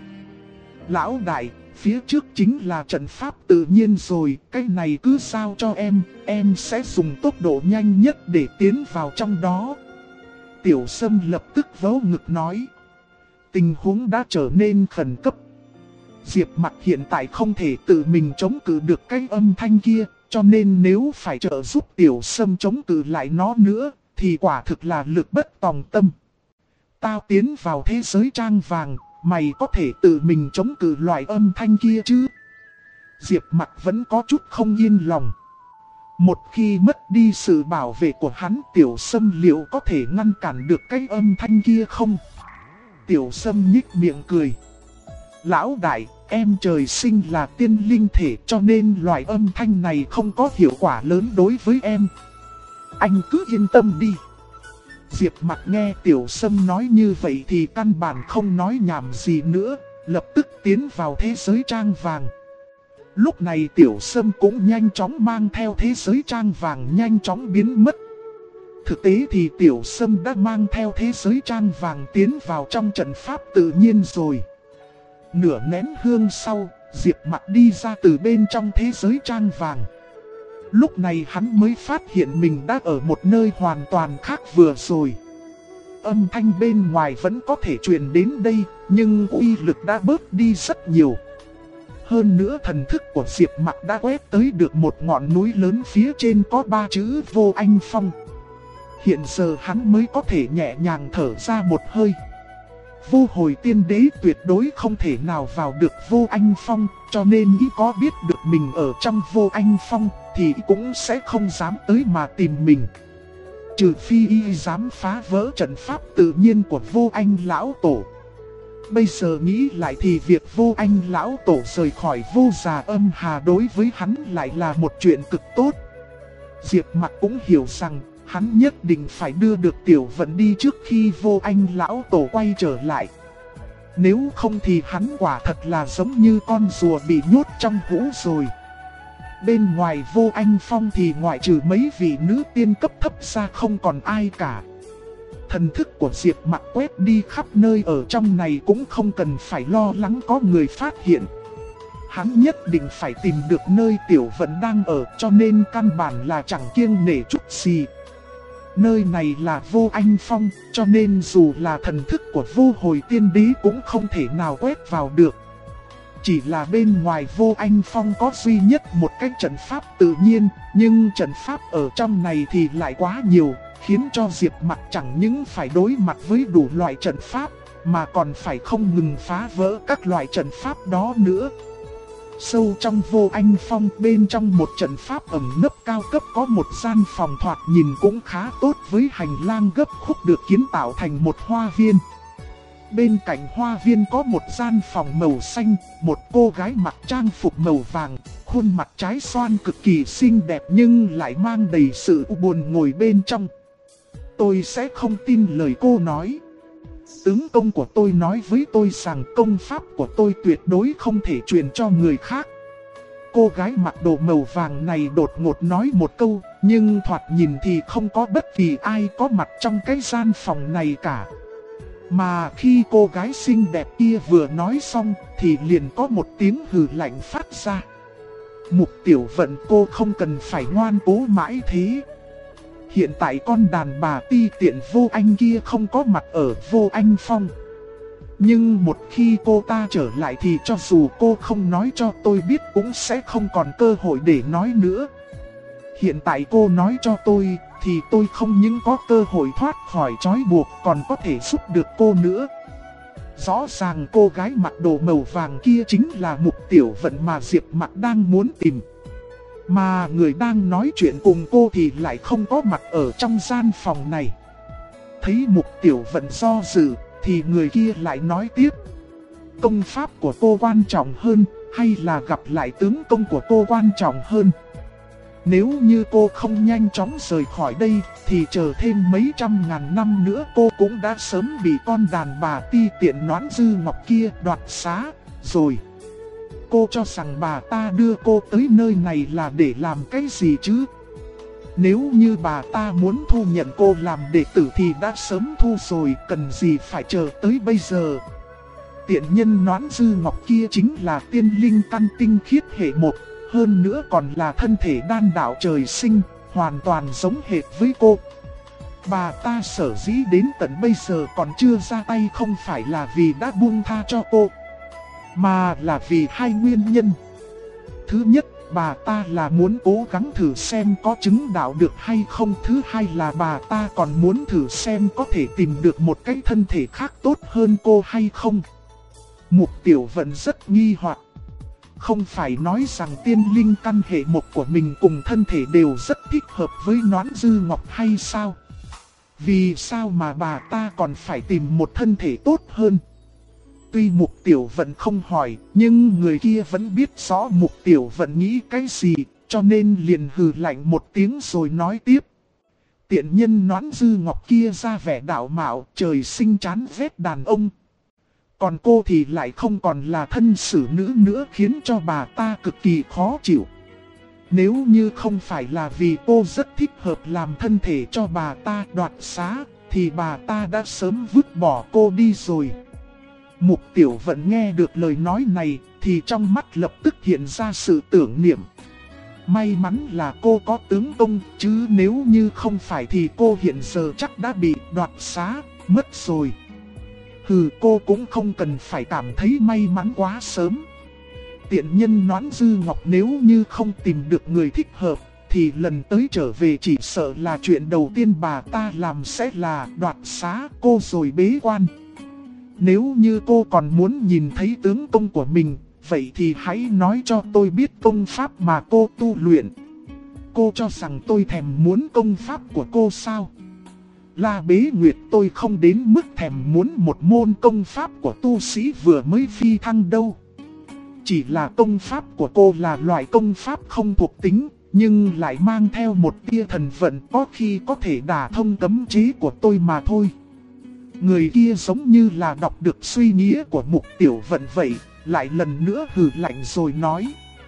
Lão đại, phía trước chính là trận pháp tự nhiên rồi, cái này cứ giao cho em sẽ dùng tốc độ nhanh nhất để tiến vào trong đó. Tiểu Sâm lập tức vỗ ngực nói. Tình huống đã trở nên khẩn cấp. Diệp Mặc hiện tại không thể tự mình chống cự được cái âm thanh kia, cho nên nếu phải trợ giúp Tiểu Sâm chống cự lại nó nữa, thì quả thực là lực bất tòng tâm. Tao tiến vào thế giới trang vàng, mày có thể tự mình chống cự loại âm thanh kia chứ? Diệp Mặc vẫn có chút không yên lòng. Một khi mất đi sự bảo vệ của hắn, Tiểu Sâm liệu có thể ngăn cản được cái âm thanh kia không? Tiểu Sâm nhích miệng cười. Lão đại, em trời sinh là tiên linh thể, cho nên loại âm thanh này không có hiệu quả lớn đối với em. Anh cứ yên tâm đi. Diệp Mặc nghe Tiểu Sâm nói như vậy thì căn bản không nói nhảm gì nữa, lập tức tiến vào thế giới trang vàng. Lúc này Tiểu Sâm cũng nhanh chóng mang theo thế giới trang vàng nhanh chóng biến mất. Thực tế thì Tiểu Sâm đã mang theo thế giới trang vàng tiến vào trong trận pháp tự nhiên rồi. Nửa nén hương sau, Diệp Mặc đi ra từ bên trong thế giới trang vàng. Lúc này hắn mới phát hiện mình đã ở một nơi hoàn toàn khác vừa rồi. Âm thanh bên ngoài vẫn có thể truyền đến đây, nhưng uy lực đã bớt đi rất nhiều. Hơn nữa thần thức của Diệp Mặc đã quét tới được một ngọn núi lớn phía trên có 3 chữ Vô Anh Phong. Hiện giờ hắn mới có thể nhẹ nhàng thở ra một hơi. Vô Hồi Tiên Đế tuyệt đối không thể nào vào được Vô Anh Phong, cho nên y có biết được mình ở trong Vô Anh Phong thì cũng sẽ không dám tới mà tìm mình. Trừ phi y dám phá vỡ trận pháp tự nhiên của Vô Anh Lão Tổ. Bây giờ nghĩ lại thì việc Vô Anh Lão Tổ rời khỏi Vô Già Âm Hà đối với hắn lại là một chuyện cực tốt. Diệp Mặc cũng hiểu rằng hắn nhất định phải đưa được Tiểu Vận đi trước khi Vô Anh Lão Tổ quay trở lại. Nếu không thì hắn quả thật là giống như con rùa bị nhốt trong hũ rồi. Bên ngoài Vô Anh Phong thì ngoại trừ mấy vị nữ tiên cấp thấp ra không còn ai cả. Thần thức của Diệp Mặc quét đi khắp nơi ở trong này cũng không cần phải lo lắng có người phát hiện. Hắn nhất định phải tìm được nơi Tiểu Vận đang ở, cho nên căn bản là chẳng kiêng nể chút gì. Nơi này là Vô Anh Phong, cho nên dù là thần thức của Vô Hồi Tiên Đế cũng không thể nào quét vào được. Chỉ là bên ngoài Vô Anh Phong có duy nhất một cái trận pháp tự nhiên, nhưng trận pháp ở trong này thì lại quá nhiều, khiến cho Diệp Mặc chẳng những phải đối mặt với đủ loại trận pháp, mà còn phải không ngừng phá vỡ các loại trận pháp đó nữa. Sâu trong Vô Anh Phong, bên trong một trận pháp ẩn nấp cao cấp có một gian phòng thoạt nhìn cũng khá tốt với hành lang gấp khúc được kiến tạo thành một hoa viên. Bên cạnh hoa viên có một gian phòng màu xanh, một cô gái mặc trang phục màu vàng, khuôn mặt trái xoan cực kỳ xinh đẹp nhưng lại mang đầy sự buồn ngồi bên trong. Tôi sẽ không tin lời cô nói. Tướng công của tôi nói với tôi rằng công pháp của tôi tuyệt đối không thể truyền cho người khác. Cô gái mặc đồ màu vàng này đột ngột nói một câu, nhưng thoạt nhìn thì không có bất kỳ ai có mặt trong cái gian phòng này cả. Mà khi cô gái xinh đẹp kia vừa nói xong thì liền có một tiếng hừ lạnh phát ra. Mục Tiểu Vận, cô không cần phải ngoan cố mãi thế. Hiện tại con đàn bà ti tiện Vô Anh kia không có mặt ở Vô Anh Phong. Nhưng một khi cô ta trở lại thì cho dù cô không nói cho tôi biết cũng sẽ không còn cơ hội để nói nữa. Hiện tại cô nói cho tôi thì tôi không những có cơ hội thoát khỏi trói buộc còn có thể giúp được cô nữa. Rõ ràng cô gái mặc đồ màu vàng kia chính là Mục Tiểu Vận mà Diệp Mặc đang muốn tìm. Mà người đang nói chuyện cùng cô thì lại không có mặt ở trong gian phòng này. Thấy Mục Tiểu Vận do dự thì người kia lại nói tiếp. Công pháp của cô quan trọng hơn hay là gặp lại tướng công của cô quan trọng hơn? Nếu như cô không nhanh chóng rời khỏi đây thì chờ thêm mấy trăm ngàn năm nữa cô cũng đã sớm bị con đàn bà ti tiện Noãn Dư Ngọc kia đoạt xá rồi. Cô cho rằng bà ta đưa cô tới nơi này là để làm cái gì chứ? Nếu như bà ta muốn thu nhận cô làm đệ tử thì đã sớm thu rồi, cần gì phải chờ tới bây giờ? Tiện nhân Noãn Dư Ngọc kia chính là tiên linh căn tinh khiết hệ 1, hơn nữa còn là thân thể đan đạo trời sinh, hoàn toàn giống hệt với cô. Bà ta sở dĩ đến tận bây giờ còn chưa ra tay không phải là vì đã buông tha cho cô, mà là vì hai nguyên nhân. Thứ nhất, bà ta là muốn cố gắng thử xem có chứng đạo được hay không. Thứ hai là bà ta còn muốn thử xem có thể tìm được một cái thân thể khác tốt hơn cô hay không. Mục Tiểu Vận rất nghi hoặc. Không phải nói rằng tiên linh căn hệ 1 của mình cùng thân thể đều rất thích hợp với Noãn Dư Ngọc hay sao? Vì sao mà bà ta còn phải tìm một thân thể tốt hơn? Tuy Mục Tiểu Vận không hỏi, nhưng người kia vẫn biết rõ Mục Tiểu Vận nghĩ cái gì, cho nên liền hừ lạnh một tiếng rồi nói tiếp. Tiện nhân Noãn Dư Ngọc kia ra vẻ đạo mạo, trời sinh chán ghét đàn ông. Còn cô thì lại không còn là thân xử nữ nữa, khiến cho bà ta cực kỳ khó chịu. Nếu như không phải là vì cô rất thích hợp làm thân thể cho bà ta đoạt xá, thì bà ta đã sớm vứt bỏ cô đi rồi. Mục Tiểu Vận nghe được lời nói này thì trong mắt lập tức hiện ra sự tưởng niệm. May mắn là cô có tướng công, chứ nếu như không phải thì cô hiện giờ chắc đã bị đoạt xá, mất rồi. Hừ, cô cũng không cần phải cảm thấy may mắn quá sớm. Tiện nhân Noãn Dư Ngọc nếu như không tìm được người thích hợp thì lần tới trở về chỉ sợ là chuyện đầu tiên bà ta làm sẽ là đoạt xá cô rồi bế quan. Nếu như cô còn muốn nhìn thấy tướng công của mình, vậy thì hãy nói cho tôi biết công pháp mà cô tu luyện. Cô cho rằng tôi thèm muốn công pháp của cô sao? La Bế Nguyệt, tôi không đến mức thèm muốn một môn công pháp của tu sĩ vừa mới phi thăng đâu. Chỉ là công pháp của cô là loại công pháp không thuộc tính, nhưng lại mang theo một tia thần vận, có khi có thể đả thông cấm chế của tôi mà thôi. Người kia giống như là đọc được suy nghĩ của Mục Tiểu Vận vậy, lại lần nữa hừ lạnh rồi nói.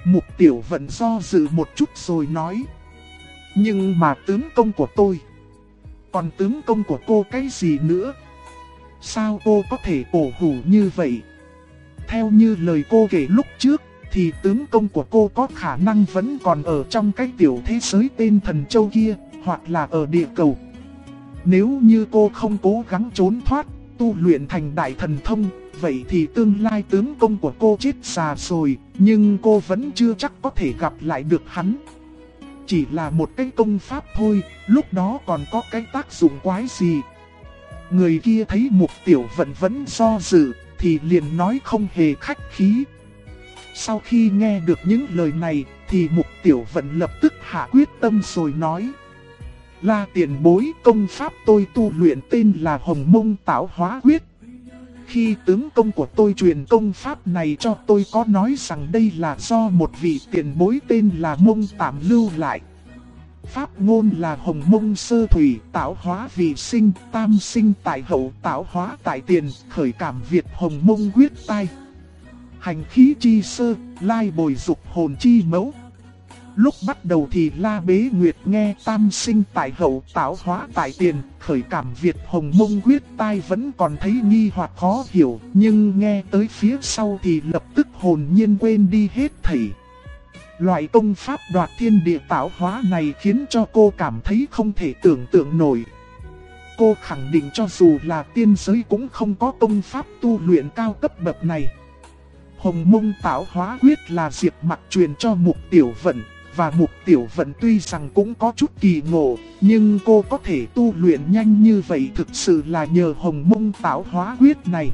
Mục Tiểu Vận do dự một chút rồi nói. Nhưng mà tướng công của tôi. Còn tướng công của cô cái gì nữa? Sao cô có thể cổ hủ như vậy? Theo như lời cô kể lúc trước, thì tướng công của cô có khả năng vẫn còn ở trong cái tiểu thế giới tên Thần Châu kia, hoặc là ở địa cầu. Nếu như cô không cố gắng trốn thoát, tu luyện thành đại thần thông, vậy thì tương lai tướng công của cô chết già rồi, nhưng cô vẫn chưa chắc có thể gặp lại được hắn. Chỉ là một cái công pháp thôi, lúc đó còn có cái tác dụng quái gì? Người kia thấy Mục Tiểu Vận vẫn do dự, thì liền nói không hề khách khí. Sau khi nghe được những lời này, thì Mục Tiểu Vận lập tức hạ quyết tâm rồi nói. Là tiền bối, công pháp tôi tu luyện tên là Hồng Mông Tạo Hóa Quyết. Khi tướng công của tôi truyền công pháp này cho tôi có nói rằng đây là do một vị tiền bối tên là Mông Tạm lưu lại. Pháp ngôn là Hồng Mông Sơ Thủy, tạo hóa vì sinh, tam sinh tại hậu, tạo hóa tại tiền, khởi cảm Việt Hồng Mông Quyết tai. Hành khí chi sơ, lai bồi dục hồn chi mẫu. Lúc bắt đầu thì La Bế Nguyệt nghe tam sinh tại hậu, tạo hóa tại tiền, khởi cảm Việt Hồng Mông Quyết tai vẫn còn thấy nghi hoặc khó hiểu, nhưng nghe tới phía sau thì lập tức hồn nhiên quên đi hết thảy. Loại công pháp đoạt thiên địa tạo hóa này khiến cho cô cảm thấy không thể tưởng tượng nổi. Cô khẳng định cho dù là tiên giới cũng không có công pháp tu luyện cao cấp bậc này. Hồng Mông Tạo Hóa Quyết là Diệp Mặc truyền cho Mục Tiểu Vận, và Mục Tiểu Vận tuy rằng cũng có chút kỳ ngộ, nhưng cô có thể tu luyện nhanh như vậy thực sự là nhờ Hồng Mông Tạo Hóa Quyết này.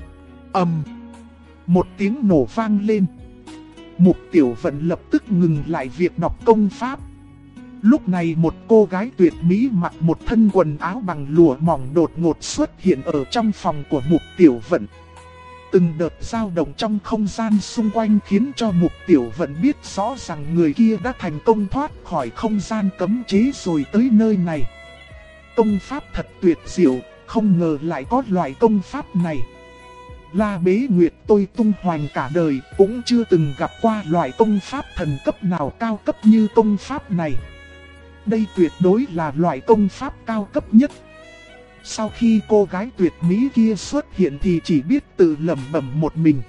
Một tiếng nổ vang lên. Mục Tiểu Vận lập tức ngừng lại việc đọc công pháp. Lúc này một cô gái tuyệt mỹ mặc một thân quần áo bằng lụa mỏng đột ngột xuất hiện ở trong phòng của Mục Tiểu Vận. Từng đợt dao động trong không gian xung quanh khiến cho Mục Tiểu Vận biết rõ rằng người kia đã thành công thoát khỏi không gian cấm chế rồi tới nơi này. Công pháp thật tuyệt diệu, không ngờ lại có loại công pháp này. La Bế Nguyệt tôi tung hoành cả đời cũng chưa từng gặp qua loại công pháp thần cấp nào cao cấp như công pháp này. Đây tuyệt đối là loại công pháp cao cấp nhất. Sau khi cô gái tuyệt mỹ kia xuất hiện thì chỉ biết tự lẩm bẩm một mình.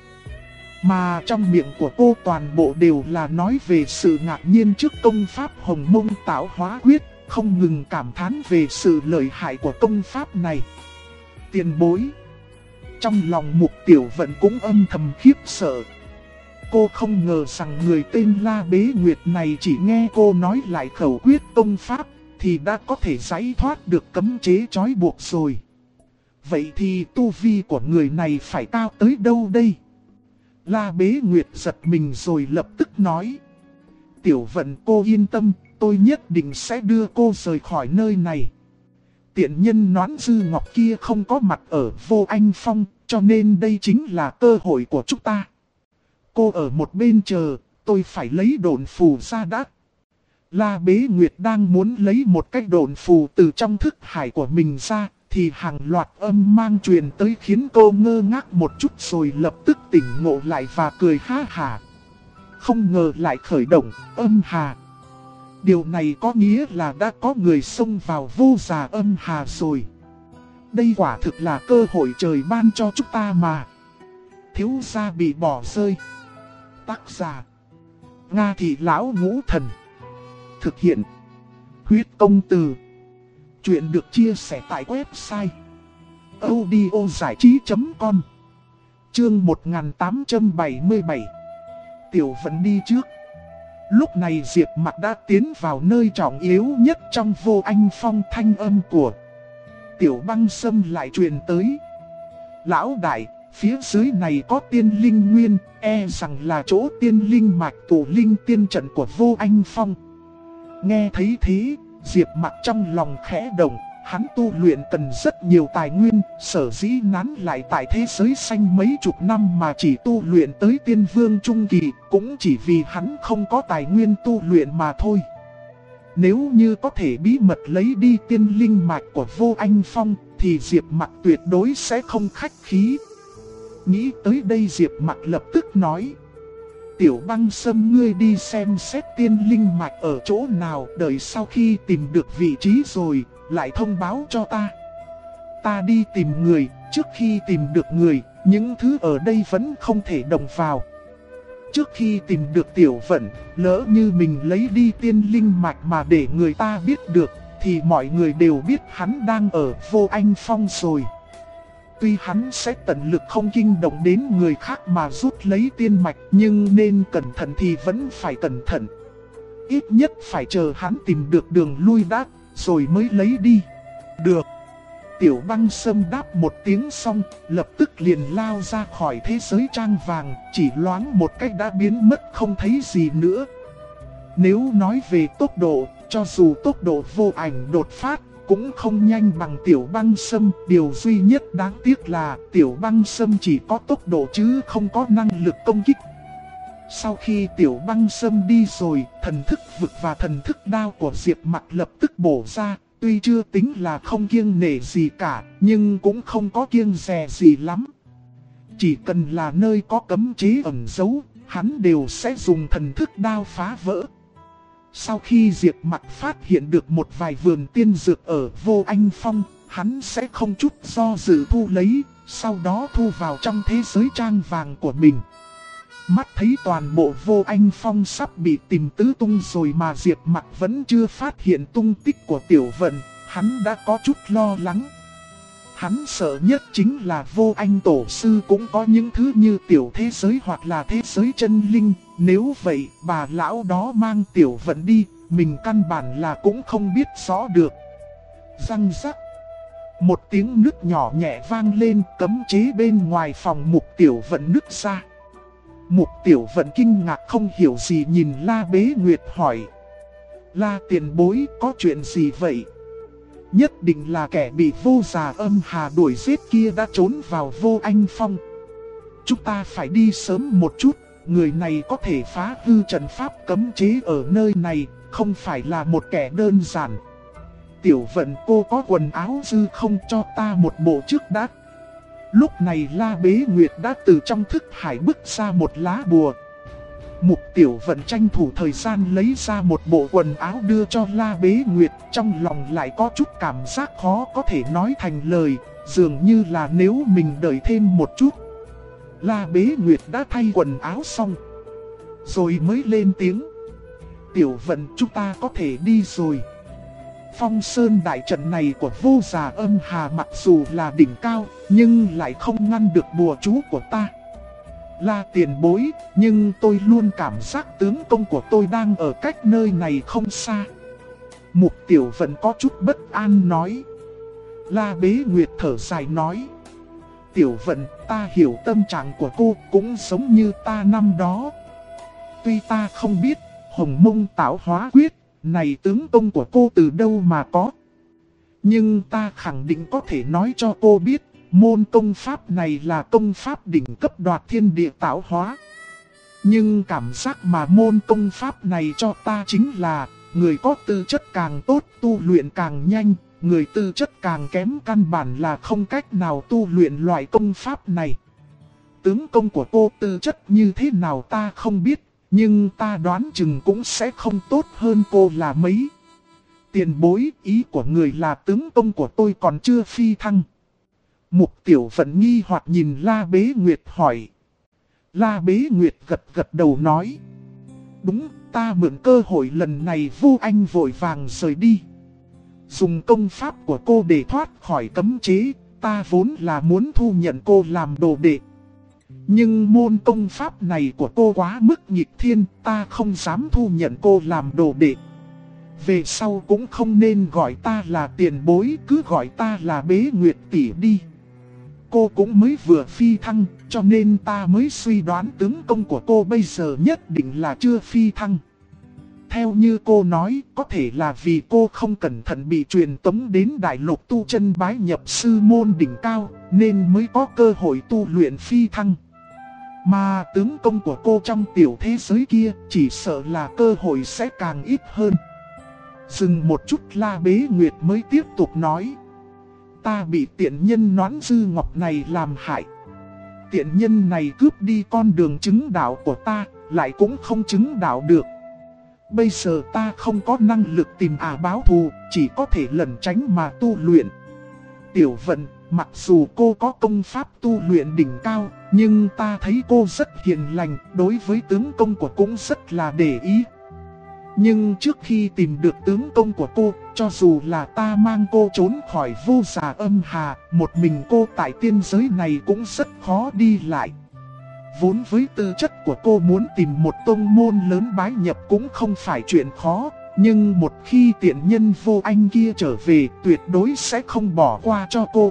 Mà trong miệng của cô toàn bộ đều là nói về sự ngạc nhiên trước công pháp Hồng Mông Tạo Hóa Quyết, không ngừng cảm thán về sự lợi hại của công pháp này. Tiền bối. Trong lòng Mục Tiểu Vận cũng âm thầm khiếp sợ. Cô không ngờ rằng người tên La Bế Nguyệt này chỉ nghe cô nói lại khẩu quyết công pháp thì đã có thể giải thoát được cấm chế trói buộc rồi. Vậy thì tu vi của người này phải cao tới đâu đây? La Bế Nguyệt giật mình rồi lập tức nói. Tiểu Vận cô yên tâm, tôi nhất định sẽ đưa cô rời khỏi nơi này. Tiện nhân Noãn Dư Ngọc kia không có mặt ở Vô Anh Phong, cho nên đây chính là cơ hội của chúng ta. Cô ở một bên chờ, tôi phải lấy độn phù ra đã. La Bế Nguyệt đang muốn lấy một cái độn phù từ trong thức hải của mình ra, thì hàng loạt âm mang truyền tới khiến cô ngơ ngác một chút rồi lập tức tỉnh ngộ lại và cười ha hả. Không ngờ lại khởi động, âm hà. Điều này có nghĩa là đã có người xông vào vô già âm hà rồi. Đây quả thực là cơ hội trời ban cho chúng ta mà. Thiếu gia bị bỏ rơi. Tác giả Nga Thị Lão Ngũ Thần. Thực hiện Huyết Công Từ. Chuyện được chia sẻ tại website audiozảichí.com. Chương 1877. Tiểu Vận đi trước. Lúc này Diệp Mặc đã tiến vào nơi trọng yếu nhất trong Vô Anh Phong, thanh âm của Tiểu Băng Sâm lại truyền tới. Lão đại, phía dưới này có tiên linh nguyên, e rằng là chỗ tiên linh mạch tụ linh tiên trận của Vô Anh Phong. Nghe thấy thế, Diệp Mặc trong lòng khẽ động, hắn tu luyện cần rất nhiều tài nguyên, sở dĩ nán lại tại thế giới xanh mấy chục năm mà chỉ tu luyện tới tiên vương trung kỳ, cũng chỉ vì hắn không có tài nguyên tu luyện mà thôi. Nếu như có thể bí mật lấy đi tiên linh mạch của Vô Anh Phong, thì Diệp Mặc tuyệt đối sẽ không khách khí. Nghĩ tới đây Diệp Mặc lập tức nói. Tiểu Băng Sâm, ngươi đi xem xét tiên linh mạch ở chỗ nào, đợi sau khi tìm được vị trí rồi, lại thông báo cho ta. Ta đi tìm người, trước khi tìm được người, những thứ ở đây vẫn không thể động vào. Trước khi tìm được Tiểu Vận, lỡ như mình lấy đi tiên linh mạch mà để người ta biết được, thì mọi người đều biết hắn đang ở Vô Anh Phong rồi. Tuy hắn sẽ tận lực không kinh động đến người khác mà rút lấy tiên mạch, nhưng nên cẩn thận thì vẫn phải cẩn thận. Ít nhất phải chờ hắn tìm được đường lui đã, rồi mới lấy đi. Được. Tiểu Băng Sâm đáp một tiếng xong, lập tức liền lao ra khỏi thế giới trang vàng, chỉ loáng một cách đã biến mất không thấy gì nữa. Nếu nói về tốc độ, cho dù tốc độ vô ảnh đột phát, cũng không nhanh bằng Tiểu Băng Sâm. Điều duy nhất đáng tiếc là Tiểu Băng Sâm chỉ có tốc độ chứ không có năng lực công kích. Sau khi Tiểu Băng Sâm đi rồi, thần thức vực và thần thức đao của Diệp Mặc lập tức bổ ra. Tuy chưa tính là không kiêng nể gì cả, nhưng cũng không có kiêng dè gì lắm. Chỉ cần là nơi có cấm chế ẩn giấu, hắn đều sẽ dùng thần thức đao phá vỡ. Sau khi Diệp Mặc phát hiện được một vài vườn tiên dược ở Vô Anh Phong, hắn sẽ không chút do dự thu lấy, sau đó thu vào trong thế giới trang vàng của mình. Mắt thấy toàn bộ Vô Anh Phong sắp bị tìm tứ tung rồi mà Diệp Mặc vẫn chưa phát hiện tung tích của Tiểu Vận, hắn đã có chút lo lắng. Hắn sợ nhất chính là Vô Anh Tổ Sư cũng có những thứ như tiểu thế giới hoặc là thế giới chân linh. Nếu vậy, bà lão đó mang Tiểu Vận đi, mình căn bản là cũng không biết rõ được. Răng rắc. Một tiếng nứt nhỏ nhẹ vang lên, cấm chế bên ngoài phòng Mục Tiểu Vận nứt ra. Mục Tiểu Vận kinh ngạc không hiểu gì nhìn La Bế Nguyệt hỏi. La tiền bối, có chuyện gì vậy? Nhất định là kẻ bị Vô Già Âm Hà đuổi giết kia đã trốn vào Vô Anh Phong. Chúng ta phải đi sớm một chút, người này có thể phá hư trận pháp cấm chế ở nơi này, không phải là một kẻ đơn giản. Tiểu Vận, cô có quần áo dư không, cho ta một bộ trước đã. Lúc này La Bế Nguyệt đã từ trong thức hải bứt ra một lá bùa. Mục Tiểu Vận tranh thủ thời gian lấy ra một bộ quần áo đưa cho La Bế Nguyệt, trong lòng lại có chút cảm giác khó có thể nói thành lời, dường như là nếu mình đợi thêm một chút. La Bế Nguyệt đã thay quần áo xong, rồi mới lên tiếng. Tiểu Vận, chúng ta có thể đi rồi. Phong Sơn đại trận này của Vô Già Âm Hà mặc dù là đỉnh cao, nhưng lại không ngăn được bùa chú của ta. La tiền bối, nhưng tôi luôn cảm giác tướng công của tôi đang ở cách nơi này không xa. Mục Tiểu Vận có chút bất an nói. La Bế Nguyệt thở dài nói. Tiểu Vận, ta hiểu tâm trạng của cô cũng giống như ta năm đó. Tuy ta không biết Hồng Mông Tạo Hóa Quyết này tướng công của cô từ đâu mà có, nhưng ta khẳng định có thể nói cho cô biết, môn công pháp này là công pháp đỉnh cấp đoạt thiên địa tạo hóa. Nhưng cảm giác mà môn công pháp này cho ta chính là, người có tư chất càng tốt tu luyện càng nhanh, người tư chất càng kém căn bản là không cách nào tu luyện loại công pháp này. Tướng công của cô tư chất như thế nào ta không biết, nhưng ta đoán chừng cũng sẽ không tốt hơn cô là mấy. Tiền bối, ý của người là tướng công của tôi còn chưa phi thăng. Mục Tiểu Vận nghi hoặc nhìn La Bế Nguyệt hỏi. La Bế Nguyệt gật gật đầu nói. Đúng, ta mượn cơ hội lần này Vô Anh vội vàng rời đi. Dùng công pháp của cô để thoát khỏi cấm chế, ta vốn là muốn thu nhận cô làm đồ đệ. Nhưng môn công pháp này của cô quá mức nghịch thiên, ta không dám thu nhận cô làm đồ đệ. Về sau cũng không nên gọi ta là tiền bối, cứ gọi ta là Bế Nguyệt tỷ đi. Cô cũng mới vừa phi thăng, cho nên ta mới suy đoán tướng công của cô bây giờ nhất định là chưa phi thăng. Theo như cô nói, có thể là vì cô không cẩn thận bị truyền tống đến đại lục tu chân bái nhập sư môn đỉnh cao, nên mới có cơ hội tu luyện phi thăng. Mà tướng công của cô trong tiểu thế giới kia, chỉ sợ là cơ hội sẽ càng ít hơn. Dừng một chút, La Bế Nguyệt mới tiếp tục nói. Ta bị tiện nhân Noãn Dư Ngọc này làm hại. Tiện nhân này cướp đi con đường chứng đạo của ta, lại cũng không chứng đạo được. Bây giờ ta không có năng lực tìm báo thù, chỉ có thể lẩn tránh mà tu luyện. Tiểu Vận, mặc dù cô có công pháp tu luyện đỉnh cao, nhưng ta thấy cô rất hiền lành, đối với tướng công của cũng rất là để ý. Nhưng trước khi tìm được tướng công của cô, cho dù là ta mang cô trốn khỏi Vô Già Âm Hà, một mình cô tại tiên giới này cũng rất khó đi lại. Vốn với tư chất của cô muốn tìm một tông môn lớn bái nhập cũng không phải chuyện khó, nhưng một khi tiện nhân Vô Anh kia trở về, tuyệt đối sẽ không bỏ qua cho cô.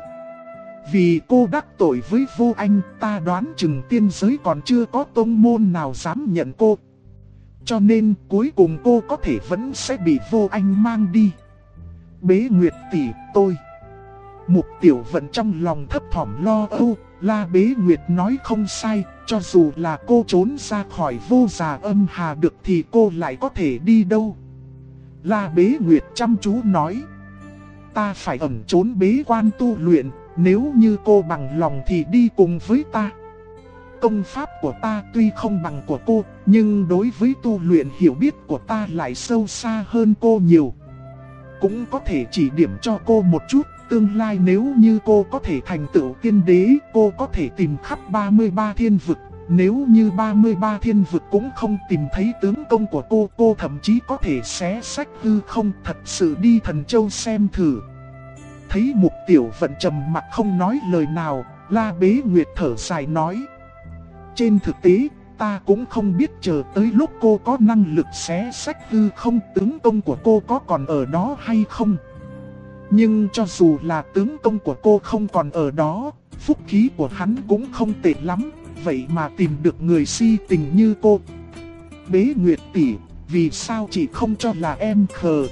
Vì cô đắc tội với Vô Anh, ta đoán chừng tiên giới còn chưa có tông môn nào dám nhận cô. Cho nên cuối cùng cô có thể vẫn sẽ bị Vô Anh mang đi. Bế Nguyệt tỷ, tôi. Mục Tiểu Vận trong lòng thấp thỏm lo âu. La Bế Nguyệt nói không sai, cho dù là cô trốn ra khỏi Vô Già Âm Hà được thì cô lại có thể đi đâu. La Bế Nguyệt chăm chú nói, ta phải ẩn trốn bế quan tu luyện, nếu như cô bằng lòng thì đi cùng với ta. Công pháp của ta tuy không bằng của cô, nhưng đối với tu luyện hiểu biết của ta lại sâu xa hơn cô nhiều. Cũng có thể chỉ điểm cho cô một chút, tương lai nếu như cô có thể thành tựu tiên đế, cô có thể tìm khắp 33 thiên vực. Nếu như 33 thiên vực cũng không tìm thấy tướng công của cô thậm chí có thể xé sách hư không, thật sự đi Thần Châu xem thử. Thấy Mục Tiểu Vận trầm mặt không nói lời nào, La Bế Nguyệt thở dài nói, trên thực tế, ta cũng không biết chờ tới lúc cô có năng lực xé sách hư không, tướng công của cô có còn ở đó hay không. Nhưng cho dù là tướng công của cô không còn ở đó, phúc khí của hắn cũng không tệ lắm, vậy mà tìm được người si tình như cô. Bế Nguyệt tỷ, vì sao chị không cho là em khờ?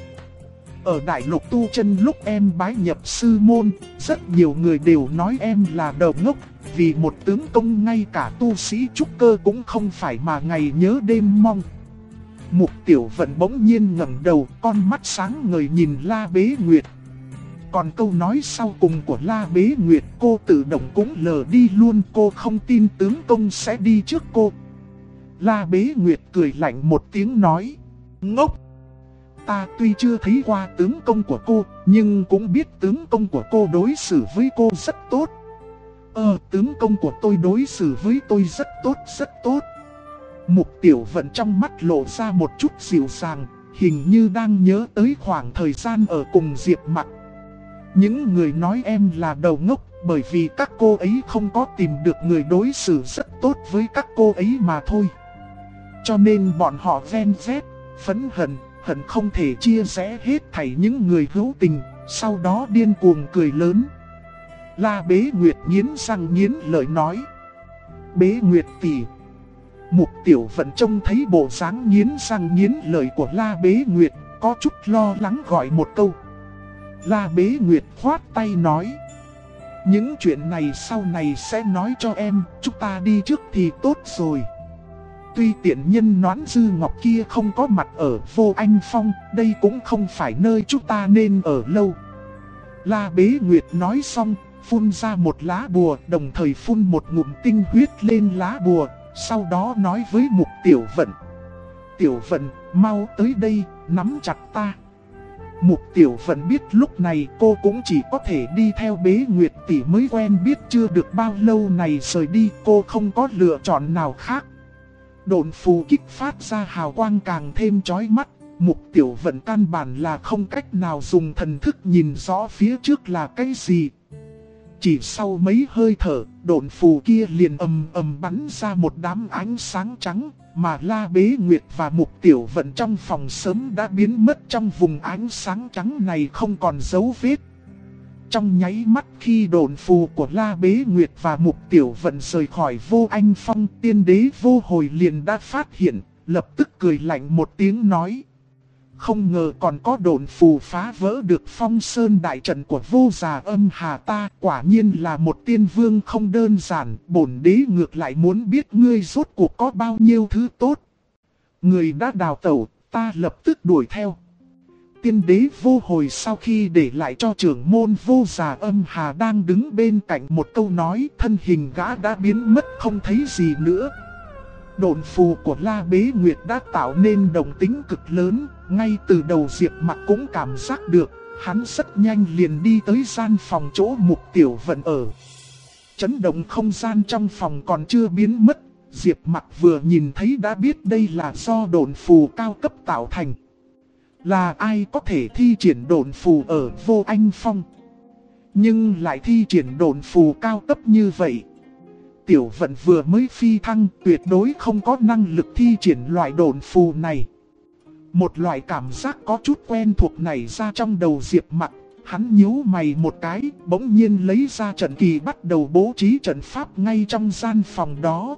Ở Đại Lục tu chân lúc em bái nhập sư môn, rất nhiều người đều nói em là đầu ngốc. Vì một tướng công ngay cả tu sĩ trúc cơ cũng không phải mà ngày nhớ đêm mong. Mục Tiểu Vận bỗng nhiên ngẩng đầu, con mắt sáng ngời nhìn La Bế Nguyệt. Còn câu nói sau cùng của La Bế Nguyệt cô tự động cũng lờ đi luôn, cô không tin tướng công sẽ đi trước cô. La Bế Nguyệt cười lạnh một tiếng nói, ngốc. Ta tuy chưa thấy qua tướng công của cô, nhưng cũng biết tướng công của cô đối xử với cô rất tốt. Tướng công của tôi đối xử với tôi rất tốt, rất tốt. Mục Tiểu Vận trong mắt lộ ra một chút dịu dàng, hình như đang nhớ tới khoảng thời gian ở cùng Diệp Mặc. Những người nói em là đầu ngốc bởi vì các cô ấy không có tìm được người đối xử rất tốt với các cô ấy mà thôi. Cho nên bọn họ ven vét, phẫn hận không thể chia rẽ hết thảy những người hữu tình, sau đó điên cuồng cười lớn. La Bế Nguyệt nghiến răng nghiến lợi nói, Bế Nguyệt tỷ. Mục Tiểu Vận trông thấy bộ dáng nghiến răng nghiến lợi của La Bế Nguyệt, có chút lo lắng gọi một câu. La Bế Nguyệt khoát tay nói, những chuyện này sau này sẽ nói cho em, chúng ta đi trước thì tốt rồi. Tuy tiện nhân Noãn Dư Ngọc kia không có mặt ở Vô Anh Phong, đây cũng không phải nơi chúng ta nên ở lâu. La Bế Nguyệt nói xong, phun ra một lá bùa, đồng thời phun một ngụm tinh huyết lên lá bùa, sau đó nói với Mục Tiểu Vận. Tiểu Vận, mau tới đây, nắm chặt ta. Mục Tiểu Vận biết lúc này cô cũng chỉ có thể đi theo Bế Nguyệt tỷ mới quen biết chưa được bao lâu này rời đi, cô không có lựa chọn nào khác. Độn phù kích phát ra hào quang càng thêm chói mắt, Mục Tiểu Vận căn bản là không cách nào dùng thần thức nhìn rõ phía trước là cái gì. Chỉ sau mấy hơi thở, độn phù kia liền ầm bắn ra một đám ánh sáng trắng, mà La Bế Nguyệt và Mục Tiểu Vận trong phòng sớm đã biến mất trong vùng ánh sáng trắng này không còn dấu vết. Trong nháy mắt khi độn phù của La Bế Nguyệt và Mục Tiểu Vận rời khỏi Vô Anh Phong, tiên đế Vô Hồi liền đã phát hiện, lập tức cười lạnh một tiếng nói. Không ngờ còn có độn phù phá vỡ được Phong Sơn đại trận của Vô Già Âm Hà ta, quả nhiên là một tiên vương không đơn giản, bổn đế ngược lại muốn biết ngươi rốt cuộc có bao nhiêu thứ tốt. Người đã đào tẩu, ta lập tức đuổi theo. Tiên đế Vô Hồi sau khi để lại cho trưởng môn Vô Già Âm Hà đang đứng bên cạnh một câu nói, thân hình gã đã biến mất không thấy gì nữa. Độn phù của La Bế Nguyệt đã tạo nên động tĩnh cực lớn, ngay từ đầu Diệp Mặc cũng cảm giác được, hắn rất nhanh liền đi tới gian phòng chỗ Mục Tiểu Vận ở. Chấn động không gian trong phòng còn chưa biến mất, Diệp Mặc vừa nhìn thấy đã biết đây là do độn phù cao cấp tạo thành. Là ai có thể thi triển độn phù ở Vô Anh Phong, nhưng lại thi triển độn phù cao cấp như vậy? Tiểu Vận vừa mới phi thăng, tuyệt đối không có năng lực thi triển loại độn phù này. Một loại cảm giác có chút quen thuộc nảy ra trong đầu Diệp Mặc, hắn nhíu mày một cái, bỗng nhiên lấy ra trận kỳ bắt đầu bố trí trận pháp ngay trong gian phòng đó.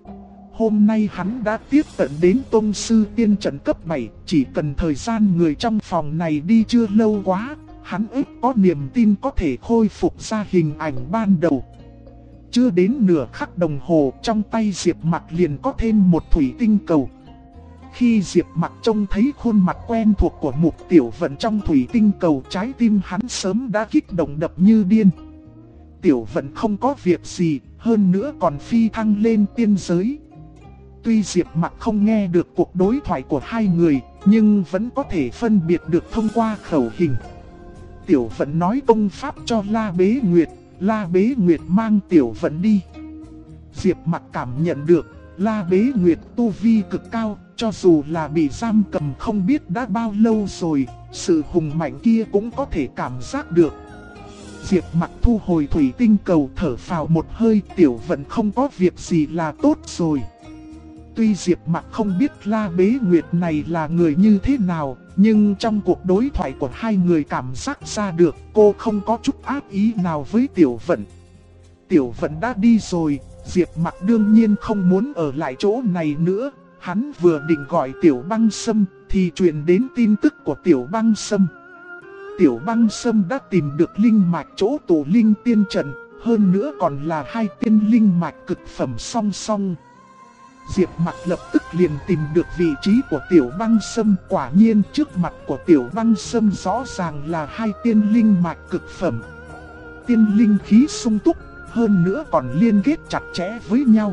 Hôm nay hắn đã tiếp cận đến tông sư tiên trận cấp 7, chỉ cần thời gian người trong phòng này đi chưa lâu quá, hắn ít có niềm tin có thể khôi phục ra hình ảnh ban đầu. Chưa đến nửa khắc đồng hồ, trong tay Diệp Mặc liền có thêm một thủy tinh cầu. Khi Diệp Mặc trông thấy khuôn mặt quen thuộc của Mục Tiểu Vận trong thủy tinh cầu, trái tim hắn sớm đã kích động đập như điên. Tiểu Vận không có việc gì, hơn nữa còn phi thăng lên tiên giới. Tuy Diệp Mặc không nghe được cuộc đối thoại của hai người, nhưng vẫn có thể phân biệt được thông qua khẩu hình. Tiểu Vận nói công pháp cho La Bế Nguyệt, La Bế Nguyệt mang Tiểu Vận đi. Diệp Mặc cảm nhận được, La Bế Nguyệt tu vi cực cao, cho dù là bị giam cầm không biết đã bao lâu rồi, sự hùng mạnh kia cũng có thể cảm giác được. Diệp Mặc thu hồi thủy tinh cầu, thở phào một hơi, Tiểu Vận không có việc gì là tốt rồi. Tuy Diệp Mặc không biết La Bế Nguyệt này là người như thế nào, nhưng trong cuộc đối thoại của hai người cảm giác ra được cô không có chút ác ý nào với Tiểu Vận. Tiểu Vận đã đi rồi, Diệp Mặc đương nhiên không muốn ở lại chỗ này nữa. Hắn vừa định gọi Tiểu Băng Sâm thì truyền đến tin tức của Tiểu Băng Sâm. Tiểu Băng Sâm đã tìm được linh mạch chỗ tụ linh tiên trận, hơn nữa còn là hai tiên linh mạch cực phẩm song song. Diệp Mặc lập tức liền tìm được vị trí của Tiểu Băng Sâm. Quả nhiên trước mặt của Tiểu Băng Sâm rõ ràng là hai tiên linh mạch cực phẩm. Tiên linh khí sung túc, hơn nữa còn liên kết chặt chẽ với nhau.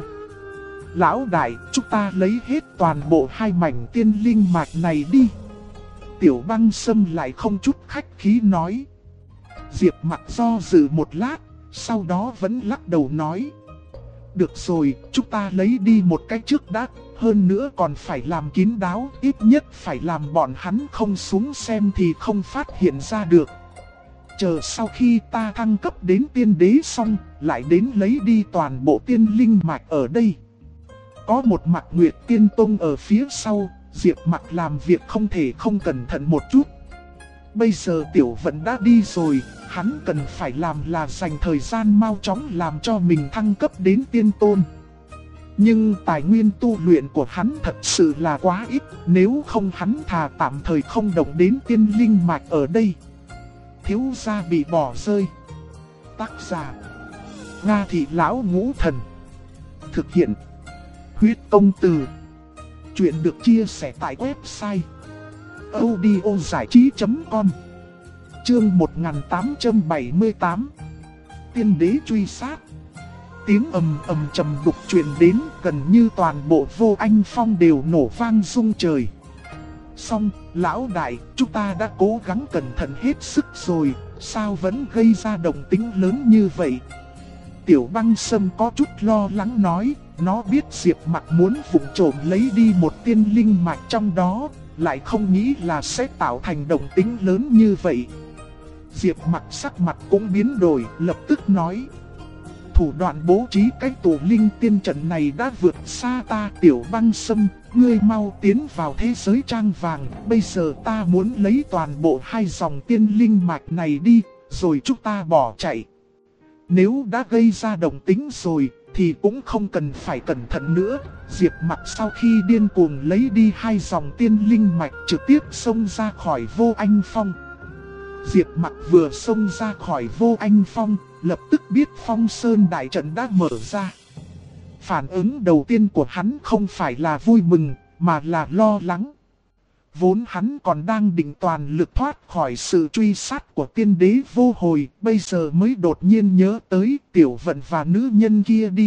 Lão đại, chúng ta lấy hết toàn bộ hai mảnh tiên linh mạch này đi. Tiểu Băng Sâm lại không chút khách khí nói. Diệp Mặc do dự một lát, sau đó vẫn lắc đầu nói. Được rồi, chúng ta lấy đi một cái trước đã, hơn nữa còn phải làm kín đáo, ít nhất phải làm bọn hắn không xuống xem thì không phát hiện ra được. Chờ sau khi ta thăng cấp đến tiên đế xong, lại đến lấy đi toàn bộ tiên linh mạch ở đây. Có một Mạc Nguyệt Tiên Tông ở phía sau, Diệp Mặc làm việc không thể không cẩn thận một chút. Bây giờ Tiểu Vận đã đi rồi, hắn cần phải làm là dành thời gian mau chóng làm cho mình thăng cấp đến tiên tôn. Nhưng tài nguyên tu luyện của hắn thật sự là quá ít, nếu không hắn thà tạm thời không động đến tiên linh mạch ở đây. Thiếu gia bị bỏ rơi. Tác giả: Nga Thị Lão Ngũ Thần. Thực hiện: Huyết Công Từ. Chuyện được chia sẻ tại website audiozảichí.com. Chương 1878. Tiên đế truy sát. Tiếng ầm ầm trầm đục truyền đến, gần như toàn bộ Vô Anh Phong đều nổ vang rung trời. Xong, lão đại, chúng ta đã cố gắng cẩn thận hết sức rồi, sao vẫn gây ra động tĩnh lớn như vậy? Tiểu Băng Sâm có chút lo lắng nói, nó biết Diệp Mặc muốn vụng trộm lấy đi một tiên linh mạch trong đó, lại không nghĩ là sẽ tạo thành động tĩnh lớn như vậy. Diệp Mặc sắc mặt cũng biến đổi, lập tức nói. Thủ đoạn bố trí cái tụ linh tiên trận này đã vượt xa ta. Tiểu Băng Sâm, ngươi mau tiến vào thế giới trang vàng. Bây giờ ta muốn lấy toàn bộ hai dòng tiên linh mạch này đi, rồi chúng ta bỏ chạy. Nếu đã gây ra động tĩnh rồi, thì cũng không cần phải cẩn thận nữa. Diệp Mặc sau khi điên cuồng lấy đi hai dòng tiên linh mạch, trực tiếp xông ra khỏi Vô Anh Phong. Diệp Mặc vừa xông ra khỏi Vô Anh Phong, lập tức biết Phong Sơn đại trận đã mở ra. Phản ứng đầu tiên của hắn không phải là vui mừng, mà là lo lắng. Vốn hắn còn đang định toàn lực thoát khỏi sự truy sát của tiên đế vô hồi, bây giờ mới đột nhiên nhớ tới Tiểu Vận và nữ nhân kia đi trước,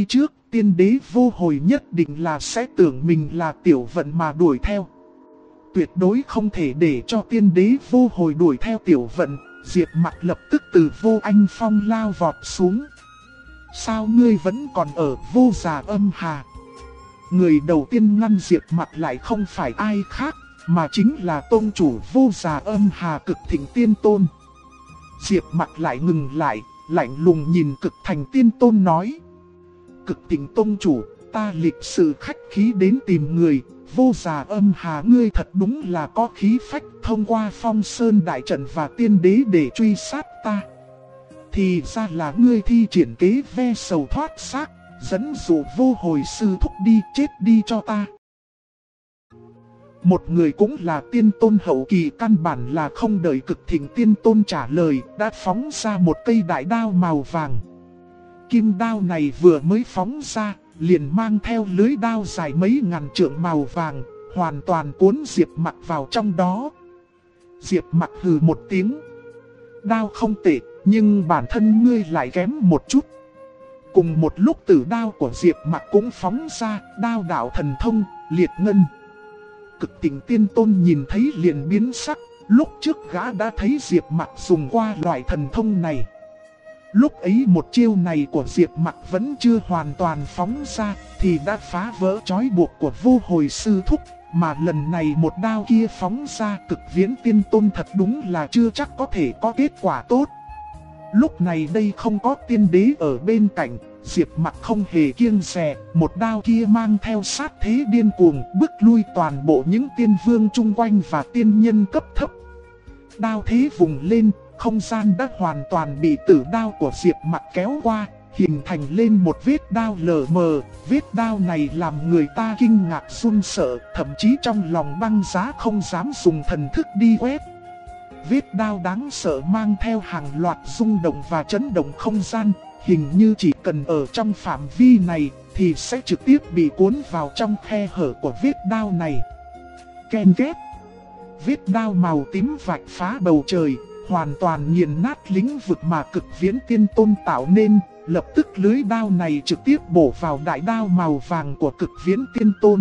tiên đế vô hồi nhất định là sẽ tưởng mình là tiểu vận mà đuổi theo. Tuyệt đối không thể để cho tiên đế vô hồi đuổi theo tiểu vận. Diệp Mặc lập tức từ vô anh phong lao vọt xuống. Sao ngươi vẫn còn ở vô già âm hà? Người đầu tiên ngăn Diệp Mặc lại không phải ai khác, mà chính là tôn chủ vô già âm hà Cực Thịnh Tiên Tôn. Diệp Mặc lại ngừng lại, lạnh lùng nhìn Cực Thành Tiên Tôn nói: Cực Thịnh tôn chủ, ta lịch sự khách khí đến tìm người. Vô già âm hà ngươi thật đúng là có khí phách, thông qua Phong Sơn đại trận và tiên đế để truy sát ta. Thì ra là ngươi thi triển kế ve sầu thoát xác, dẫn dụ vô hồi sư thúc đi chết đi cho ta. Một người cũng là tiên tôn hậu kỳ, căn bản là không đợi Cực Thịnh Tiên Tôn trả lời, đã phóng ra một cây đại đao màu vàng. Kim đao này vừa mới phóng ra, liền mang theo lưới đao dài mấy ngàn trượng màu vàng, hoàn toàn cuốn Diệp Mặc vào trong đó. Diệp Mặc hừ một tiếng: đao không tệ, nhưng bản thân ngươi lại kém một chút. Cùng một lúc tử đao của Diệp Mặc cũng phóng ra, đao đạo thần thông, liệt ngân. Cực Thịnh Tiên Tôn nhìn thấy liền biến sắc, lúc trước gã đã thấy Diệp Mặc dùng qua loại thần thông này. Lúc ấy một chiêu này của Diệp Mặc vẫn chưa hoàn toàn phóng ra, thì đã phá vỡ trói buộc của vô hồi sư thúc. Mà lần này một đao kia phóng ra, Cực Viễn Tiên Tôn thật đúng là chưa chắc có thể có kết quả tốt. Lúc này đây không có tiên đế ở bên cạnh, Diệp Mặc không hề kiêng dè, một đao kia mang theo sát thế điên cuồng, bức lui toàn bộ những tiên vương chung quanh và tiên nhân cấp thấp. Đao thế vùng lên, không gian đã hoàn toàn bị tử đao của Diệp Mặc kéo qua, hình thành lên một vết đao lờ mờ. Vết đao này làm người ta kinh ngạc run sợ, thậm chí trong lòng băng giá không dám dùng thần thức đi quét. Vết đao đáng sợ mang theo hàng loạt rung động và chấn động không gian, hình như chỉ cần ở trong phạm vi này thì sẽ trực tiếp bị cuốn vào trong khe hở của vết đao này. Ken két. Vết đao màu tím vạch phá bầu trời, hoàn toàn nghiền nát lĩnh vực mà Cực Viễn Tiên Tôn tạo nên. Lập tức lưới đao này trực tiếp bổ vào đại đao màu vàng của Cực Viễn Tiên Tôn.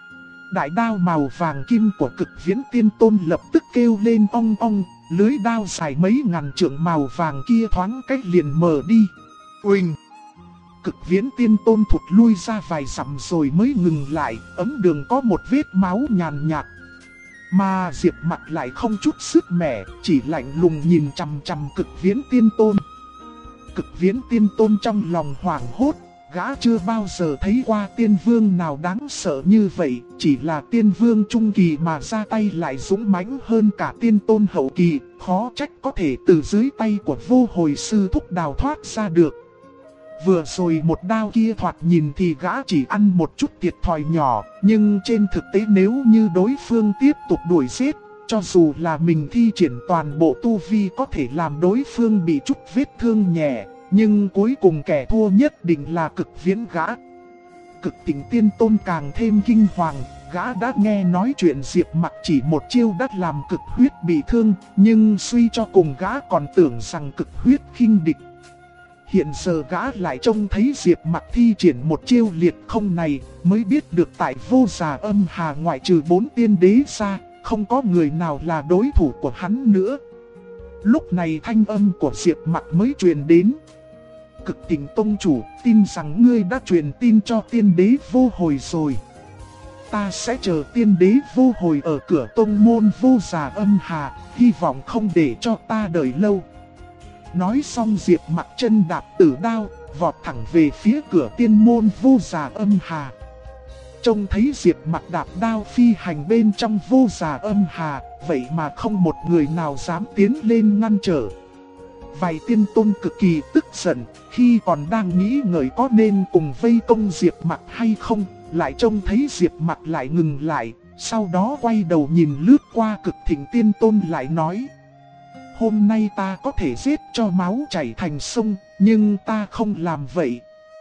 Đại đao màu vàng kim của Cực Viễn Tiên Tôn lập tức kêu lên ong ong, lưới đao dài mấy ngàn trượng màu vàng kia thoáng cách liền mờ đi. Uỳnh! Cực Viễn Tiên Tôn thụt lui ra vài dặm rồi mới ngừng lại, ấm đường có một vết máu nhàn nhạt. Mà Diệp Mặc lại không chút sức mẻ, chỉ lạnh lùng nhìn chằm chằm Cực Viễn Tiên Tôn. Cực Viễn Tiên Tôn trong lòng hoảng hốt, gã chưa bao giờ thấy qua tiên vương nào đáng sợ như vậy, chỉ là tiên vương trung kỳ mà ra tay lại dũng mãnh hơn cả tiên tôn hậu kỳ, khó trách có thể từ dưới tay của vô hồi sư thúc đào thoát ra được. Vừa rồi một đao kia thoạt nhìn thì gã chỉ ăn một chút thiệt thòi nhỏ, nhưng trên thực tế nếu như đối phương tiếp tục đuổi giết, cho dù là mình thi triển toàn bộ tu vi có thể làm đối phương bị chút vết thương nhẹ, nhưng cuối cùng kẻ thua nhất định là Cực Viễn gã. Cực Thịnh Tiên Tôn càng thêm kinh hoàng, gã đã nghe nói chuyện Diệp Mặc chỉ một chiêu đã làm Cực Huyết bị thương, nhưng suy cho cùng gã còn tưởng rằng Cực Huyết khinh địch. Hiện giờ gã lại trông thấy Diệp Mặc thi triển một chiêu liệt không này, mới biết được tại vô già âm hà ngoại trừ 4 tiên đế ra, không có người nào là đối thủ của hắn nữa. Lúc này thanh âm của Diệp Mặc mới truyền đến. Cực Thịnh Tông chủ, tin rằng ngươi đã truyền tin cho tiên đế vô hồi rồi. Ta sẽ chờ tiên đế vô hồi ở cửa tông môn vô già âm hà, hy vọng không để cho ta đợi lâu. Nói xong Diệp Mặc chân đạp tử đao, vọt thẳng về phía cửa tiên môn vô già âm hà. Trông thấy Diệp Mặc đạp đao phi hành bên trong vô già âm hà, vậy mà không một người nào dám tiến lên ngăn trở. Vài tiên tôn cực kỳ tức giận, khi còn đang nghĩ ngợi có nên cùng vây công Diệp Mặc hay không, lại trông thấy Diệp Mặc lại ngừng lại, sau đó quay đầu nhìn lướt qua Cực Thịnh Tiên Tôn lại nói: hôm nay ta có thể giết cho máu chảy thành sông, nhưng ta không làm vậy.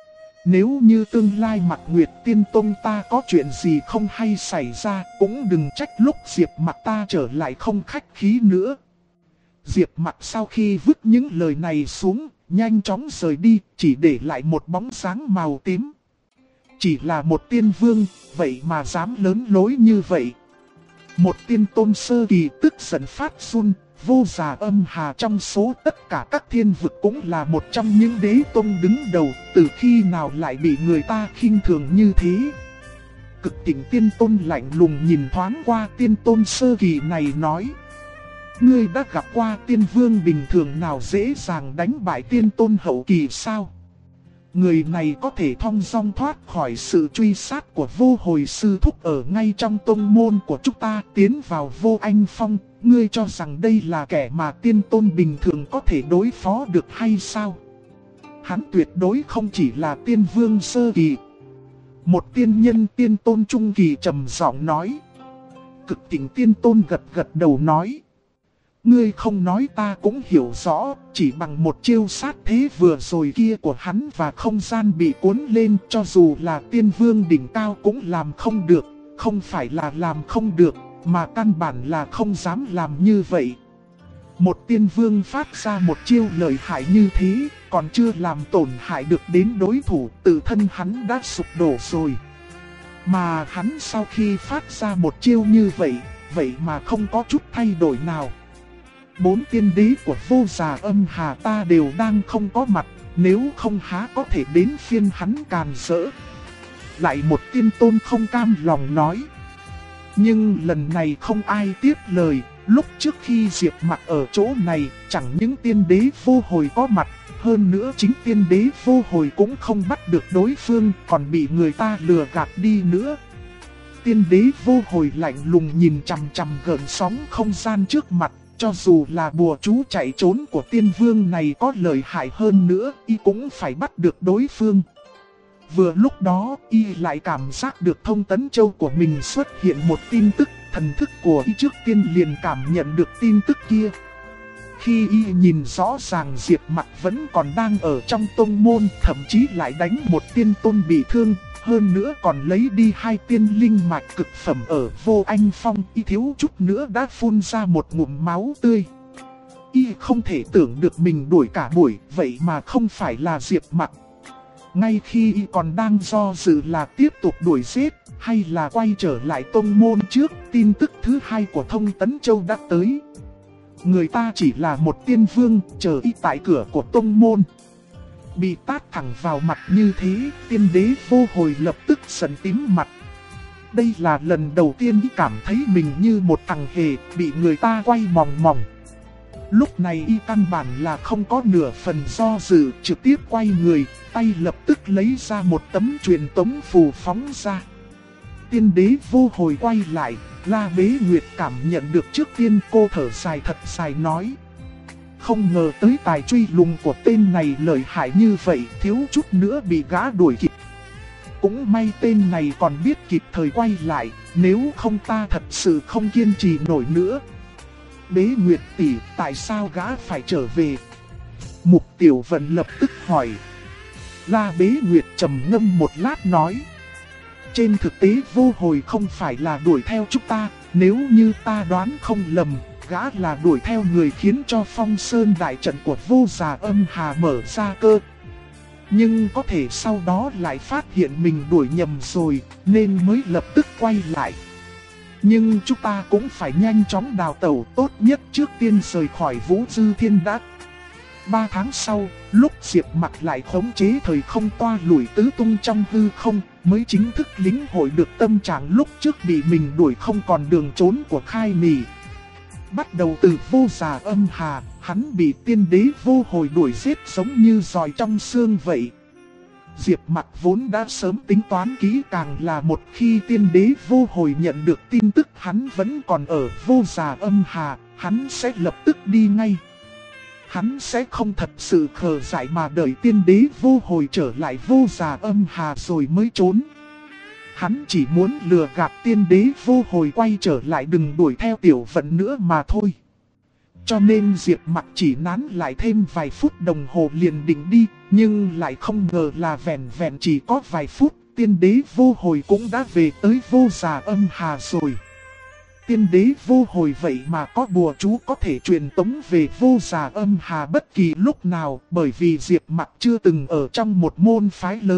Nếu như tương lai Mạc Nguyệt Tiên Tôn ta có chuyện gì không hay xảy ra, cũng đừng trách lúc Diệp Mặc ta trở lại không khách khí nữa. Diệp Mặc sau khi vứt những lời này xuống, nhanh chóng rời đi, chỉ để lại một bóng sáng màu tím. chỉ là một tiên vương, vậy mà dám lớn lối như vậy. Một tiên tôn sơ kỳ tức giận phát run, Vô Già Âm Hà trong số tất cả các thiên vực cũng là một trong những đế tôn đứng đầu, từ khi nào lại bị người ta khinh thường như thế. Cực Tỉnh tiên tôn lạnh lùng nhìn thoáng qua tiên tôn sơ kỳ này nói: ngươi đã gặp qua tiên vương bình thường nào dễ dàng đánh bại tiên tôn hậu kỳ sao? Người này có thể thong dong thoát khỏi sự truy sát của Vô Hồi sư thúc ở ngay trong tông môn của chúng ta, tiến vào Vô Anh Phong. Ngươi cho rằng đây là kẻ mà tiên tôn bình thường có thể đối phó được hay sao? Hắn tuyệt đối không chỉ là tiên vương sơ kỳ. Một tiên nhân tiên tôn trung kỳ trầm giọng nói. Cực Tỉnh tiên tôn gật gật đầu nói: ngươi không nói ta cũng hiểu rõ, chỉ bằng một chiêu sát thế vừa rồi kia của hắn và không gian bị cuốn lên, cho dù là tiên vương đỉnh cao cũng làm không được. Không phải là làm không được, mà căn bản là không dám làm như vậy. Một tiên vương phát ra một chiêu lợi hại như thế, còn chưa làm tổn hại được đến đối thủ, tự thân hắn đã sụp đổ rồi. Mà hắn sau khi phát ra một chiêu như vậy, vậy mà không có chút thay đổi nào. 4 tiên đế của Vô Già Âm Hà ta đều đang không có mặt, nếu không há có thể đến phiên hắn càn rỡ. Lại một tiên tôn không cam lòng nói. Nhưng lần này không ai tiếp lời. Lúc trước khi Diệp Mặc ở chỗ này, chẳng những tiên đế Vô Hồi có mặt, hơn nữa chính tiên đế Vô Hồi cũng không bắt được đối phương, còn bị người ta lừa gạt đi nữa. Tiên đế Vô Hồi lạnh lùng nhìn chằm chằm gợn sóng không gian trước mặt. Cho dù là bùa chú chạy trốn của tiên vương này có lợi hại hơn nữa, y cũng phải bắt được đối phương. Vừa lúc đó, y lại cảm giác được thông tấn châu của mình xuất hiện một tin tức, thần thức của y trước tiên liền cảm nhận được tin tức kia. Khi y nhìn rõ ràng Diệp Mặc vẫn còn đang ở trong tông môn, thậm chí lại đánh một tiên tôn bị thương, hơn nữa còn lấy đi 2 tiên linh mạch cực phẩm ở Vô Anh Phong, y thiếu chút nữa đã phun ra một ngụm máu tươi. Y không thể tưởng được mình đuổi cả buổi, vậy mà không phải là Diệp Mặc. Ngay khi y còn đang do dự là tiếp tục đuổi giết, hay là quay trở lại tông môn trước, tin tức thứ 2 của Thông Tấn Châu đã tới. Người ta chỉ là một tiên vương, chờ y tại cửa của tông môn. Bị tát thẳng vào mặt như thế, tiên đế Vô Hồi lập tức giận tím mặt. Đây là lần đầu tiên y cảm thấy mình như một thằng hề, bị người ta quay mòng mòng. Lúc này y căn bản là không có nửa phần do dự, trực tiếp quay người, tay lập tức lấy ra một tấm truyền tống phù phóng ra. Tiên đế Vô Hồi quay lại, La Bế Nguyệt cảm nhận được trước tiên, cô thở dài thật dài nói. Không ngờ tới tài truy lùng của tên này lợi hại như vậy, thiếu chút nữa bị gã đuổi kịp. Cũng may tên này còn biết kịp thời quay lại, nếu không ta thật sự không kiên trì nổi nữa. Bế Nguyệt tỷ, tại sao gã phải trở về? Mục Tiểu Vận lập tức hỏi. La Bế Nguyệt trầm ngâm một lát nói. Trên thực tế Vô Hồi không phải là đuổi theo chúng ta, nếu như ta đoán không lầm, gã là đuổi theo người khiến cho Phong Sơn đại trận của Vô Già Âm Hà mở ra cơ. Nhưng có thể sau đó lại phát hiện mình đuổi nhầm rồi, nên mới lập tức quay lại. Nhưng chúng ta cũng phải nhanh chóng đào tẩu, tốt nhất trước tiên rời khỏi Vũ Dư Thiên đã. 3 tháng sau, lúc Diệp Mặc lại khống chế thời không toa lủi tứ tung trong hư không, mới chính thức lĩnh hội được tâm trạng lúc trước bị mình đuổi không còn đường trốn của Khai Nì. Bắt đầu từ Vô Già Âm Hà, hắn bị tiên đế Vô Hồi đuổi giết giống như giòi trong xương vậy. Diệp Mặc vốn đã sớm tính toán kỹ càng là một khi tiên đế Vô Hồi nhận được tin tức hắn vẫn còn ở Vô Già Âm Hà, hắn sẽ lập tức đi ngay. Hắn sẽ không thật sự khờ dại mà đợi tiên đế Vô Hồi trở lại Vô Già Âm Hà rồi mới trốn. Hắn chỉ muốn lừa gạt tiên đế Vô Hồi quay trở lại, đừng đuổi theo Tiểu Vận nữa mà thôi. Cho nên Diệp Mặc chỉ nán lại thêm vài phút đồng hồ liền định đi, nhưng lại không ngờ là vẹn vẹn chỉ có vài phút, tiên đế Vô Hồi cũng đã về tới Vô Già Âm Hà rồi. Tiên đế Vô Hồi vậy mà có bùa chú có thể truyền tống về Vô Già Âm Hà bất kỳ lúc nào, bởi vì Diệp Mặc chưa từng ở trong một môn phái lớn,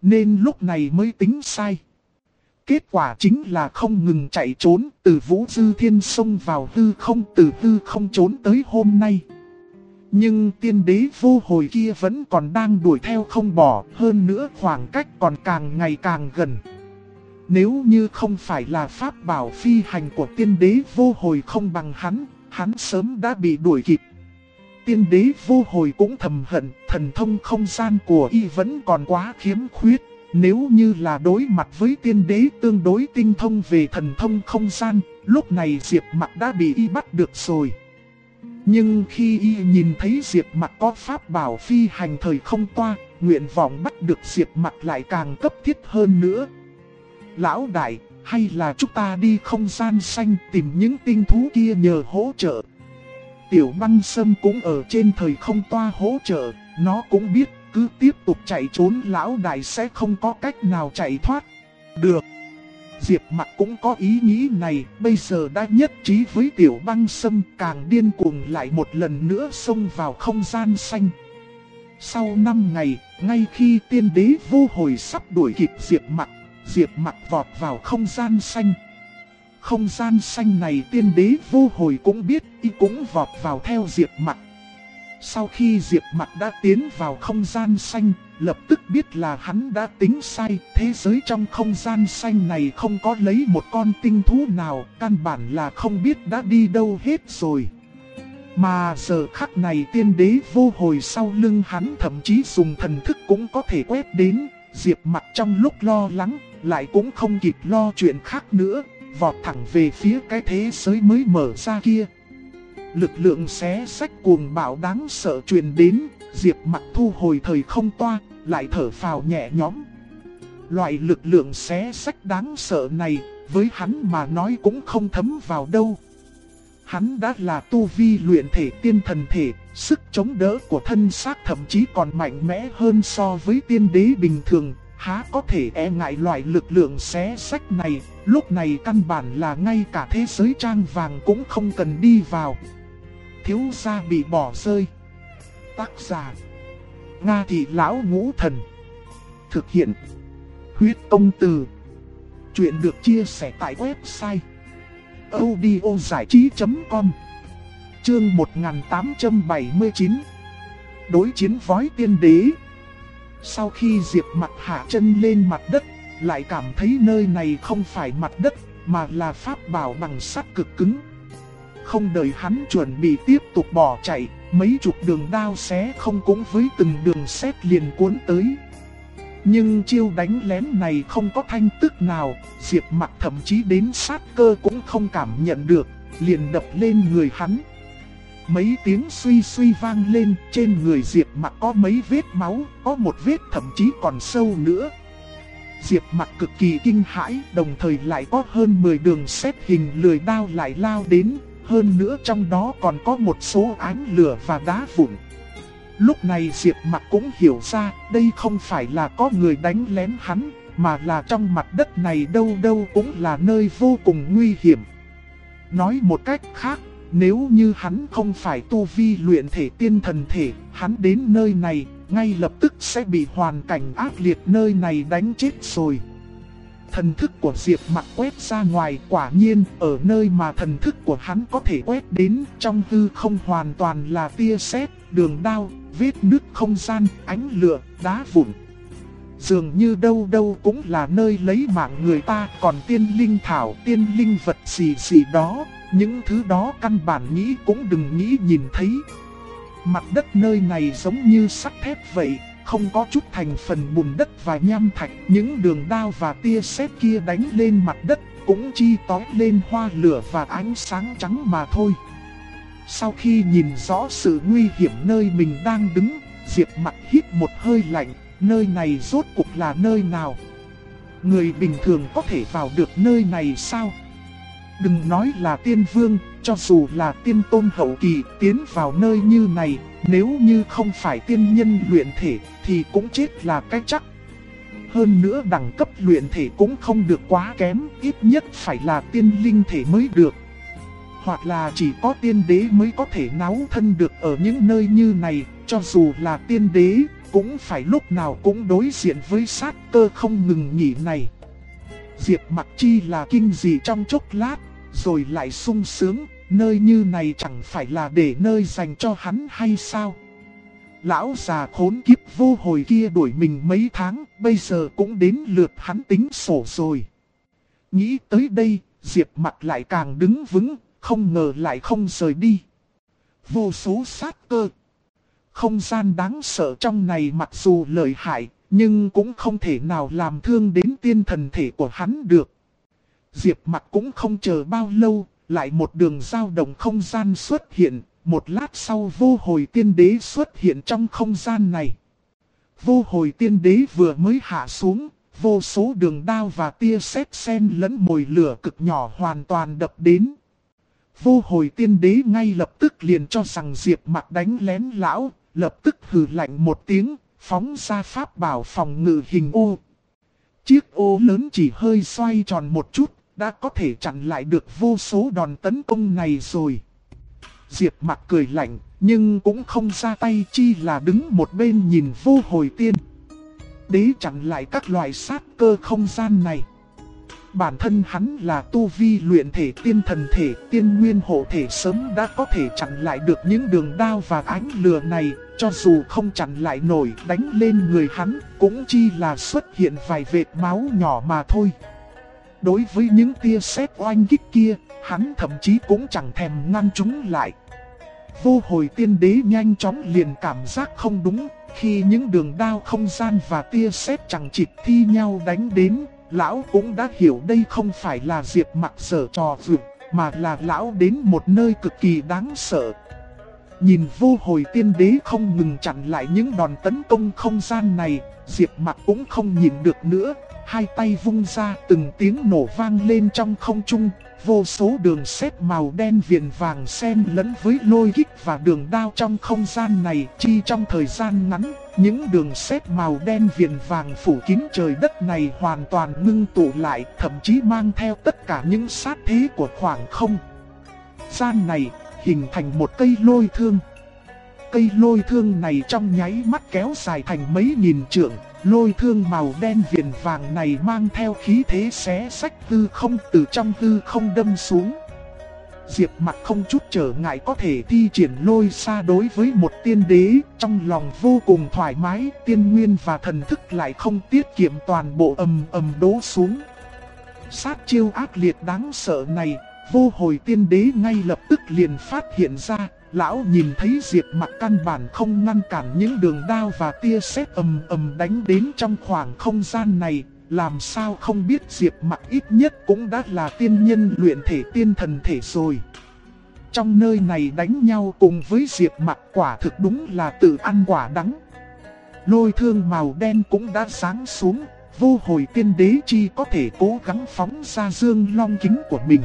nên lúc này mới tính sai. Kết quả chính là không ngừng chạy trốn, từ Vũ Dư Thiên xông vào hư không, từ hư không trốn tới hôm nay. Nhưng tiên đế vô hồi kia vẫn còn đang đuổi theo không bỏ, hơn nữa khoảng cách còn càng ngày càng gần. Nếu như không phải là pháp bảo phi hành của tiên đế vô hồi không bằng hắn sớm đã bị đuổi kịp. Tiên đế vô hồi cũng thầm hận, thần thông không gian của y vẫn còn quá khiếm khuyết. Nếu như là đối mặt với tiên đế tương đối tinh thông về thần thông không gian, lúc này Diệp Mặc đã bị y bắt được rồi. Nhưng khi y nhìn thấy Diệp Mặc có pháp bảo phi hành thời không toa, nguyện vọng bắt được Diệp Mặc lại càng cấp thiết hơn nữa. Lão đại, hay là chúng ta đi không gian xanh tìm những tinh thú kia nhờ hỗ trợ. Tiểu Băng Sâm cũng ở trên thời không toa hỗ trợ, nó cũng biết cứ tiếp tục chạy trốn lão đại sẽ không có cách nào chạy thoát. Được. Diệp Mặc cũng có ý nghĩ này, bây giờ đã nhất trí với Tiểu Băng Sâm, càng điên cuồng lại một lần nữa xông vào không gian xanh. Sau 5 ngày, ngay khi tiên đế vô hồi sắp đuổi kịp Diệp Mặc vọt vào không gian xanh. Không gian xanh này tiên đế vô hồi cũng biết, y cũng vọt vào theo Diệp Mặc. Sau khi Diệp Mặc đã tiến vào không gian xanh, lập tức biết là hắn đã tính sai. Thế giới trong không gian xanh này không có lấy một con tinh thú nào, căn bản là không biết đã đi đâu hết rồi. Mà giờ khắc này tiên đế vô hồi sau lưng hắn thậm chí dùng thần thức cũng có thể quét đến. Diệp Mặc trong lúc lo lắng, lại cũng không kịp lo chuyện khác nữa, vọt thẳng về phía cái thế giới mới mở ra kia. Lực lượng xé xách cuồng bạo đáng sợ truyền đến, Diệp Mặc thu hồi thời không toa, lại thở phào nhẹ nhõm. Loại lực lượng xé xách đáng sợ này, với hắn mà nói cũng không thấm vào đâu. Hắn đã là tu vi luyện thể tiên thần thể, sức chống đỡ của thân xác thậm chí còn mạnh mẽ hơn so với tiên đế bình thường, há có thể e ngại loại lực lượng xé xách này. Lúc này căn bản là ngay cả thế giới trang vàng cũng không cần đi vào. Thiếu gia bị bỏ rơi. Tác giả: Nga Thị Lão Ngũ Thần. Thực hiện: Huyết Công Từ. Chuyện được chia sẻ tại website audiozảichí.com. Chương 1879. Đối chiến với tiên đế. Sau khi Diệp Mặc hạ chân lên mặt đất, lại cảm thấy nơi này không phải mặt đất, mà là pháp bảo bằng sắt cực cứng. Không đợi hắn chuẩn bị tiếp tục bỏ chạy, mấy chục đường đao xé không cũng với từng đường sét liền cuốn tới. Nhưng chiêu đánh lén này không có thanh tức nào, Diệp Mặc thậm chí đến sát cơ cũng không cảm nhận được, liền đập lên người hắn. Mấy tiếng suy suy vang lên, trên người Diệp Mặc có mấy vết máu, có một vết thậm chí còn sâu nữa. Diệp Mặc cực kỳ kinh hãi, đồng thời lại có hơn 10 đường sét hình lưỡi đao lại lao đến, hơn nữa trong đó còn có một số ánh lửa và đá vụn. Lúc này Diệp Mặc cũng hiểu ra, đây không phải là có người đánh lén hắn, mà là trong mặt đất này đâu đâu cũng là nơi vô cùng nguy hiểm. Nói một cách khác, nếu như hắn không phải tu vi luyện thể tiên thần thể, hắn đến nơi này, ngay lập tức sẽ bị hoàn cảnh ác liệt nơi này đánh chết rồi. Thần thức của Diệp Mặc quét ra ngoài, quả nhiên ở nơi mà thần thức của hắn có thể quét đến, trong hư không hoàn toàn là tia sét, đường đao, vết nứt không gian, ánh lửa, đá vụn. Dường như đâu đâu cũng là nơi lấy mạng người ta, còn tiên linh thảo, tiên linh vật gì đó, những thứ đó căn bản nghĩ cũng đừng nghĩ nhìn thấy. Mặt đất nơi này giống như sắt thép vậy, không có chút thành phần bùn đất và nham thạch. Những đường đao và tia sét kia đánh lên mặt đất cũng chỉ tói lên hoa lửa và ánh sáng trắng mà thôi. Sau khi nhìn rõ sự nguy hiểm nơi mình đang đứng, Diệp Mặc hít một hơi lạnh, nơi này rốt cuộc là nơi nào? Người bình thường có thể vào được nơi này sao? Đừng nói là tiên vương, cho dù là tiên tôn hậu kỳ tiến vào nơi như này, nếu như không phải tiên nhân luyện thể thì cũng chết là cái chắc. Hơn nữa đẳng cấp luyện thể cũng không được quá kém, ít nhất phải là tiên linh thể mới được. Hoặc là chỉ có tiên đế mới có thể náo thân được ở những nơi như này, cho dù là tiên đế, cũng phải lúc nào cũng đối diện với sát cơ không ngừng nghỉ này. Diệp Mặc chi là kinh dị trong chốc lát, rồi lại sung sướng, nơi như này chẳng phải là để nơi dành cho hắn hay sao? Lão già khốn kiếp vô hồi kia đuổi mình mấy tháng, bây giờ cũng đến lượt hắn tính sổ rồi. Nghĩ tới đây, Diệp Mặc lại càng đứng vững, không ngờ lại không rời đi. Vô số sát cơ. Không gian đáng sợ trong này mặc dù lợi hại, nhưng cũng không thể nào làm thương đến tiên thần thể của hắn được. Diệp Mặc cũng không chờ bao lâu, lại một đường dao động không gian xuất hiện. Một lát sau vô hồi tiên đế xuất hiện trong không gian này. Vô hồi tiên đế vừa mới hạ xuống, vô số đường đao và tia sét xen lẫn mồi lửa cực nhỏ hoàn toàn đập đến. Vô hồi tiên đế ngay lập tức liền cho rằng Diệp Mặc đánh lén lão, lập tức hừ lạnh một tiếng, phóng ra pháp bảo phòng ngự hình ô. Chiếc ô lớn chỉ hơi xoay tròn một chút, đã có thể chặn lại được vô số đòn tấn công này rồi. Diệp Mặc cười lạnh, nhưng cũng không ra tay, chi là đứng một bên nhìn vô hồi tiên đế chặn lại các loại sát cơ không gian này. Bản thân hắn là tu vi luyện thể tiên thần thể, tiên nguyên hộ thể, sớm đã có thể chặn lại được những đường đao và ánh lửa này. Cho dù không chặn lại nổi, đánh lên người hắn cũng chi là xuất hiện vài vệt máu nhỏ mà thôi. Đối với những tia sét oanh kích kia, hắn thậm chí cũng chẳng thèm ngăn chúng lại. Vô hồi tiên đế nhanh chóng liền cảm giác không đúng, khi những đường đao không gian và tia sét chẳng chịt thi nhau đánh đến, lão cũng đã hiểu đây không phải là Diệp Mặc giở trò vượt, mà là lão đến một nơi cực kỳ đáng sợ. Nhìn vô hồi tiên đế không ngừng chặn lại những đòn tấn công không gian này, Diệp Mặc cũng không nhìn được nữa, hai tay vung ra, từng tiếng nổ vang lên trong không trung. Vô số đường sét màu đen viền vàng xen lẫn với lôi kích và đường đao trong không gian này, chi trong thời gian ngắn, những đường sét màu đen viền vàng phủ kín trời đất này hoàn toàn ngưng tụ lại, thậm chí mang theo tất cả những sát thế của khoảng không gian này, hình thành một cây lôi thương. Cây lôi thương này trong nháy mắt kéo dài thành mấy nghìn trượng. Lôi thương màu đen viền vàng này mang theo khí thế xé rách hư không, từ trong hư không đâm xuống. Diệp Mặc không chút trở ngại có thể thi triển lôi xa đối với một tiên đế, trong lòng vô cùng thoải mái, tiên nguyên và thần thức lại không tiết kiệm, toàn bộ ầm ầm đổ xuống. Sát chiêu ác liệt đáng sợ này, vô hồi tiên đế ngay lập tức liền phát hiện ra. Lão nhìn thấy Diệp Mặc căn bản không ngăn cản những đường đao và tia sét ầm ầm đánh đến trong khoảng không gian này, làm sao không biết Diệp Mặc ít nhất cũng đã là tiên nhân luyện thể tiên thần thể rồi. Trong nơi này đánh nhau cùng với Diệp Mặc quả thực đúng là tự ăn quả đắng. Lôi thương màu đen cũng đã giáng xuống, vô hồi tiên đế chi có thể cố gắng phóng ra dương long kính của mình.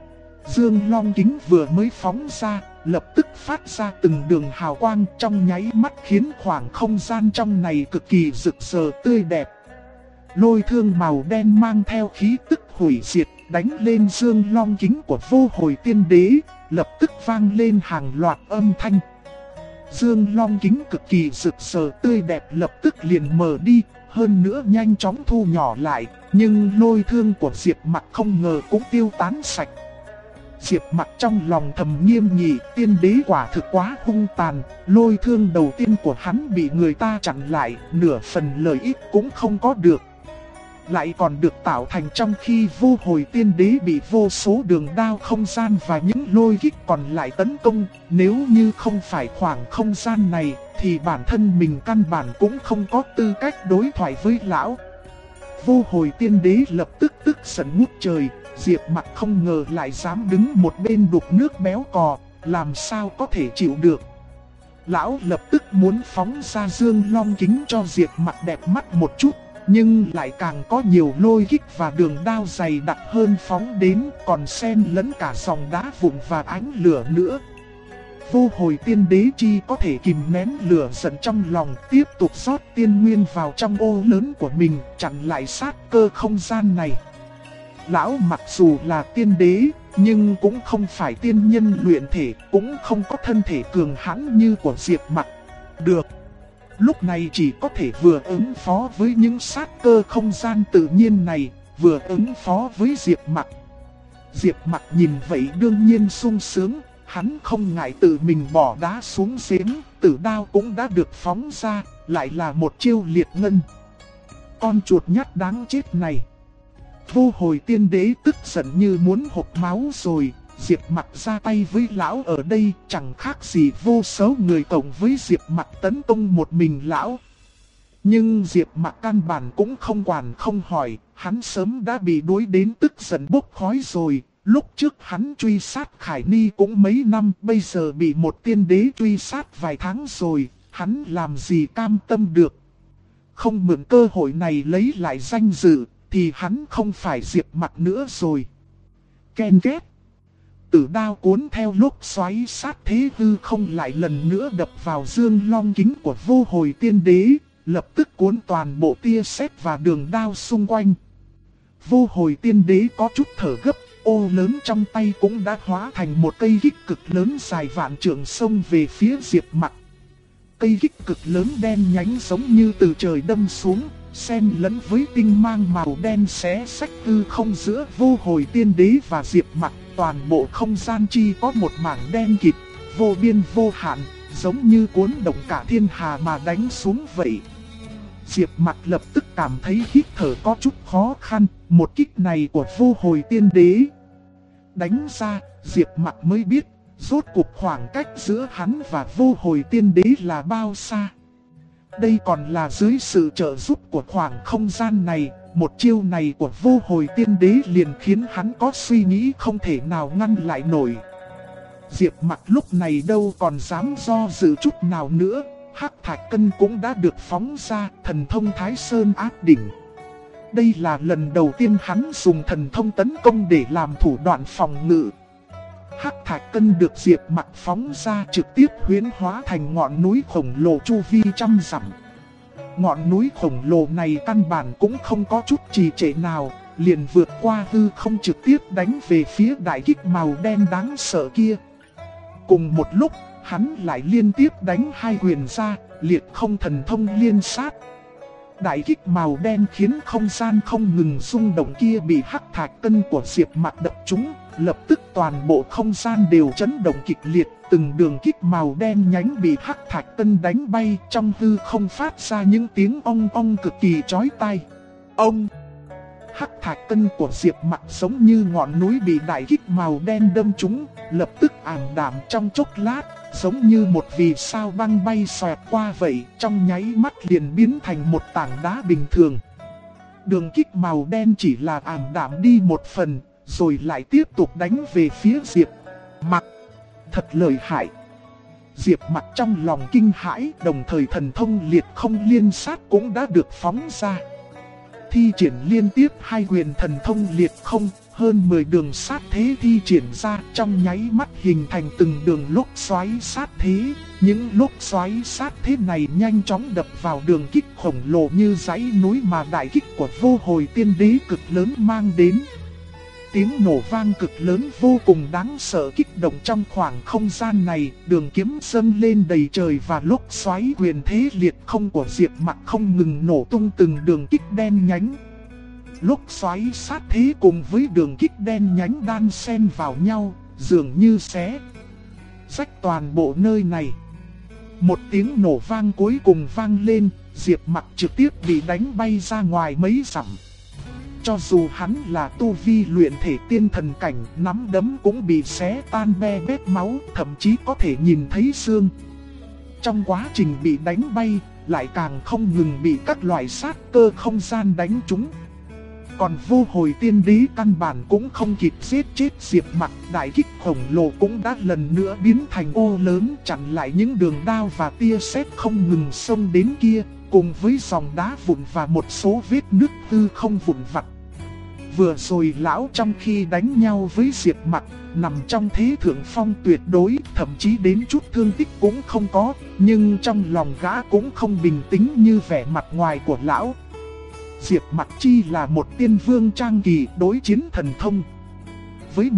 Dương long kính vừa mới phóng ra, lập tức phát ra từng đường hào quang trong nháy mắt, khiến khoảng không gian trong này cực kỳ rực rỡ tươi đẹp. Lôi thương màu đen mang theo khí tức hủy diệt, đánh lên dương long kính của vô hồi tiên đế, lập tức vang lên hàng loạt âm thanh. Dương long kính cực kỳ rực rỡ tươi đẹp lập tức liền mở đi, hơn nữa nhanh chóng thu nhỏ lại, nhưng lôi thương của Diệp Mặc không ngờ cũng tiêu tán sạch. Diệp Mặc trong lòng thầm nghiêm nghị, tiên đế quả thực quá hung tàn, lôi thương đầu tiên của hắn bị người ta chặn lại, nửa phần lợi ích cũng không có được. Lại còn được tạo thành trong khi vô hồi tiên đế bị vô số đường đao không gian và những lôi kích còn lại tấn công, nếu như không phải khoảng không gian này, thì bản thân mình căn bản cũng không có tư cách đối thoại với lão. Vô hồi tiên đế lập tức tức giận ngút trời. Diệp Mặc không ngờ lại dám đứng một bên đục nước béo cò, làm sao có thể chịu được. Lão lập tức muốn phóng ra dương long kính cho Diệp Mặc đẹp mắt một chút, nhưng lại càng có nhiều lôi kích và đường đao dày đặc hơn phóng đến, còn xen lẫn cả dòng đá vụn và ánh lửa nữa. Vô hồi tiên đế chi có thể kìm nén lửa giận trong lòng, tiếp tục rót tiên nguyên vào trong ô lớn của mình, chặn lại sát cơ không gian này. Lão mặc dù là tiên đế, nhưng cũng không phải tiên nhân luyện thể, cũng không có thân thể cường hãn như của Diệp Mặc. Được. lúc này chỉ có thể vừa ứng phó với những sát cơ không gian tự nhiên này, vừa ứng phó với Diệp Mặc. Diệp Mặc nhìn vậy đương nhiên sung sướng, hắn không ngại tự mình bỏ đá xuống giếng, tử đao cũng đã được phóng ra, lại là một chiêu liệt ngân. Con chuột nhắt đáng chết này. Vô Hồi Tiên Đế tức giận như muốn hộc máu rồi, Diệp Mặc ra tay với lão ở đây chẳng khác gì vô số người cộng với Diệp Mặc tấn công một mình lão. Nhưng Diệp Mặc căn bản cũng không quản không hỏi, hắn sớm đã bị đuối đến tức giận bốc khói rồi. Lúc trước hắn truy sát Khải Ni cũng mấy năm, bây giờ bị một tiên đế truy sát vài tháng rồi, hắn làm gì cam tâm được. Không mượn cơ hội này lấy lại danh dự, thì hắn không phải Diệp Mặc nữa rồi. Ken két. Tử đao cuốn theo lúc xoáy sát thế hư không lại lần nữa đập vào dương long kính của Vô Hồi Tiên Đế, lập tức cuốn toàn bộ tia sét và đường đao xung quanh. Vô Hồi Tiên Đế có chút thở gấp, ô lớn trong tay cũng đã hóa thành một cây kích cực lớn dài vạn trượng xông về phía Diệp Mặc. Cây kích cực lớn đen nhánh giống như từ trời đâm xuống, xen lẫn với tinh mang màu đen xé xách hư không giữa Vô Hồi Tiên Đế và Diệp Mặc. Toàn bộ không gian chi có một mảng đen kịt, vô biên vô hạn, giống như cuốn động cả thiên hà mà đánh xuống vậy. Diệp Mặc lập tức cảm thấy hít thở có chút khó khăn, một kích này của Vô Hồi Tiên Đế đánh ra, Diệp Mặc mới biết, rốt cuộc khoảng cách giữa hắn và Vô Hồi Tiên Đế là bao xa. Đây còn là dưới sự trợ giúp của khoảng không gian này, một chiêu này của Vô Hồi Tiên Đế liền khiến hắn có suy nghĩ không thể nào ngăn lại nổi. Diệp Mặc lúc này đâu còn dám do dự chút nào nữa, Hắc Thạch Cân cũng đã được phóng ra, thần thông Thái Sơn áp đỉnh. Đây là lần đầu tiên hắn dùng thần thông tấn công để làm thủ đoạn phòng ngự. Hắc Thạch Cân được Diệp Mặc phóng ra trực tiếp huyễn hóa thành ngọn núi khổng lồ chu vi trăm dặm. Ngọn núi khổng lồ này căn bản cũng không có chút trì trệ nào, liền vượt qua hư không trực tiếp đánh về phía đại kích màu đen đáng sợ kia. Cùng một lúc, hắn lại liên tiếp đánh hai quyền ra, liệt không thần thông liên sát. Đại kích màu đen khiến không gian không ngừng rung động kia bị Hắc Thạch Cân của Diệp Mặc đập trúng, lập tức toàn bộ không gian đều chấn động kịch liệt, từng đường kích màu đen nhánh bị Hắc Thạch Cân đánh bay, trong hư không phát ra những tiếng ong ong cực kỳ chói tai. Ông! Hắc Thạch Cân của Diệp Mặc giống như ngọn núi bị đại kích màu đen đâm trúng, lập tức ảm đạm trong chốc lát, giống như một vì sao băng bay xoẹt qua vậy, trong nháy mắt liền biến thành một tảng đá bình thường. Đường kích màu đen chỉ là ảm đạm đi một phần, rồi lại tiếp tục đánh về phía Diệp Mặc. Thật lợi hại. Diệp Mặc trong lòng kinh hãi, đồng thời thần thông liệt không liên sát cũng đã được phóng ra. Thi triển liên tiếp hai quyền thần thông liệt không, hơn 10 đường sát thế thi triển ra, trong nháy mắt hình thành từng đường lốc xoáy sát thế. Những lốc xoáy sát thế này nhanh chóng đập vào đường kích khổng lồ như dãy núi mà đại kích của Vô Hồi Tiên Đế cực lớn mang đến. Tiếng nổ vang cực lớn vô cùng đáng sợ kích động trong khoảng không gian này, đường kiếm dâng lên đầy trời và lốc xoáy quyền thế liệt không của Diệp Mặc không ngừng nổ tung từng đường kích đen nhánh. Lốc xoáy sát thế cùng với đường kích đen nhánh đan xen vào nhau, dường như xé rách toàn bộ nơi này. Một tiếng nổ vang cuối cùng vang lên, Diệp Mặc trực tiếp bị đánh bay ra ngoài mấy dặm. Cho dù hắn là tu vi luyện thể tiên thần cảnh, nắm đấm cũng bị xé tan be bét máu, thậm chí có thể nhìn thấy xương. Trong quá trình bị đánh bay, lại càng không ngừng bị các loại sát cơ không gian đánh trúng. Còn Vô Hồi Tiên Đế căn bản cũng không kịp giết chết Diệp Mặc, đại kích khổng lồ cũng đã lần nữa biến thành ô lớn chặn lại những đường đao và tia sét không ngừng xông đến kia, cùng với dòng đá vụn và một số vết nứt hư không vụn vặt. Vừa rồi lão trong khi đánh nhau với Diệp Mặc, nằm trong thế thượng phong tuyệt đối, thậm chí đến chút thương tích cũng không có, nhưng trong lòng gã cũng không bình tĩnh như vẻ mặt ngoài của lão. Diệp Mặc chi là một tiên vương trang kỳ đối chiến thần thông. Với mình,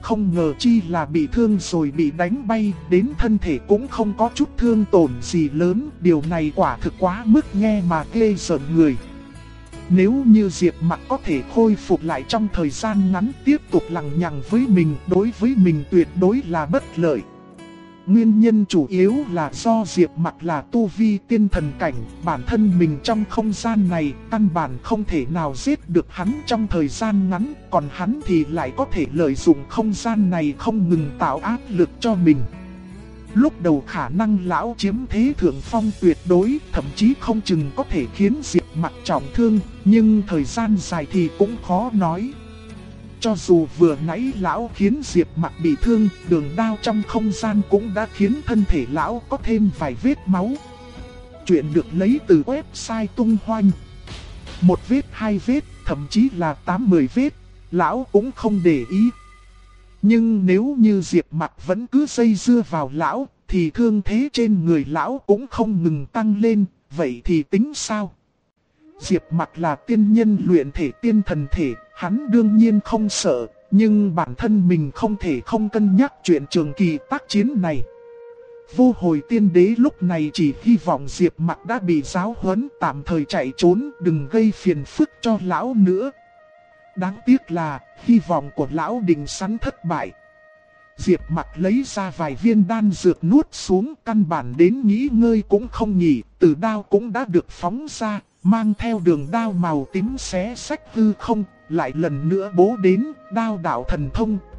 không ngờ chi là bị thương rồi bị đánh bay, đến thân thể cũng không có chút thương tổn gì lớn, điều này quả thực quá mức nghe mà ghê rợn người. Nếu như Diệp Mặc có thể khôi phục lại trong thời gian ngắn tiếp tục lằng nhằng với mình, đối với mình tuyệt đối là bất lợi. Nguyên nhân chủ yếu là do Diệp Mặc là tu vi tiên thần cảnh, bản thân mình trong không gian này căn bản không thể nào giết được hắn trong thời gian ngắn, còn hắn thì lại có thể lợi dụng không gian này không ngừng tạo áp lực cho mình. Lúc đầu khả năng lão chiếm thế thượng phong tuyệt đối, thậm chí không chừng có thể khiến Diệp Mặc trọng thương, nhưng thời gian dài thì cũng khó nói. Cho dù vừa nãy lão khiến Diệp Mặc bị thương, đường đao trong không gian cũng đã khiến thân thể lão có thêm vài vết máu. Chuyện được lấy từ website tung hoành. Một vết, hai vết, thậm chí là 8-10 vết, lão cũng không để ý. Nhưng nếu như Diệp Mặc vẫn cứ dây dưa vào lão, thì thương thế trên người lão cũng không ngừng tăng lên, vậy thì tính sao? Diệp Mặc là tiên nhân luyện thể tiên thần thể, hắn đương nhiên không sợ, nhưng bản thân mình không thể không cân nhắc chuyện trường kỳ tác chiến này. Vô Hồi Tiên Đế lúc này chỉ hy vọng Diệp Mặc đã bị giáo huấn, tạm thời chạy trốn, đừng gây phiền phức cho lão nữa. Đáng tiếc là, hy vọng của lão Đình Sắn thất bại. Diệp Mặc lấy ra vài viên đan dược nuốt xuống, căn bản đến nghỉ ngơi cũng không nghỉ, từ đao cũng đã được phóng ra, mang theo đường đao màu tím xé sách hư không, lại lần nữa bố đến, đao đạo thần thông,